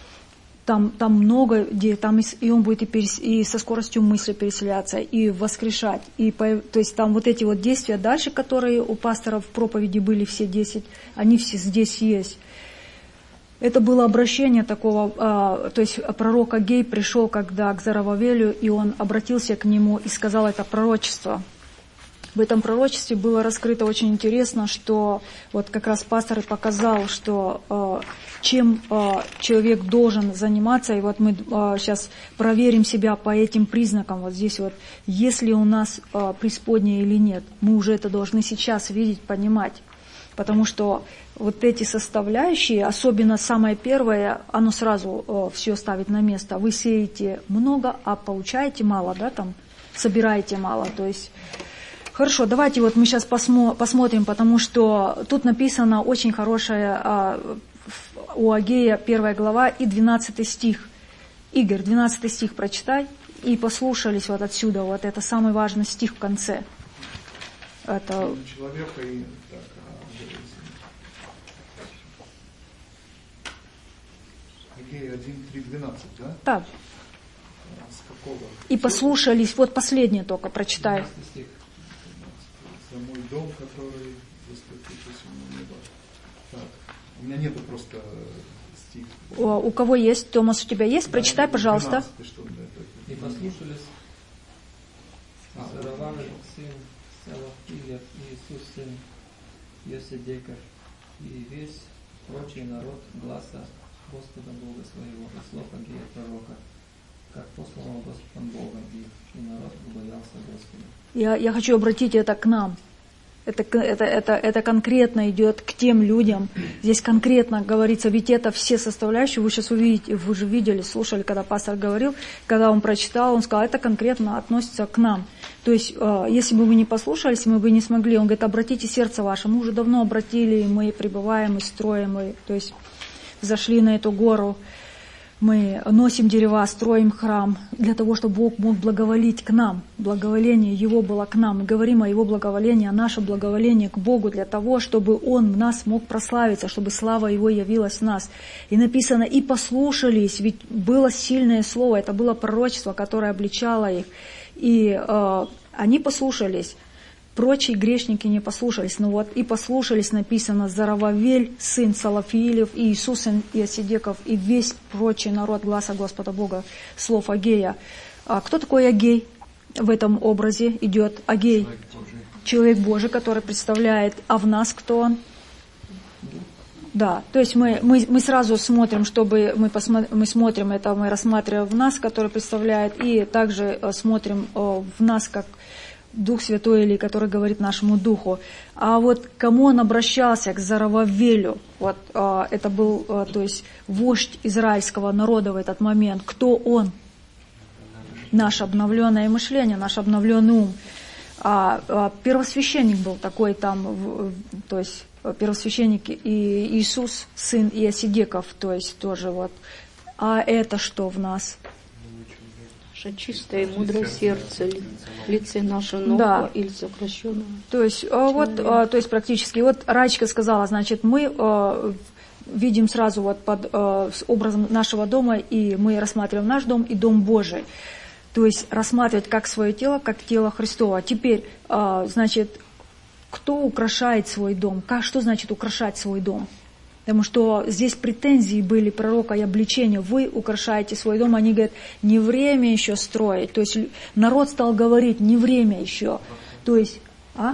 Там, там много, где там и, и он будет и, перес, и со скоростью мысли переселяться, и воскрешать. И, то есть там вот эти вот действия дальше, которые у пастора в проповеди были все десять, они все здесь есть. Это было обращение такого, а, то есть пророк Агей пришел когда к Зарававелю, и он обратился к нему и сказал это пророчество. В этом пророчестве было раскрыто очень интересно, что вот как раз пастор и показал, что э, чем э, человек должен заниматься, и вот мы э, сейчас проверим себя по этим признакам, вот здесь вот, есть ли у нас э, преисподняя или нет, мы уже это должны сейчас видеть, понимать, потому что вот эти составляющие, особенно самое первое, оно сразу э, все ставит на место, вы сеете много, а получаете мало, да, там, собираете мало, то есть... Хорошо, давайте вот мы сейчас посмо, посмотрим, потому что тут написано очень хорошее а, у Агея первая глава и двенадцатый стих. Игорь, двенадцатый стих прочитай и послушались вот отсюда, вот это самый важный стих в конце. Это... Человека и... Агея один, три, двенадцать, да? Так. С какого? И послушались, вот последнее только прочитай. За мой дом, который восхотитесь у неба. Так, у меня нету просто стих. У, у кого есть? Томас, у тебя есть? Прочитай, да, пожалуйста. И послушались Зарававель, сын Салафилев, и Иисус, сын Йоседека, и весь прочий народ гласа Господа Бога своего, и слов Агея пророка, как послал Господом Богом их, и народ боялся Господа. Я, я хочу обратить это к нам. Это, это, это, это конкретно идет к тем людям. Здесь конкретно говорится, ведь это все составляющие, вы сейчас увидите, вы же видели, слушали, когда пастор говорил, когда он прочитал, он сказал, это конкретно относится к нам. То есть, если бы вы не послушались, мы бы не смогли. Он говорит, обратите сердце ваше. Мы уже давно обратили, мы пребываем, и строим. И, то есть, зашли на эту гору, мы носим дерева, строим храм для того, чтобы Бог мог благоволить к нам. Благоволение Его было к нам. Мы говорим о Его благоволении, о наше благоволение к Богу для того, чтобы Он в нас мог прославиться, чтобы слава Его явилась в нас. И написано, и послушались, ведь было сильное слово, это было пророчество, которое обличало их. И э, они послушались. Прочие грешники не послушались, но вот и послушались, написано, Зарававель, сын Салафиилев, и Иисус, сын Иосидеков, и весь прочий народ гласа Господа Бога, слов Агея. А кто такой Агей? В этом образе идет Агей, человек Божий, человек Божий, который представляет, а в нас кто он? Да, то есть мы, мы, мы сразу смотрим, чтобы мы, посмотри, мы смотрим это, мы рассматриваем в нас, который представляет, и также смотрим в нас, как Дух Святой, или который говорит нашему Духу. А вот к кому он обращался? К Зарававелю. Вот а, это был, а, то есть, вождь израильского народа в этот момент. Кто он? Наше обновленное мышление, наш обновленный ум. А, а первосвященник был такой там, в, то есть первосвященник и Иисус, сын Иосидеков, то есть тоже вот. А это что в нас? Наше чистое и мудрое сердце, лице наше новое, да, или сокращенное. То есть, вот, то есть практически, вот Раечка сказала, значит, мы э, видим сразу вот под э, образом нашего дома, и мы рассматриваем наш дом и дом Божий. То есть рассматривать как свое тело, как тело Христово. Теперь, э, значит, кто украшает свой дом? Как, что значит украшать свой дом? Потому что здесь претензии были пророка и обличения. Вы украшаете свой дом. Они говорят, не время еще строить. То есть народ стал говорить, не время еще. То есть, а?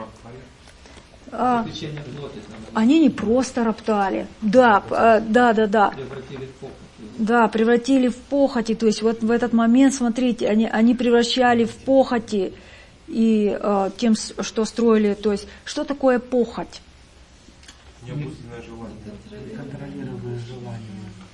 а они не просто роптали. Да, да, да, да. Да, превратили в похоти. То есть вот в этот момент, смотрите, они, они превращали в похоти и э, тем, что строили. То есть, что такое похоть? Необузданное желание. Контролируемое желание.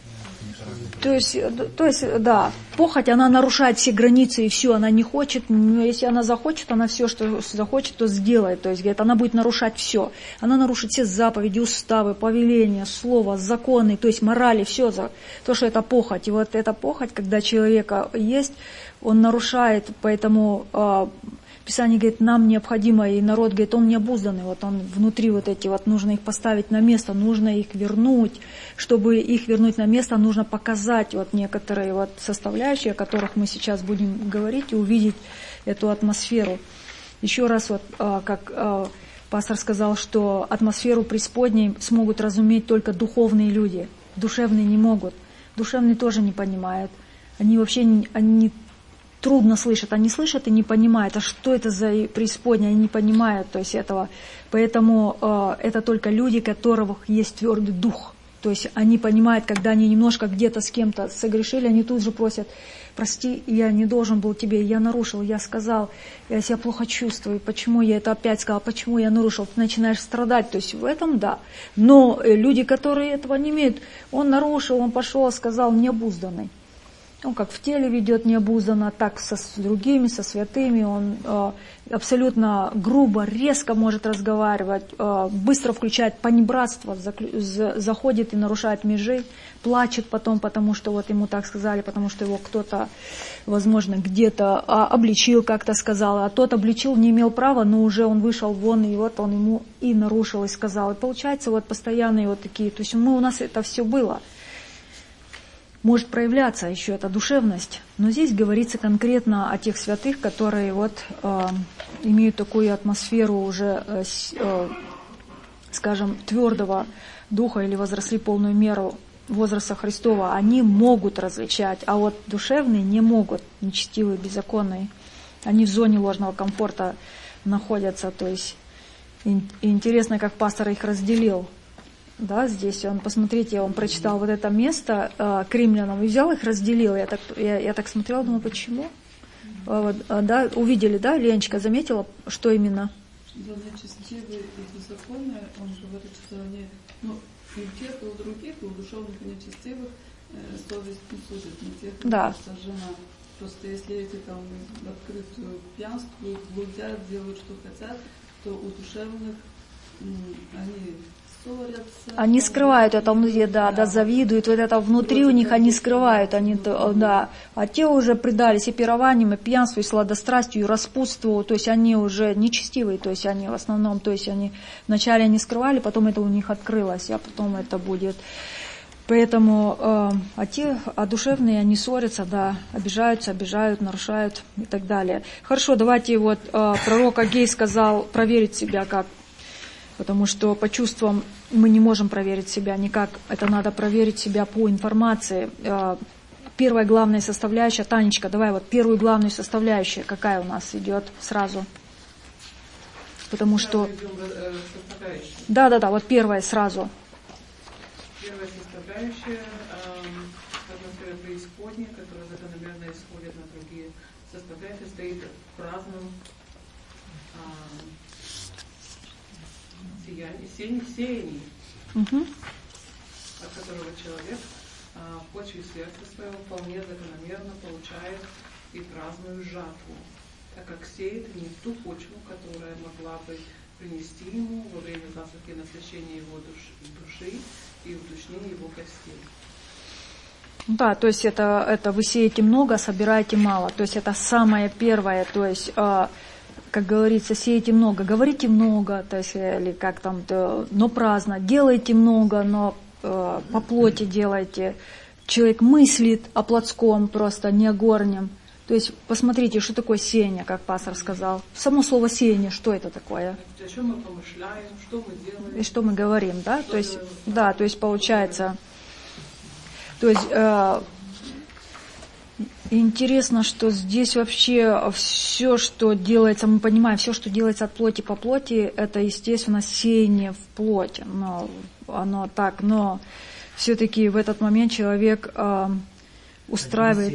То есть, то есть, да, похоть, она нарушает все границы, и все, она не хочет, но если она захочет, она все, что захочет, то сделает. То есть, говорит, она будет нарушать все. Она нарушит все заповеди, уставы, повеления, слова, законы, то есть морали, все, то, что это похоть. И вот эта похоть, когда человека есть, он нарушает, поэтому... Писание говорит, нам необходимо, и народ говорит, он необузданный, вот он внутри вот эти, вот нужно их поставить на место, нужно их вернуть. Чтобы их вернуть на место, нужно показать вот некоторые вот составляющие, о которых мы сейчас будем говорить, и увидеть эту атмосферу. Еще раз, вот как пастор сказал, что атмосферу преисподней смогут разуметь только духовные люди, душевные не могут. Душевные тоже не понимают. Они вообще не... Они трудно слышат, они слышат и не понимают, а что это за преисподняя, они не понимают, то есть этого. Поэтому э, это только люди, у которых есть твердый дух. То есть они понимают, когда они немножко где-то с кем-то согрешили, они тут же просят, прости, я не должен был тебе, я нарушил, я сказал, я себя плохо чувствую, почему я это опять сказал, почему я нарушил, ты начинаешь страдать, то есть в этом да. Но люди, которые этого не имеют, он нарушил, он пошел, сказал, необузданный. Он как в теле ведет необузданно, так со, с другими, со святыми. Он э, абсолютно грубо, резко может разговаривать, э, быстро включает понебратство, заклю, за, заходит и нарушает межи, плачет потом, потому что вот ему так сказали, потому что его кто-то, возможно, где-то а, обличил, как-то сказал, а тот обличил, не имел права, но уже он вышел вон, и вот он ему и нарушил, и сказал. И получается вот постоянные вот такие, то есть мы, у нас это все было. Может проявляться еще эта душевность, но здесь говорится конкретно о тех святых, которые вот э, имеют такую атмосферу уже, э, э, скажем, твердого духа или возросли полную меру возраста Христова. Они могут различать, а вот душевные не могут, нечестивые, беззаконные. Они в зоне ложного комфорта находятся. То есть и, и интересно, как пастор их разделил. Да, здесь он, посмотрите, он прочитал вот это место э, к римлянам и взял их, разделил. Я так, я, я так смотрела, думаю, почему? Э, вот, э, да, увидели, да, Леночка заметила, что именно? За нечестивые и беззаконные, он говорит, что они, ну, и у тех, и у других, и у душевных и нечестивых э, совесть не служит, не тех, и да. жена. Просто если эти там в открытую пьянствуют, блудят, делают, что хотят, то у душевных м, они Они скрывают это внутри, да, да, завидуют, вот это внутри у них они скрывают, они, да. А те уже предались и пированиям, и пьянству, и сладострастию, и распутству, то есть они уже нечестивые, то есть они в основном, то есть они вначале не скрывали, потом это у них открылось, а потом это будет. Поэтому, э, а те, а душевные, они ссорятся, да, обижаются, обижают, нарушают и так далее. Хорошо, давайте вот э, пророк Агей сказал проверить себя как. Потому что по чувствам мы не можем проверить себя никак. Это надо проверить себя по информации. Первая главная составляющая, Танечка, давай вот первую главную составляющую, какая у нас идет сразу. Потому что... Да, да, да, вот первая сразу. Первая составляющая, атмосфера преисподней, которая закономерно исходит на другие составляющие, стоит в праздном сиянии, сеянии, угу. от которого человек а, в почве сердца своего вполне закономерно получает и праздную жатву, так как сеет не в ту почву, которая могла бы принести ему во время засухи насыщения его душ, души и удушнения его костей. Да, то есть это, это вы сеете много, собираете мало. То есть это самое первое, то есть... как говорится, сеете много, говорите много, то есть, или как там, то, но праздно, делайте много, но э, по плоти делайте. Человек мыслит о плотском, просто не о горнем. То есть, посмотрите, что такое сеяние, как пастор сказал. Само слово сеяние, что это такое? О чем мы помышляем, что мы делаем. И что мы говорим, да? То есть, да, то есть получается, то есть, э, интересно, что здесь вообще все, что делается, мы понимаем, все, что делается от плоти по плоти, это, естественно, сеяние в плоти. Но оно так, но все-таки в этот момент человек э, устраивает...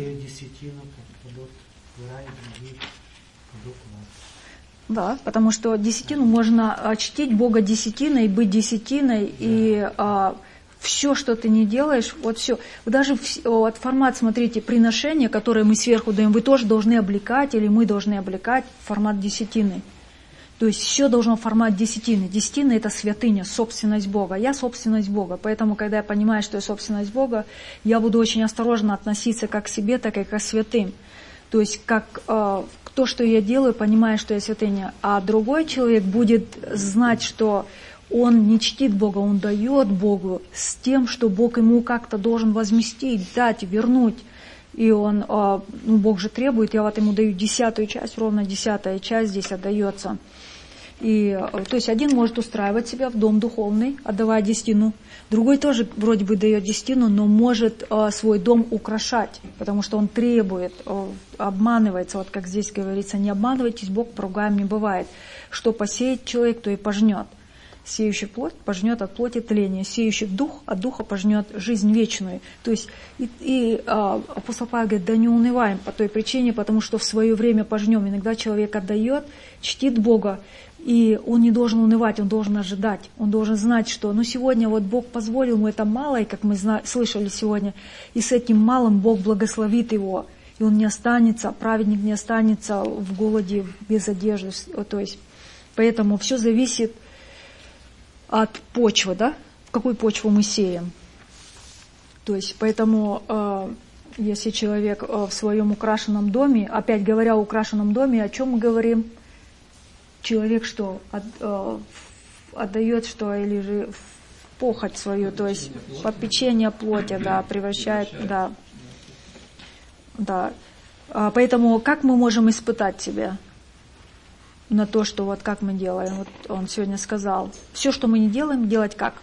Да, потому что десятину можно чтить Бога десятиной, быть десятиной, и... Э, все, что ты не делаешь, вот все. Даже вот формат, смотрите, приношения, которые мы сверху даем, вы тоже должны облекать, или мы должны облекать формат десятины. То есть все должно в формат десятины. Десятина – это святыня, собственность Бога. Я собственность Бога, поэтому, когда я понимаю, что я собственность Бога, я буду очень осторожно относиться как к себе, так и к святым. То есть как э, то, что я делаю, понимая, что я святыня. А другой человек будет знать, что он не чтит Бога, он дает Богу с тем, что Бог ему как-то должен возместить, дать, вернуть. И он, ну, Бог же требует, я вот ему даю десятую часть, ровно десятая часть здесь отдается. И, то есть один может устраивать себя в дом духовный, отдавая десятину, другой тоже вроде бы дает десятину, но может свой дом украшать, потому что он требует, обманывается, вот как здесь говорится, не обманывайтесь, Бог поругаем не бывает. Что посеет человек, то и пожнет. Сеющий плоть пожнет от плоти тление, сеющий дух от духа пожнет жизнь вечную. То есть и, и а, апостол Павел говорит, да не унываем по той причине, потому что в свое время пожнем. Иногда человек отдает, чтит Бога, и он не должен унывать, он должен ожидать, он должен знать, что ну сегодня вот Бог позволил ему это малое, как мы зна- слышали сегодня, и с этим малым Бог благословит его, и он не останется, праведник не останется в голоде, без одежды. То есть, поэтому все зависит от почвы, да? В какую почву мы сеем. То есть, поэтому, э, если человек э, в своем украшенном доме, опять говоря о украшенном доме, о чем мы говорим? Человек что? От, э, отдает что? Или же в похоть свою, то есть попечение плоти, да, превращает, да. Да. А, поэтому, как мы можем испытать себя на то, что вот как мы делаем. Вот он сегодня сказал, все, что мы не делаем, делать как?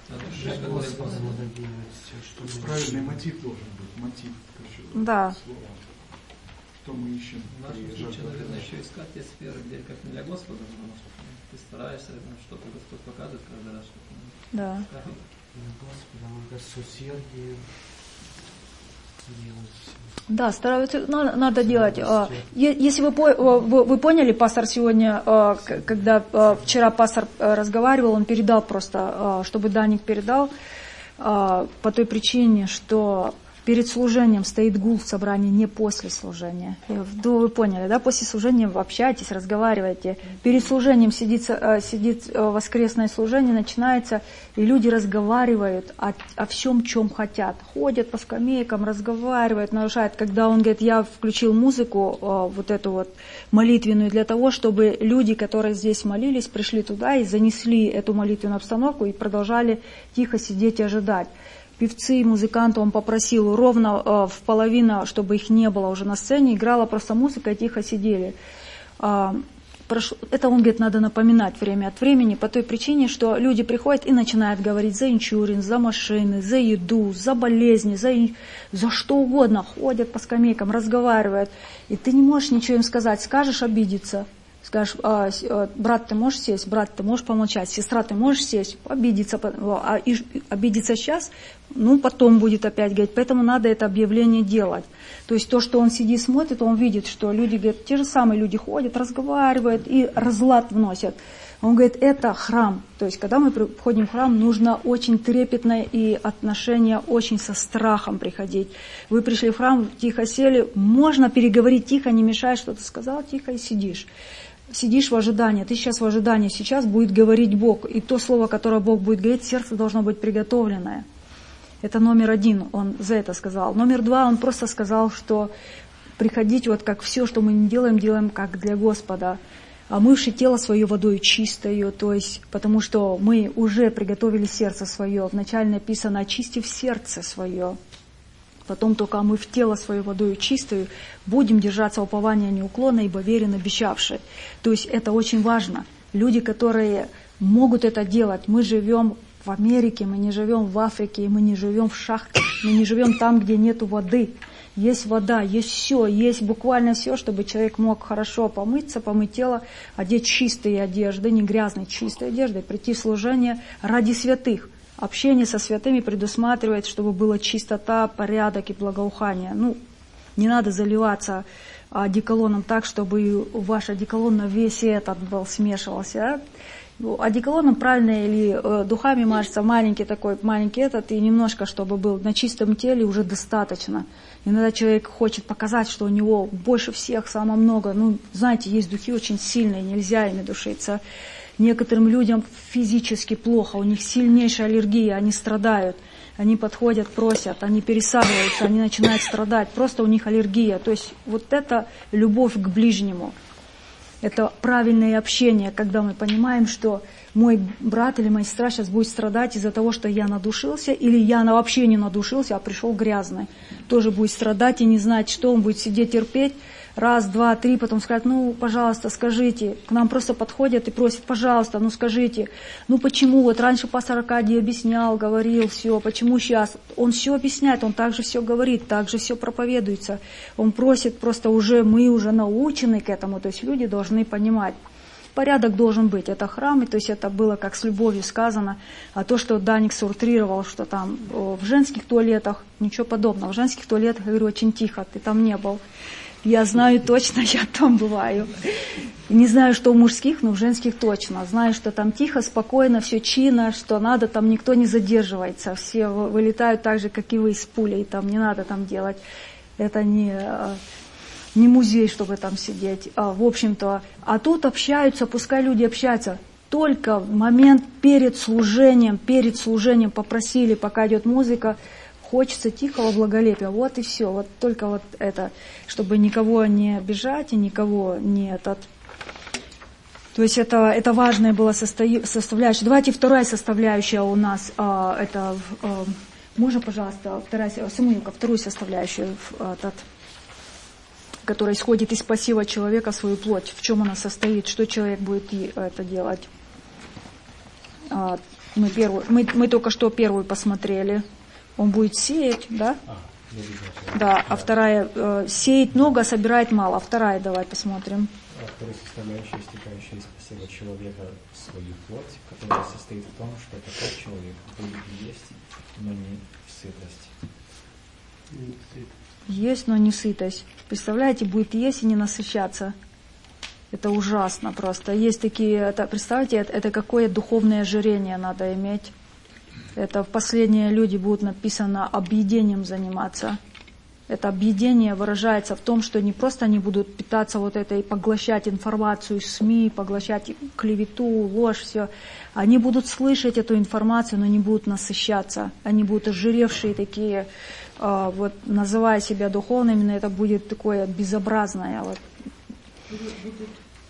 Правильный мотив должен быть, мотив. Да. Что мы ищем? В нашем случае, наверное, еще искать те сферы, где как не для Господа, потому что ты стараешься, что-то Господь показывает каждый раз. Да. Господа, надо с усердием делать. Да, стараются, надо, надо делать. Если вы, вы, вы поняли, пастор сегодня, когда вчера пастор разговаривал, он передал просто, чтобы Даник передал, по той причине, что Перед служением стоит гул в собрании, не после служения. Ну, вы поняли, да? После служения вы общаетесь, разговариваете. Перед служением сидит, сидит воскресное служение, начинается, и люди разговаривают о, о всем, чем хотят. Ходят по скамейкам, разговаривают, нарушают. Когда он говорит, я включил музыку, вот эту вот молитвенную, для того, чтобы люди, которые здесь молились, пришли туда и занесли эту молитвенную обстановку и продолжали тихо сидеть и ожидать. Певцы, музыканты, он попросил ровно э, в половину, чтобы их не было уже на сцене, играла просто музыка и тихо сидели. А, прошу, это, он говорит, надо напоминать время от времени по той причине, что люди приходят и начинают говорить за иншуринс, за машины, за еду, за болезни, за, за что угодно, ходят по скамейкам, разговаривают. И ты не можешь ничего им сказать, скажешь — обидеться. Скажешь, а, брат, ты можешь сесть, брат, ты можешь помолчать, сестра, ты можешь сесть, обидеться, а, и, обидеться сейчас, ну, потом будет опять говорить, поэтому надо это объявление делать. То есть то, что он сидит, смотрит, он видит, что люди, говорят, те же самые люди ходят, разговаривают и разлад вносят. Он говорит, это храм. То есть когда мы приходим в храм, нужно очень трепетно и отношение очень со страхом приходить. Вы пришли в храм, тихо сели, можно переговорить тихо, не мешая, что-то сказал, тихо и сидишь. Сидишь в ожидании, ты сейчас в ожидании, сейчас будет говорить Бог. И то слово, которое Бог будет говорить, сердце должно быть приготовленное. Это номер один, он за это сказал. Номер два, он просто сказал, что приходить, вот как все, что мы не делаем, делаем как для Господа. Омывши тело свое водой чистою, то есть, потому что мы уже приготовили сердце свое. Вначале написано, очистив сердце свое. Потом только омыв тело свое водою чистою, будем держаться упования неуклонно, ибо верен обещавший. То есть это очень важно. Люди, которые могут это делать, мы живем в Америке, мы не живем в Африке, мы не живем в шахтах, мы не живем там, где нету воды. Есть вода, есть все, есть буквально все, чтобы человек мог хорошо помыться, помыть тело, одеть чистые одежды, не грязные, чистые одежды, прийти в служение ради святых. Общение со святыми предусматривает, чтобы была чистота, порядок и благоухание. Ну, не надо заливаться одеколоном так, чтобы ваш одеколон на весь этот был смешивался. А? Одеколоном правильно или э, духами мажется, маленький такой, маленький этот, и немножко, чтобы был на чистом теле, уже достаточно. Иногда человек хочет показать, что у него больше всех, самое много. Ну, знаете, есть духи очень сильные, нельзя ими душиться. Некоторым людям физически плохо, у них сильнейшая аллергия, они страдают. Они подходят, просят, они пересаживаются, они начинают страдать. Просто у них аллергия. То есть вот это любовь к ближнему. Это правильное общение, когда мы понимаем, что мой брат или моя сестра сейчас будет страдать из-за того, что я надушился, или я вообще не надушился, а пришел грязный. Тоже будет страдать и не знать, что он будет сидеть терпеть. Раз, два, три, потом сказать, ну, пожалуйста, скажите. К нам просто подходят и просят, пожалуйста, ну, скажите. Ну, почему? Вот раньше пастор Аркадий объяснял, говорил все. Почему сейчас? Он все объясняет, он также все говорит, также все проповедуется. Он просит, просто уже мы уже научены к этому. То есть люди должны понимать. Порядок должен быть. Это храм, и то есть это было как с любовью сказано. А то, что Даник суртрировал, что там в женских туалетах, ничего подобного. В женских туалетах, я говорю, очень тихо, ты там не был. Я знаю точно, я там бываю. Не знаю, что в мужских, но в женских точно. Знаю, что там тихо, спокойно, все чинно, что надо, там никто не задерживается. Все вылетают так же, как и вы, с пулей. Там не надо там делать. Это не, не музей, чтобы там сидеть. А, в общем-то, а тут общаются, пускай люди общаются. Только в момент перед служением, перед служением попросили, пока идет музыка, хочется тихого благолепия. Вот и все. Вот только вот это, чтобы никого не обижать и никого не этот. То есть это, это важная была составляющая. Давайте вторая составляющая у нас. А, это, а, можно, пожалуйста, вторая, Самуилка, вторую составляющую, этот, которая исходит из пассива человека, свою плоть. В чем она состоит, что человек будет это делать. А, мы, первую, мы, мы только что первую посмотрели. Он будет сеять, да? А, да, а вторая, э, сеять много, собирает мало. А вторая, давай посмотрим. А вторая составляющая, истекающая из пассива человека, свою плоть, которая состоит в том, что такой человек будет есть, но не в сытость. Есть, но не сытость. Представляете, будет есть и не насыщаться. Это ужасно просто. Есть такие, это, представьте, это, это какое духовное ожирение надо иметь. Это в последние люди будут написано объедением заниматься. Это объедение выражается в том, что не просто они будут питаться вот этой, поглощать информацию из СМИ, поглощать клевету, ложь, все. Они будут слышать эту информацию, но не будут насыщаться. Они будут ожиревшие такие, э, вот называя себя духовными, но это будет такое безобразное. Вот. Будут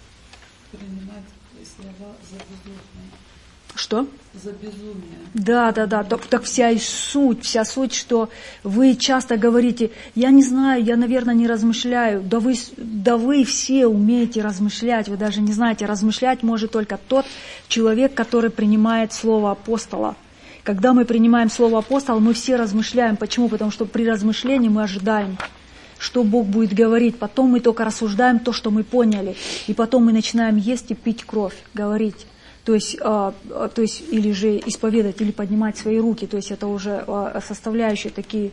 принимать слова за безумие. Что? За безумие. Да, да, да. Так, так вся и суть, вся суть, что вы часто говорите, я не знаю, я, наверное, не размышляю. Да вы, да вы все умеете размышлять, вы даже не знаете, размышлять может только тот человек, который принимает слово апостола. Когда мы принимаем слово апостола, мы все размышляем. Почему? Потому что при размышлении мы ожидаем, что Бог будет говорить. Потом мы только рассуждаем то, что мы поняли. И потом мы начинаем есть и пить кровь, говорить. То есть, а, то есть, или же исповедать, или поднимать свои руки, то есть это уже а, составляющие такие.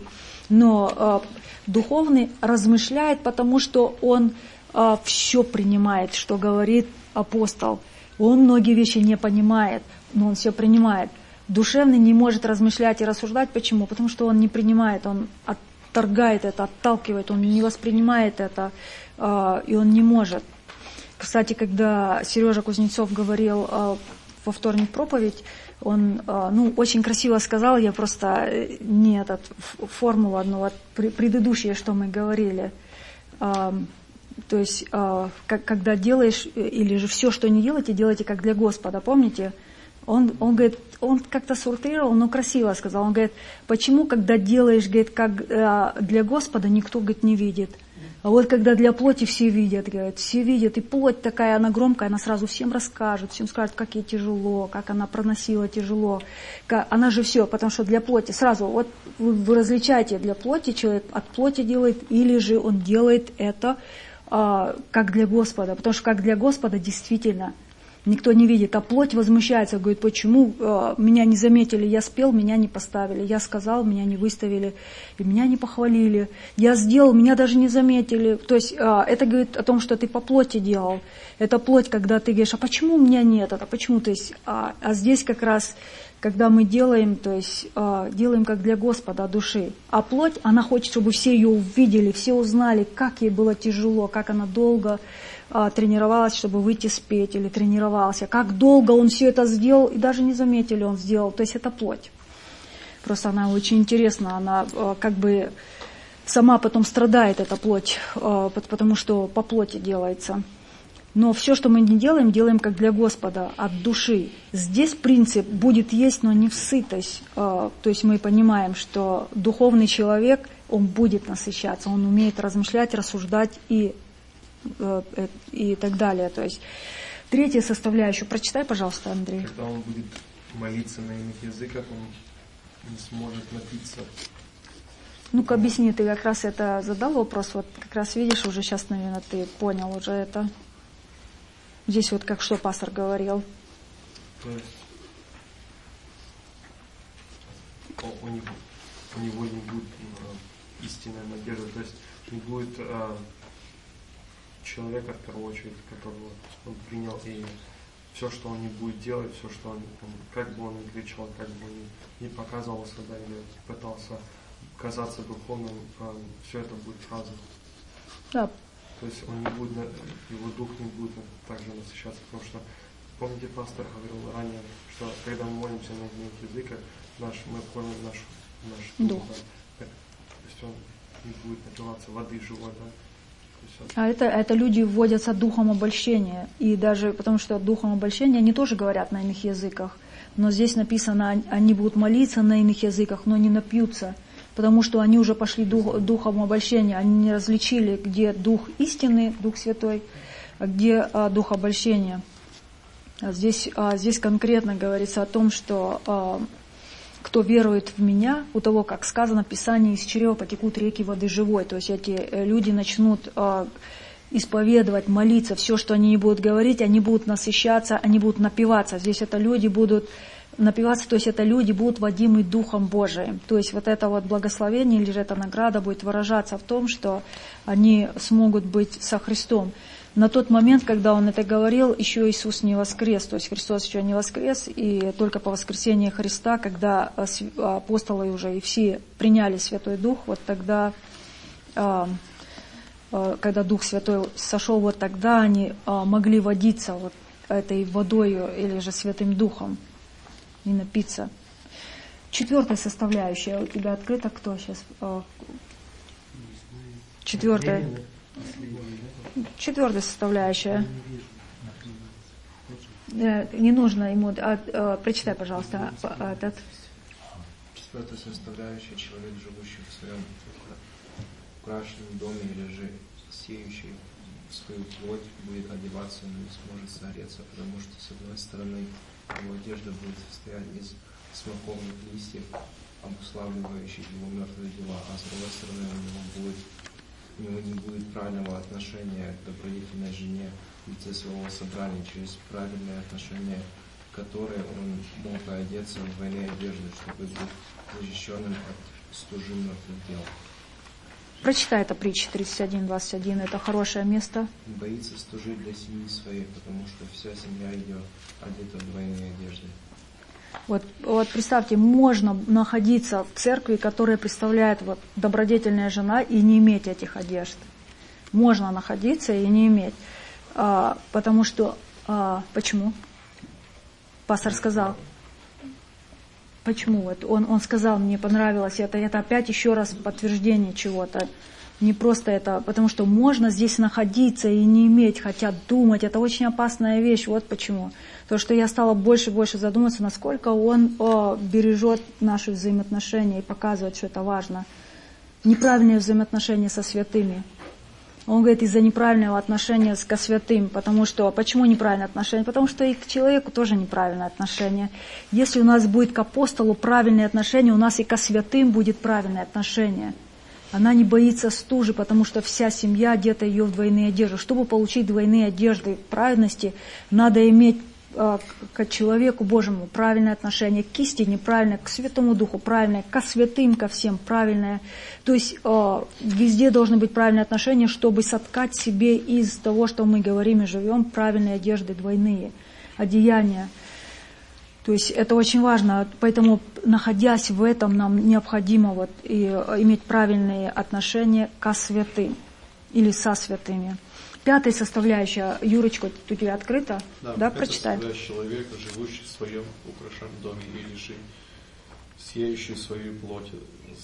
Но а, духовный размышляет, потому что он а, все принимает, что говорит апостол. Он многие вещи не понимает, но он все принимает. Душевный не может размышлять и рассуждать. Почему? Потому что он не принимает, он отторгает это, отталкивает, он не воспринимает это, а, и он не может. Кстати, когда Сережа Кузнецов говорил э, во вторник проповедь, он э, ну, очень красиво сказал, я просто не этот, формулу одну, вот, предыдущее, что мы говорили. Э, то есть, э, как, когда делаешь, или же все, что не делаете, делайте как для Господа, помните? Он, он говорит, он как-то сортировал, но красиво сказал. Он говорит, почему, когда делаешь, говорит, как э, для Господа, никто, говорит, не видит. А вот когда для плоти все видят, говорят, все видят, и плоть такая, она громкая, она сразу всем расскажет, всем скажет, как ей тяжело, как она проносила тяжело. Как, она же все, потому что для плоти сразу, вот вы, вы различаете, для плоти человек от плоти делает, или же он делает это а, как для Господа, потому что как для Господа действительно никто не видит, а плоть возмущается, говорит, почему э, меня не заметили, я спел, меня не поставили, я сказал, меня не выставили, и меня не похвалили, я сделал, меня даже не заметили. То есть э, это говорит о том, что ты по плоти делал. Это плоть, когда ты говоришь, а почему у меня нет, а почему? То есть, а, а здесь как раз, когда мы делаем, то есть э, делаем как для Господа души. А плоть, она хочет, чтобы все ее увидели, все узнали, как ей было тяжело, как она долго тренировалась, чтобы выйти спеть, или тренировался, как долго он все это сделал, и даже не заметили, он сделал. То есть это плоть. Просто она очень интересна, она как бы сама потом страдает, эта плоть, потому что по плоти делается. Но все, что мы не делаем, делаем как для Господа, от души. Здесь принцип будет есть, но не в сытость. То есть мы понимаем, что духовный человек, он будет насыщаться, он умеет размышлять, рассуждать и и так далее. То есть третья составляющая. Прочитай, пожалуйста, Андрей. Когда он будет молиться на иных языках, он не сможет напиться. Ну-ка, объясни, ты как раз это задал вопрос, вот как раз видишь, уже сейчас, наверное, ты понял уже это. Здесь вот как что пастор говорил. То есть у него, у него не будет э, истинной надежды, то есть не будет э, человека, в первую очередь, которого он принял, и все, что он не будет делать, все, что он, он как бы он ни кричал, как бы он ни, не показывал себя или пытался казаться духовным, все это будет разом. Да. То есть он не будет, его дух не будет также насыщаться, потому что, помните, пастор говорил ранее, что когда мы молимся на иных языках, наш, мы кормим наш, наш дух. Да. То есть он не будет напиваться воды живой, да. А это, это люди вводятся духом обольщения. И даже потому что духом обольщения они тоже говорят на иных языках. Но здесь написано, они будут молиться на иных языках, но не напьются. Потому что они уже пошли дух, духом обольщения. Они не различили, где дух истины, дух святой, а где а, дух обольщения. А здесь, а, здесь конкретно говорится о том, что а, кто верует в меня, у того, как сказано в Писании, из чрева потекут реки воды живой. То есть эти люди начнут э, исповедовать, молиться, все, что они не будут говорить, они будут насыщаться, они будут напиваться. Здесь это люди будут напиваться, то есть это люди будут водимы Духом Божиим. То есть вот это вот благословение или же эта награда будет выражаться в том, что они смогут быть со Христом. на тот момент, когда он это говорил, еще Иисус не воскрес, то есть Христос еще не воскрес, и только по воскресении Христа, когда апостолы уже и все приняли Святой Дух, вот тогда, когда Дух Святой сошел, вот тогда они могли водиться вот этой водою или же Святым Духом и напиться. Четвертая составляющая у тебя открыта, кто сейчас? Четвертая. Четвертая составляющая. Не нужно ему... А, а, прочитай, пожалуйста, этот. Четвертая составляющая — человек, живущий в своем украшенном доме или же сеющий свою плоть, будет одеваться, но не сможет согреться, потому что, с одной стороны, его одежда будет состоять из смоковных листьев, обуславливающих его мертвые дела, а с другой стороны, у него будет у него не будет правильного отношения к добродетельной жене в лице своего собрания, через правильное отношение, которое он мог одеться в двойные одежды, чтобы быть защищенным от стужи мертвых дел. Прочитай это, притча тридцать один двадцать один, это хорошее место. Боится стужи для семьи своей, потому что вся семья ее одета в двойные одежды. Вот, вот представьте, можно находиться в церкви, которая представляет вот, добродетельная жена, и не иметь этих одежд. Можно находиться и не иметь. А, потому что... А, почему? Пастор сказал. Почему? Вот он, он сказал, мне понравилось это. Это опять еще раз подтверждение чего-то. Не просто это, потому что можно здесь находиться и не иметь, хотя думать, это очень опасная вещь, вот почему. То, что я стала больше и больше задумываться, насколько он о, бережет наши взаимоотношения и показывает, что это важно. Неправильные взаимоотношения со святыми. Он говорит, из-за неправильного отношения ко святым, потому что, почему неправильное отношение? Потому что и к человеку тоже неправильное отношение. Если у нас будет к апостолу правильное отношение, у нас и ко святым будет правильное отношение. Она не боится стужи, потому что вся семья одета ее в двойные одежды. Чтобы получить двойные одежды праведности, надо иметь э, к человеку Божьему правильное отношение, к истине правильное, к Святому Духу правильное, ко святым, ко всем правильное. То есть э, везде должны быть правильные отношения, чтобы соткать себе из того, что мы говорим и живем, правильные одежды двойные, одеяния. То есть это очень важно, поэтому, находясь в этом, нам необходимо вот и иметь правильные отношения ко святым или со святыми. Пятая составляющая, Юрочка, у тебя открыто? Да, да прочитай. Человека, живущий в своем украшенном доме, или же сеющий свою плоть,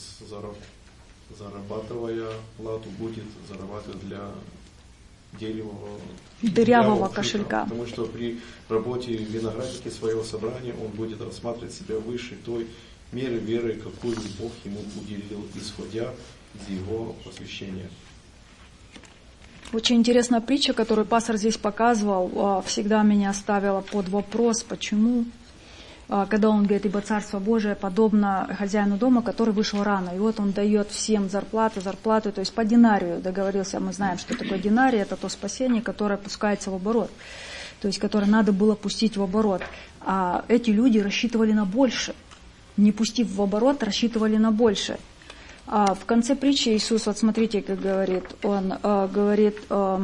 зарабатывая плату, будет зарабатывать для деревого, дырявого кошелька. Потому что при работе в винограднике своего собрания он будет рассматривать себя выше той меры веры, какую Бог ему уделил, исходя из его посвящения. Очень интересная притча, которую пастор здесь показывал, всегда меня ставила под вопрос, почему, когда он говорит, ибо Царство Божие подобно хозяину дома, который вышел рано. И вот он дает всем зарплату, зарплату, то есть по динарию договорился. Мы знаем, что такое динарий, это то спасение, которое пускается в оборот. То есть, которое надо было пустить в оборот. А эти люди рассчитывали на больше. Не пустив в оборот, рассчитывали на больше. А в конце притчи Иисус, вот смотрите, как говорит, Он э, говорит... Э,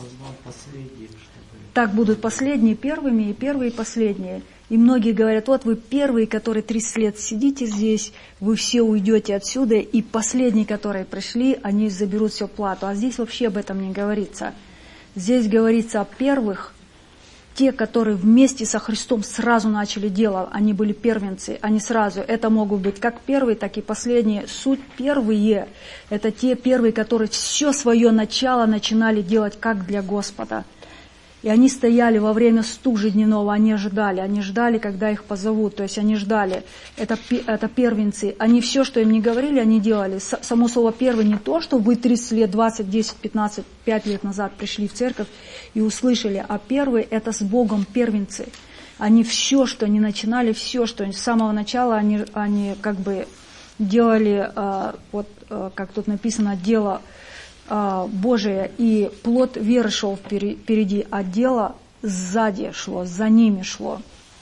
так будут последние первыми, и первые последние. И многие говорят, вот вы первые, которые тридцать лет сидите здесь, вы все уйдете отсюда, и последние, которые пришли, они заберут всю плату. А здесь вообще об этом не говорится. Здесь говорится о первых, те, которые вместе со Христом сразу начали дело, они были первенцы, они сразу. Это могут быть как первые, так и последние. Суть первые, это те первые, которые все свое начало начинали делать как для Господа. И они стояли во время стужи дневного, они ожидали, они ждали, когда их позовут, то есть они ждали, это, это первенцы. Они все, что им не говорили, они делали. Само слово «первый» не то, что вы тридцать лет, двадцать, десять, пятнадцать, пять лет назад пришли в церковь и услышали, а первый – это с Богом первенцы. Они все, что они начинали, все, что с самого начала они, они как бы делали, вот как тут написано, дело Божие, и плод веры шел впереди, а дело сзади шло, за ними шло.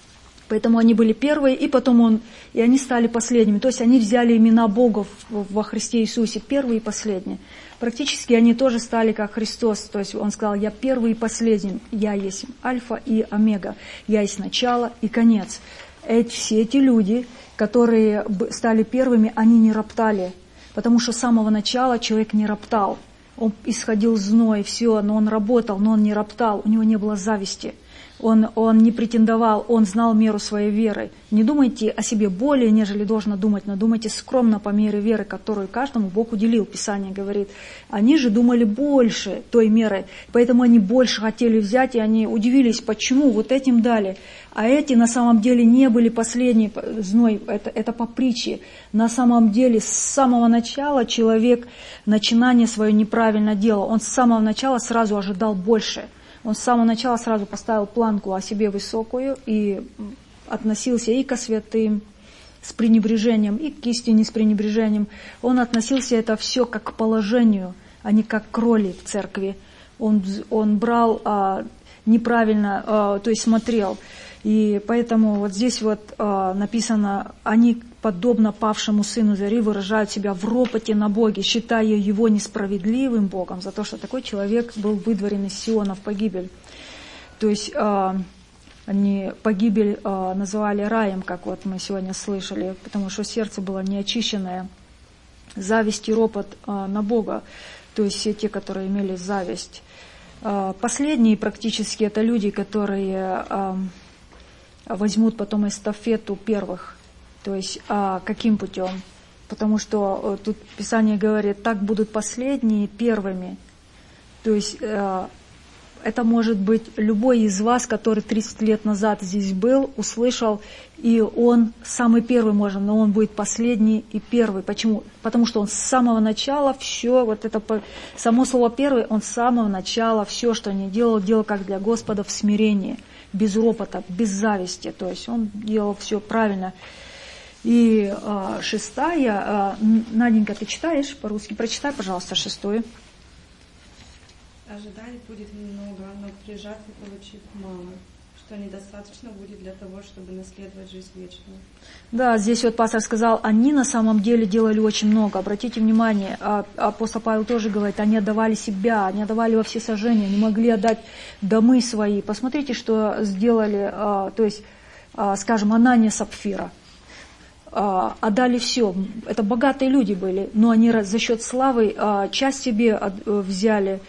Поэтому они были первые, и потом он, и они стали последними. То есть они взяли имена богов во Христе Иисусе, первые и последние. Практически они тоже стали как Христос. То есть он сказал: я первый и последний, я есть альфа и омега, я есть начало и конец. Эти, все эти люди, которые стали первыми, они не роптали, потому что с самого начала человек не роптал. Он исходил зной, все, но он работал, но он не роптал, у него не было зависти. Он, он не претендовал, он знал меру своей веры. Не думайте о себе более, нежели должно думать, но думайте скромно по мере веры, которую каждому Бог уделил. Писание говорит, они же думали больше той меры, поэтому они больше хотели взять, и они удивились, почему вот этим дали. А эти на самом деле не были последние, зной, это, это по притче. На самом деле с самого начала человек начинание свое неправильно делал, он с самого начала сразу ожидал больше. Он с самого начала сразу поставил планку о себе высокую и относился и ко святым с пренебрежением, и к истине с пренебрежением. Он относился это все как к положению, а не как к роли в церкви. Он, он брал а, неправильно, а, то есть смотрел. И поэтому вот здесь вот а, написано, они подобно павшему сыну зари выражают себя в ропоте на Боге, считая его несправедливым Богом за то, что такой человек был выдворен из Сиона в погибель. То есть а, они погибель а, называли раем, как вот мы сегодня слышали, потому что сердце было неочищенное. Зависть и ропот а, на Бога, то есть все те, которые имели зависть. А, последние практически это люди, которые а, возьмут потом эстафету первых. То есть а, каким путем? Потому что а, тут Писание говорит, так будут последние первыми. То есть а, это может быть любой из вас, который тридцать лет назад здесь был, услышал, и он самый первый может, но он будет последний и первый. Почему? Потому что он с самого начала все, вот это само слово первый, он с самого начала все, что не делал, делал как для Господа в смирении, без ропота, без зависти. То есть он делал все правильно. И а, шестая, а, Наденька, ты читаешь по-русски? Прочитай, пожалуйста, шестую. Ожиданий будет много, но при жатве получит мало, что недостаточно будет для того, чтобы наследовать жизнь вечную. Да, здесь вот пастор сказал, они на самом деле делали очень много. Обратите внимание, апостол Павел тоже говорит, они отдавали себя, они отдавали во всесожжение, они могли отдать домы свои. Посмотрите, что сделали, то есть, скажем, Анания Сапфира. Отдали все. Это богатые люди были, но они за счет славы часть себе взяли,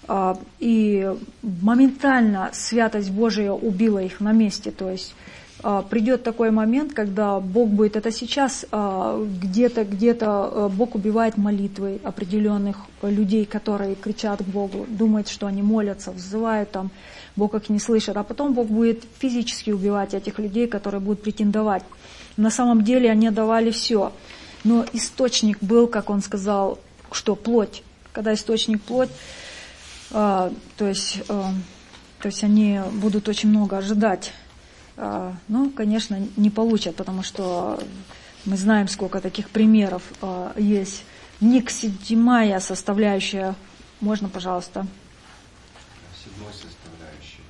и моментально святость Божия убила их на месте. То есть придет такой момент, когда Бог будет, это сейчас где-то, где-то Бог убивает молитвы определенных людей, которые кричат к Богу, думают, что они молятся, взывают там, Бог их не слышит, а потом Бог будет физически убивать этих людей, которые будут претендовать. На самом деле они давали все. Но источник был, как он сказал, что плоть. Когда источник плоть, э, то есть, э, то есть они будут очень много ожидать. Э, ну, конечно, не получат, потому что мы знаем, сколько таких примеров э, есть. Никсидимая составляющая. Можно, пожалуйста? Седьмой составляющей.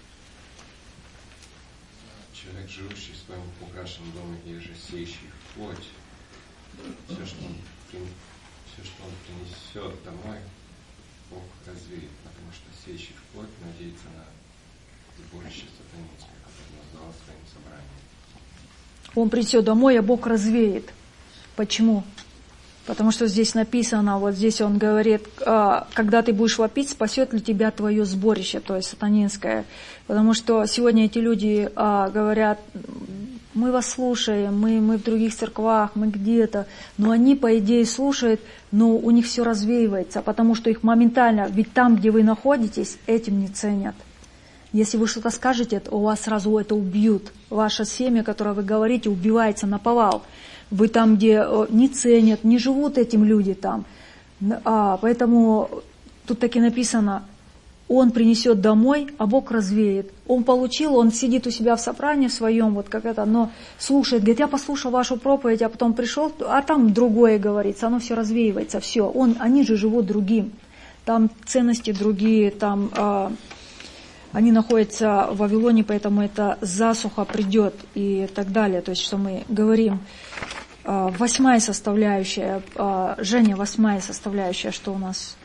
Человек, живущий в своем украшенном доме и же сеющий в плоть, все, что он, все, что он принесет домой, Бог развеет, потому что сеющий в плоть надеется на сборище сатанинское, которое назвал своим собранием. Он принесет домой, а Бог развеет. Почему? Потому что здесь написано, вот здесь он говорит, когда ты будешь вопить, спасет ли тебя твое сборище, то есть сатанинское. Потому что сегодня эти люди говорят, мы вас слушаем, мы, мы в других церквах, мы где-то, но они, по идее, слушают, но у них все развеивается, потому что их моментально, ведь там, где вы находитесь, этим не ценят. Если вы что-то скажете, у вас сразу это убьют. Ваше семя, которое вы говорите, убивается наповал. Вы там, где не ценят, не живут этим люди там. А, поэтому тут таки написано, он принесет домой, а Бог развеет. Он получил, он сидит у себя в собрании в своем, вот как это, но слушает, говорит, я послушал вашу проповедь, а потом пришел, а там другое говорится, оно все развеивается, все. Он, они же живут другим. Там ценности другие, там... А, они находятся в Вавилоне, поэтому эта засуха придет и так далее. То есть, что мы говорим. Восьмая составляющая, Женя, восьмая составляющая, что у нас?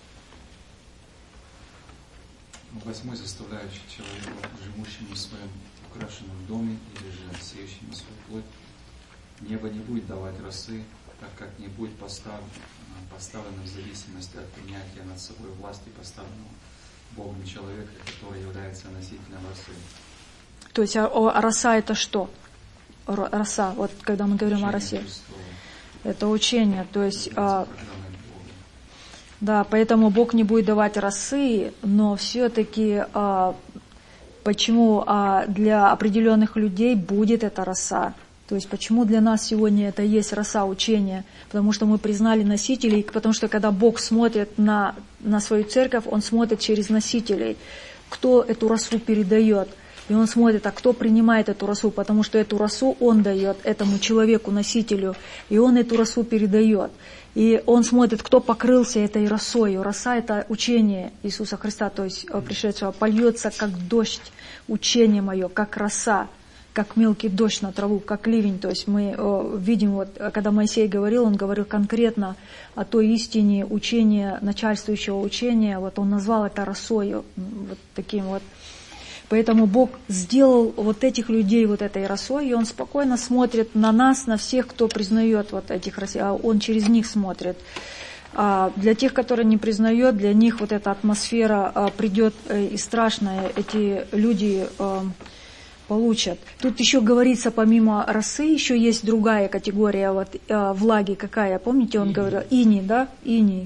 Восьмой составляющей человеку, живущему в своем украшенном доме или же сеющему свою плоть, небо не будет давать росы, так как не будет поставлено, поставлено в зависимости от принятия над собой власти поставленного Богом человека, который является носителем росы. То есть, а, а роса это что? Роса, вот когда мы говорим учение о росе. Христова. Это учение, то есть... А, да, поэтому Бог не будет давать росы, но все-таки а, почему а, для определенных людей будет эта роса? То есть почему для нас сегодня это есть роса учения? Потому что мы признали носителей, потому что когда Бог смотрит на, на свою церковь, Он смотрит через носителей, кто эту росу передает. И Он смотрит, а кто принимает эту росу, потому что эту росу Он дает этому человеку, носителю, и Он эту росу передает. И Он смотрит, кто покрылся этой росой. Роса – это учение Иисуса Христа, то есть пришедшего, польется как дождь, учение мое, как роса, как мелкий дождь на траву, как ливень. То есть мы видим, вот, когда Моисей говорил, он говорил конкретно о той истине учения, начальствующего учения, вот он назвал это росою, вот таким вот. Поэтому Бог сделал вот этих людей вот этой росой, и Он спокойно смотрит на нас, на всех, кто признает вот этих рос, а Он через них смотрит. А для тех, которые не признают, для них вот эта атмосфера а, придет и страшная, эти люди а, получат. Тут еще говорится, помимо росы, еще есть другая категория вот, а, влаги, какая, помните, он говорил, иней, да, иней.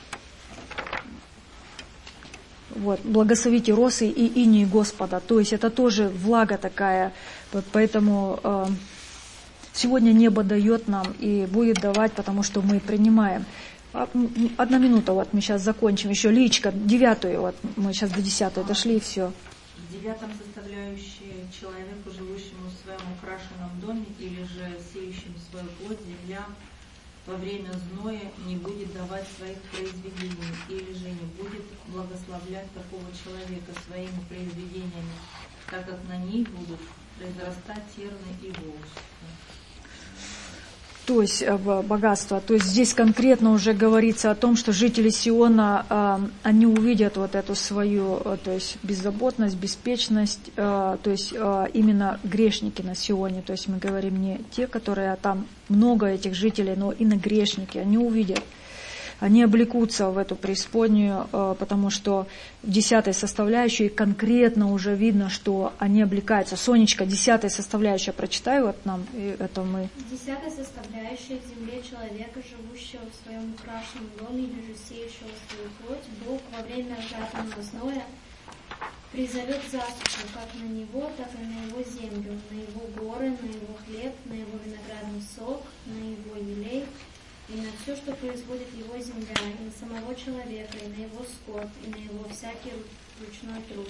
Вот, благословите росы и иней Господа. То есть это тоже влага такая. Вот поэтому э, сегодня небо дает нам и будет давать, потому что мы принимаем. Одна минута, вот мы сейчас закончим. Еще Личка, девятую, вот мы сейчас до десятой дошли и все. В девятом составляющей человеку, живущему в своем украшенном доме или же сеющему свою плоть, земля во время зноя не будет давать своих произведений, или же не будет благословлять такого человека своими произведениями, так как на них будут произрастать терны и волосы. То есть богатство. То есть здесь конкретно уже говорится о том, что жители Сиона, они увидят вот эту свою, то есть беззаботность, беспечность, то есть именно грешники на Сионе. То есть мы говорим не те, которые там много этих жителей, но и на грешники. Они увидят. Они облекутся в эту преисподнюю, потому что в десятой составляющей конкретно уже видно, что они облекаются. Сонечка, десятая составляющая, прочитай вот нам, и это мы. Десятая составляющая в земле человека, живущего в своем украшенном доме или же сеющего свою плоть, Бог во время жатвенного зноя призовет засуху как на него, так и на его землю, на его горы, на его хлеб, на его виноградный сок, на его елей, и на все, что производит его земля, и на самого человека, и на его скот, и на его всякий ручной труд.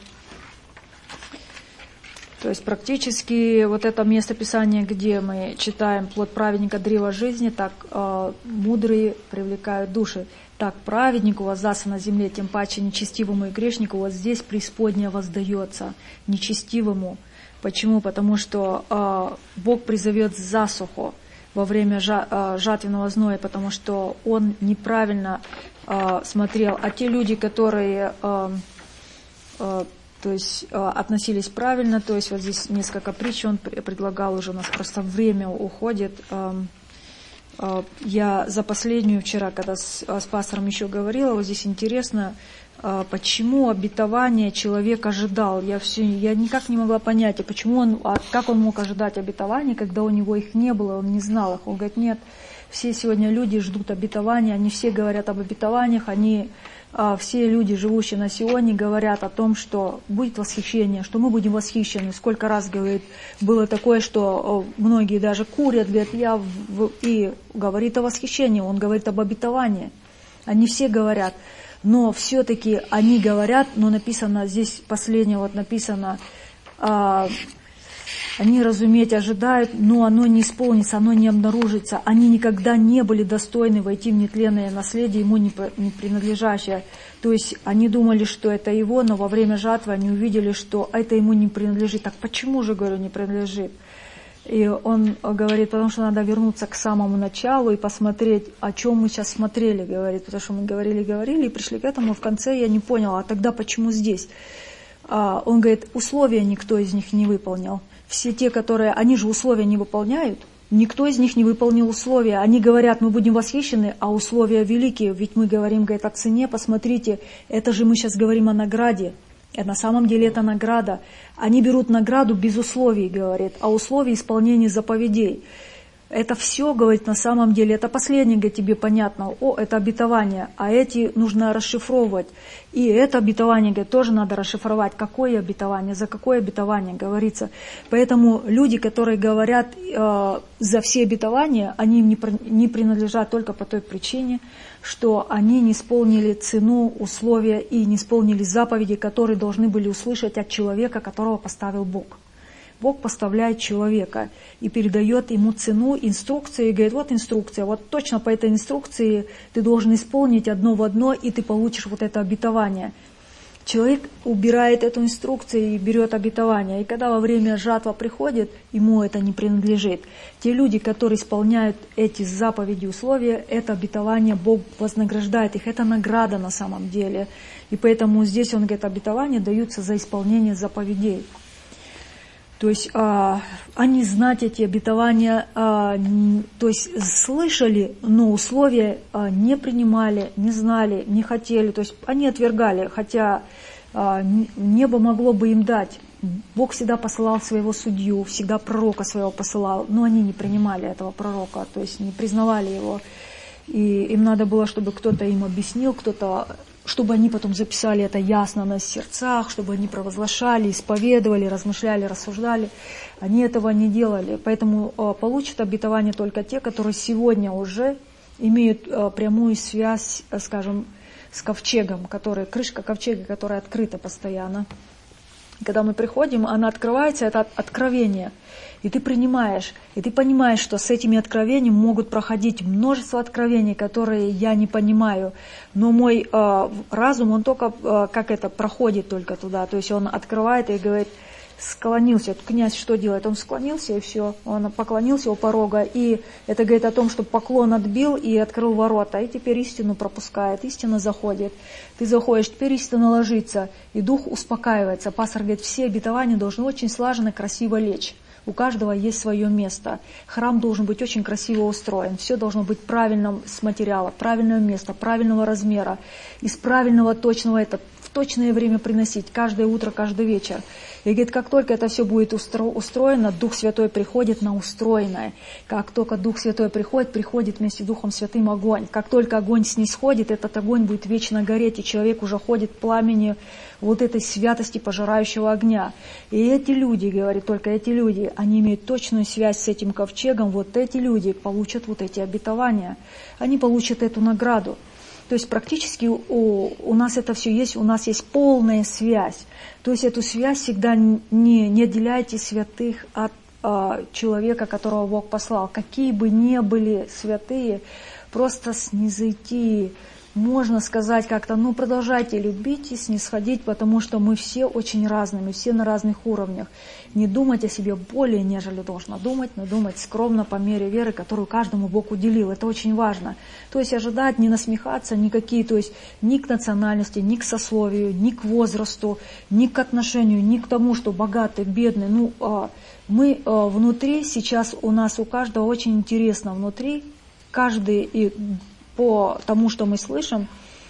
То есть практически вот это местописание, где мы читаем «Плод праведника, древо жизни», так э, мудрые привлекают души. Так праведнику воздастся на земле, тем паче нечестивому и грешнику вот здесь преисподняя воздается нечестивому. Почему? Потому что э, Бог призовет засуху во время жатвенного зноя, потому что он неправильно э, смотрел. А те люди, которые э, э, то есть, э, относились правильно, то есть вот здесь несколько притч он предлагал, уже у нас просто время уходит. Э, э, я за последнюю вчера, когда с, с пастором еще говорила, вот здесь интересно, э, почему обетование человек ожидал. Я, все, я никак не могла понять, а почему он, а как он мог ожидать обетований, когда у него их не было, он не знал их. Он говорит, нет, все сегодня люди ждут обетования, они все говорят об обетованиях, они, э, все люди, живущие на Сионе, говорят о том, что будет восхищение, что мы будем восхищены. Сколько раз, говорит, было такое, что э, многие даже курят, говорят, я в, и говорит о восхищении, он говорит об обетовании. Они все говорят. Но все-таки они говорят, но написано здесь, последнее вот написано, а, Они разуметь ожидают, но оно не исполнится, оно не обнаружится. Они никогда не были достойны войти в нетленное наследие, ему не принадлежащее. То есть они думали, что это его, но во время жатвы они увидели, что это ему не принадлежит. Так почему же, говорю, не принадлежит? И он говорит, потому что надо вернуться к самому началу и посмотреть, о чем мы сейчас смотрели, говорит. Потому что мы говорили, говорили, и пришли к этому, в конце я не поняла, а тогда почему здесь? А он говорит, условия никто из них не выполнил. Все те, которые, они же условия не выполняют, никто из них не выполнил условия. Они говорят, мы будем восхищены, а условия великие. Ведь мы говорим, говорит, о цене, посмотрите, это же мы сейчас говорим о награде. И на самом деле это награда. Они берут награду без условий, говорит, а условия исполнения заповедей. Это все, говорит, на самом деле, это последнее, говорит, тебе понятно, о, это обетование, а эти нужно расшифровывать. И это обетование, говорит, тоже надо расшифровать. Какое обетование, за какое обетование, говорится. Поэтому люди, которые говорят э, за все обетования, они им не, не принадлежат только по той причине, что они не исполнили цену, условия и не исполнили заповеди, которые должны были услышать от человека, которого поставил Бог. Бог поставляет человека и передает ему цену, инструкции, и говорит, вот инструкция, вот точно по этой инструкции ты должен исполнить одно в одно, и ты получишь вот это обетование. Человек убирает эту инструкцию и берет обетование, и когда во время жатва приходит, ему это не принадлежит. Те люди, которые исполняют эти заповеди, условия, это обетование, Бог вознаграждает их, это награда на самом деле. И поэтому здесь он говорит, обетования даются за исполнение заповедей. То есть а, они знать эти обетования, а, то есть слышали, но условия а, не принимали, не знали, не хотели. То есть они отвергали, хотя а, небо могло бы им дать. Бог всегда посылал своего судью, всегда пророка своего посылал, но они не принимали этого пророка, то есть не признавали его. И им надо было, чтобы кто-то им объяснил, кто-то... чтобы они потом записали это ясно на сердцах, чтобы они провозглашали, исповедовали, размышляли, рассуждали. Они этого не делали. Поэтому э, получат обетование только те, которые сегодня уже имеют э, прямую связь, э, скажем, с ковчегом, который, крышка ковчега, которая открыта постоянно. Когда мы приходим, она открывается, это откровение. И ты принимаешь, и ты понимаешь, что с этими откровениями могут проходить множество откровений, которые я не понимаю. Но мой э, разум, он только, э, как это, проходит только туда. То есть он открывает и говорит, склонился. Князь что делает? Он склонился и все. Он поклонился у порога. И это говорит о том, что поклон отбил и открыл ворота. И теперь истину пропускает, истина заходит. Ты заходишь, теперь истина ложится. И дух успокаивается. Пастор говорит, все обетования должны очень слаженно, красиво лечь. У каждого есть свое место. Храм должен быть очень красиво устроен. Все должно быть правильным с материала, правильного места, правильного размера. Из правильного, точного, это в точное время приносить. Каждое утро, каждый вечер. И говорит, как только это все будет устроено, Дух Святой приходит на устроенное. Как только Дух Святой приходит, приходит вместе с Духом Святым огонь. Как только огонь снисходит, этот огонь будет вечно гореть, и человек уже ходит в пламени вот этой святости пожирающего огня. И эти люди, говорит, только эти люди, они имеют точную связь с этим ковчегом, вот эти люди получат вот эти обетования. Они получат эту награду. То есть практически у, у нас это все есть, у нас есть полная связь. То есть эту связь всегда не, не отделяйте святых от а, человека, которого Бог послал. Какие бы ни были святые, просто снизойти. Можно сказать как-то, ну продолжайте любить и снисходить, потому что мы все очень разные, мы все на разных уровнях. Не думать о себе более, нежели должно думать, но думать скромно по мере веры, которую каждому Бог уделил. Это очень важно. То есть ожидать, не насмехаться никакие, то есть ни к национальности, ни к сословию, ни к возрасту, ни к отношению, ни к тому, что богатый, бедный. Ну, мы внутри, сейчас у нас у каждого очень интересно внутри, каждый и по тому, что мы слышим,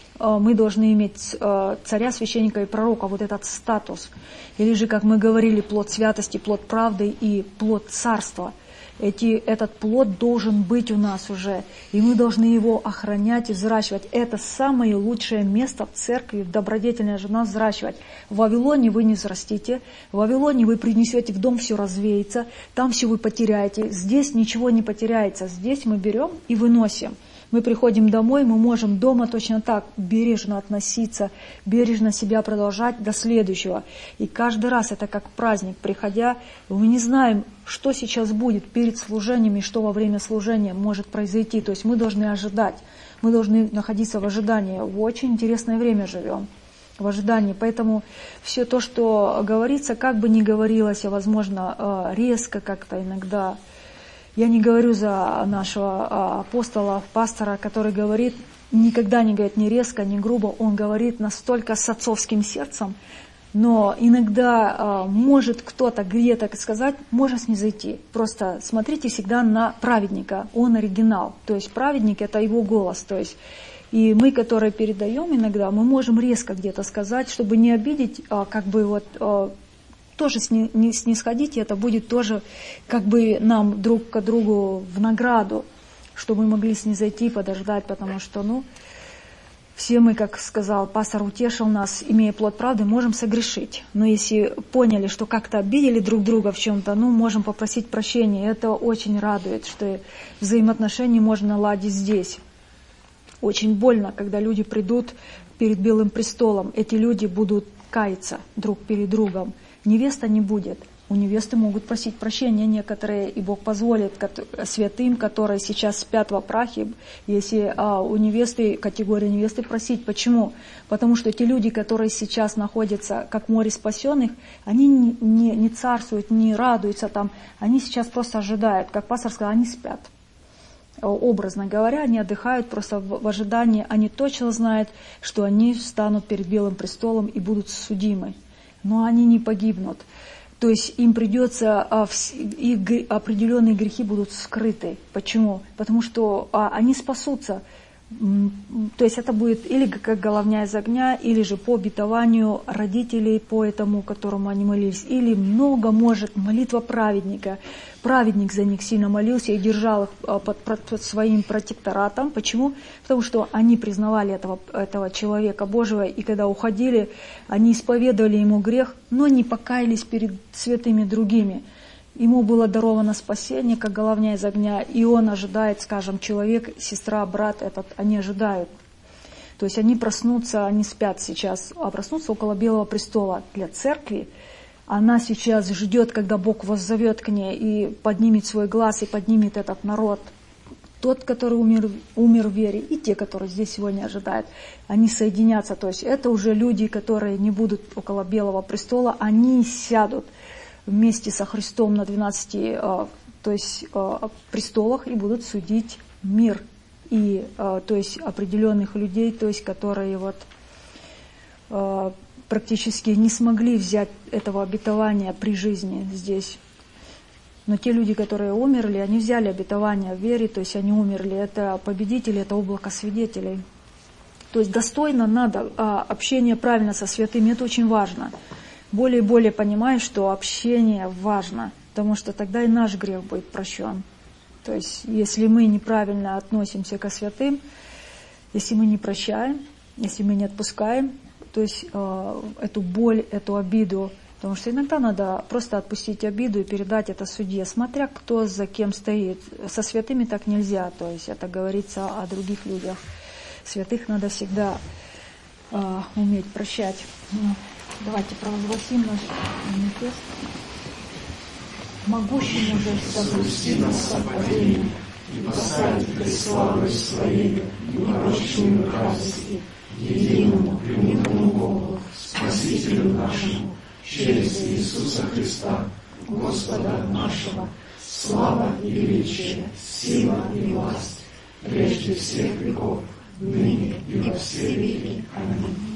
мы должны иметь царя, священника и пророка, вот этот статус. Или же, как мы говорили, плод святости, плод правды и плод царства. Эти, этот плод должен быть у нас уже, и мы должны его охранять и взращивать. Это самое лучшее место в церкви, в добродетельной же нас взращивать. В Вавилоне вы не взрастите, в Вавилоне вы принесете в дом, все развеется, там все вы потеряете. Здесь ничего не потеряется, здесь мы берем и выносим. Мы приходим домой, мы можем дома точно так бережно относиться, бережно себя продолжать до следующего. И каждый раз это как праздник, приходя, мы не знаем, что сейчас будет перед служением и что во время служения может произойти. То есть мы должны ожидать, мы должны находиться в ожидании. В очень интересное время живем. В ожидании. Поэтому все то, что говорится, как бы ни говорилось, возможно, резко как-то иногда. Я не говорю за нашего апостола, пастора, который говорит, никогда не говорит ни резко, ни грубо, он говорит настолько с отцовским сердцем, но иногда может кто-то где-то сказать, можно снизойти. Просто смотрите всегда на праведника, он оригинал. То есть праведник — это его голос. То есть и мы, которые передаем иногда, мы можем резко где-то сказать, чтобы не обидеть, как бы вот тоже не снисходить, и это будет тоже как бы нам друг к другу в награду, чтобы мы могли снизойти, подождать, потому что, ну, все мы, как сказал, пастор утешил нас, имея плод правды, можем согрешить. Но если поняли, что как-то обидели друг друга в чем-то, ну, можем попросить прощения. Это очень радует, что взаимоотношения можно наладить здесь. Очень больно, когда люди придут перед Белым престолом. Эти люди будут каяться друг перед другом. Невеста не будет. У невесты могут просить прощения некоторые, и Бог позволит святым, которые сейчас спят во прахе, если а, у невесты, категория невесты просить. Почему? Потому что те люди, которые сейчас находятся как море спасенных, они не, не, не царствуют, не радуются там, они сейчас просто ожидают. Как пастор сказал, они спят. Образно говоря, они отдыхают просто в ожидании, они точно знают, что они встанут перед Белым престолом и будут судимы. Но они не погибнут. То есть им придется, их определенные грехи будут скрыты. Почему? Потому что они спасутся. То есть это будет или как головня из огня, или же по обетованию родителей, по этому, которому они молились. Или много может молитва праведника. Праведник за них сильно молился и держал их под, под своим протекторатом. Почему? Потому что они признавали этого, этого человека Божьего, и когда уходили, они исповедовали ему грех, но не покаялись перед святыми другими. Ему было даровано спасение, как головня из огня, и он ожидает, скажем, человек, сестра, брат этот, они ожидают. То есть они проснутся, они спят сейчас, а проснутся около Белого престола. Для церкви она сейчас ждет, когда Бог воззовет к ней и поднимет свой глаз, и поднимет этот народ. Тот, который умер, умер в вере, и те, которые здесь сегодня ожидают, они соединятся. То есть это уже люди, которые не будут около Белого престола, они сядут вместе со Христом на двенадцати, то есть престолах, и будут судить мир, и то есть определенных людей, то есть которые вот практически не смогли взять этого обетования при жизни здесь. Но те люди, которые умерли, они взяли обетование в вере, то есть они умерли. Это победители, это облако свидетелей. То есть достойно надо общение правильно со святыми, это очень важно. Более и более понимаю, что общение важно, потому что тогда и наш грех будет прощен. То есть если мы неправильно относимся ко святым, если мы не прощаем, если мы не отпускаем, то есть э, эту боль, эту обиду, потому что иногда надо просто отпустить обиду и передать это судье, смотря кто за кем стоит. Со святыми так нельзя, то есть это говорится о других людях. Святых надо всегда э, уметь прощать. Давайте провозгласим наш манифест. Могущему же соблюсти нас сотворение и поставить пред славой Своей непрочную радости, единому премудрому Богу, Спасителю нашему, через Иисуса Христа, Господа нашего, слава и величие, сила и власть, прежде всех веков, ныне и во все веки. Аминь.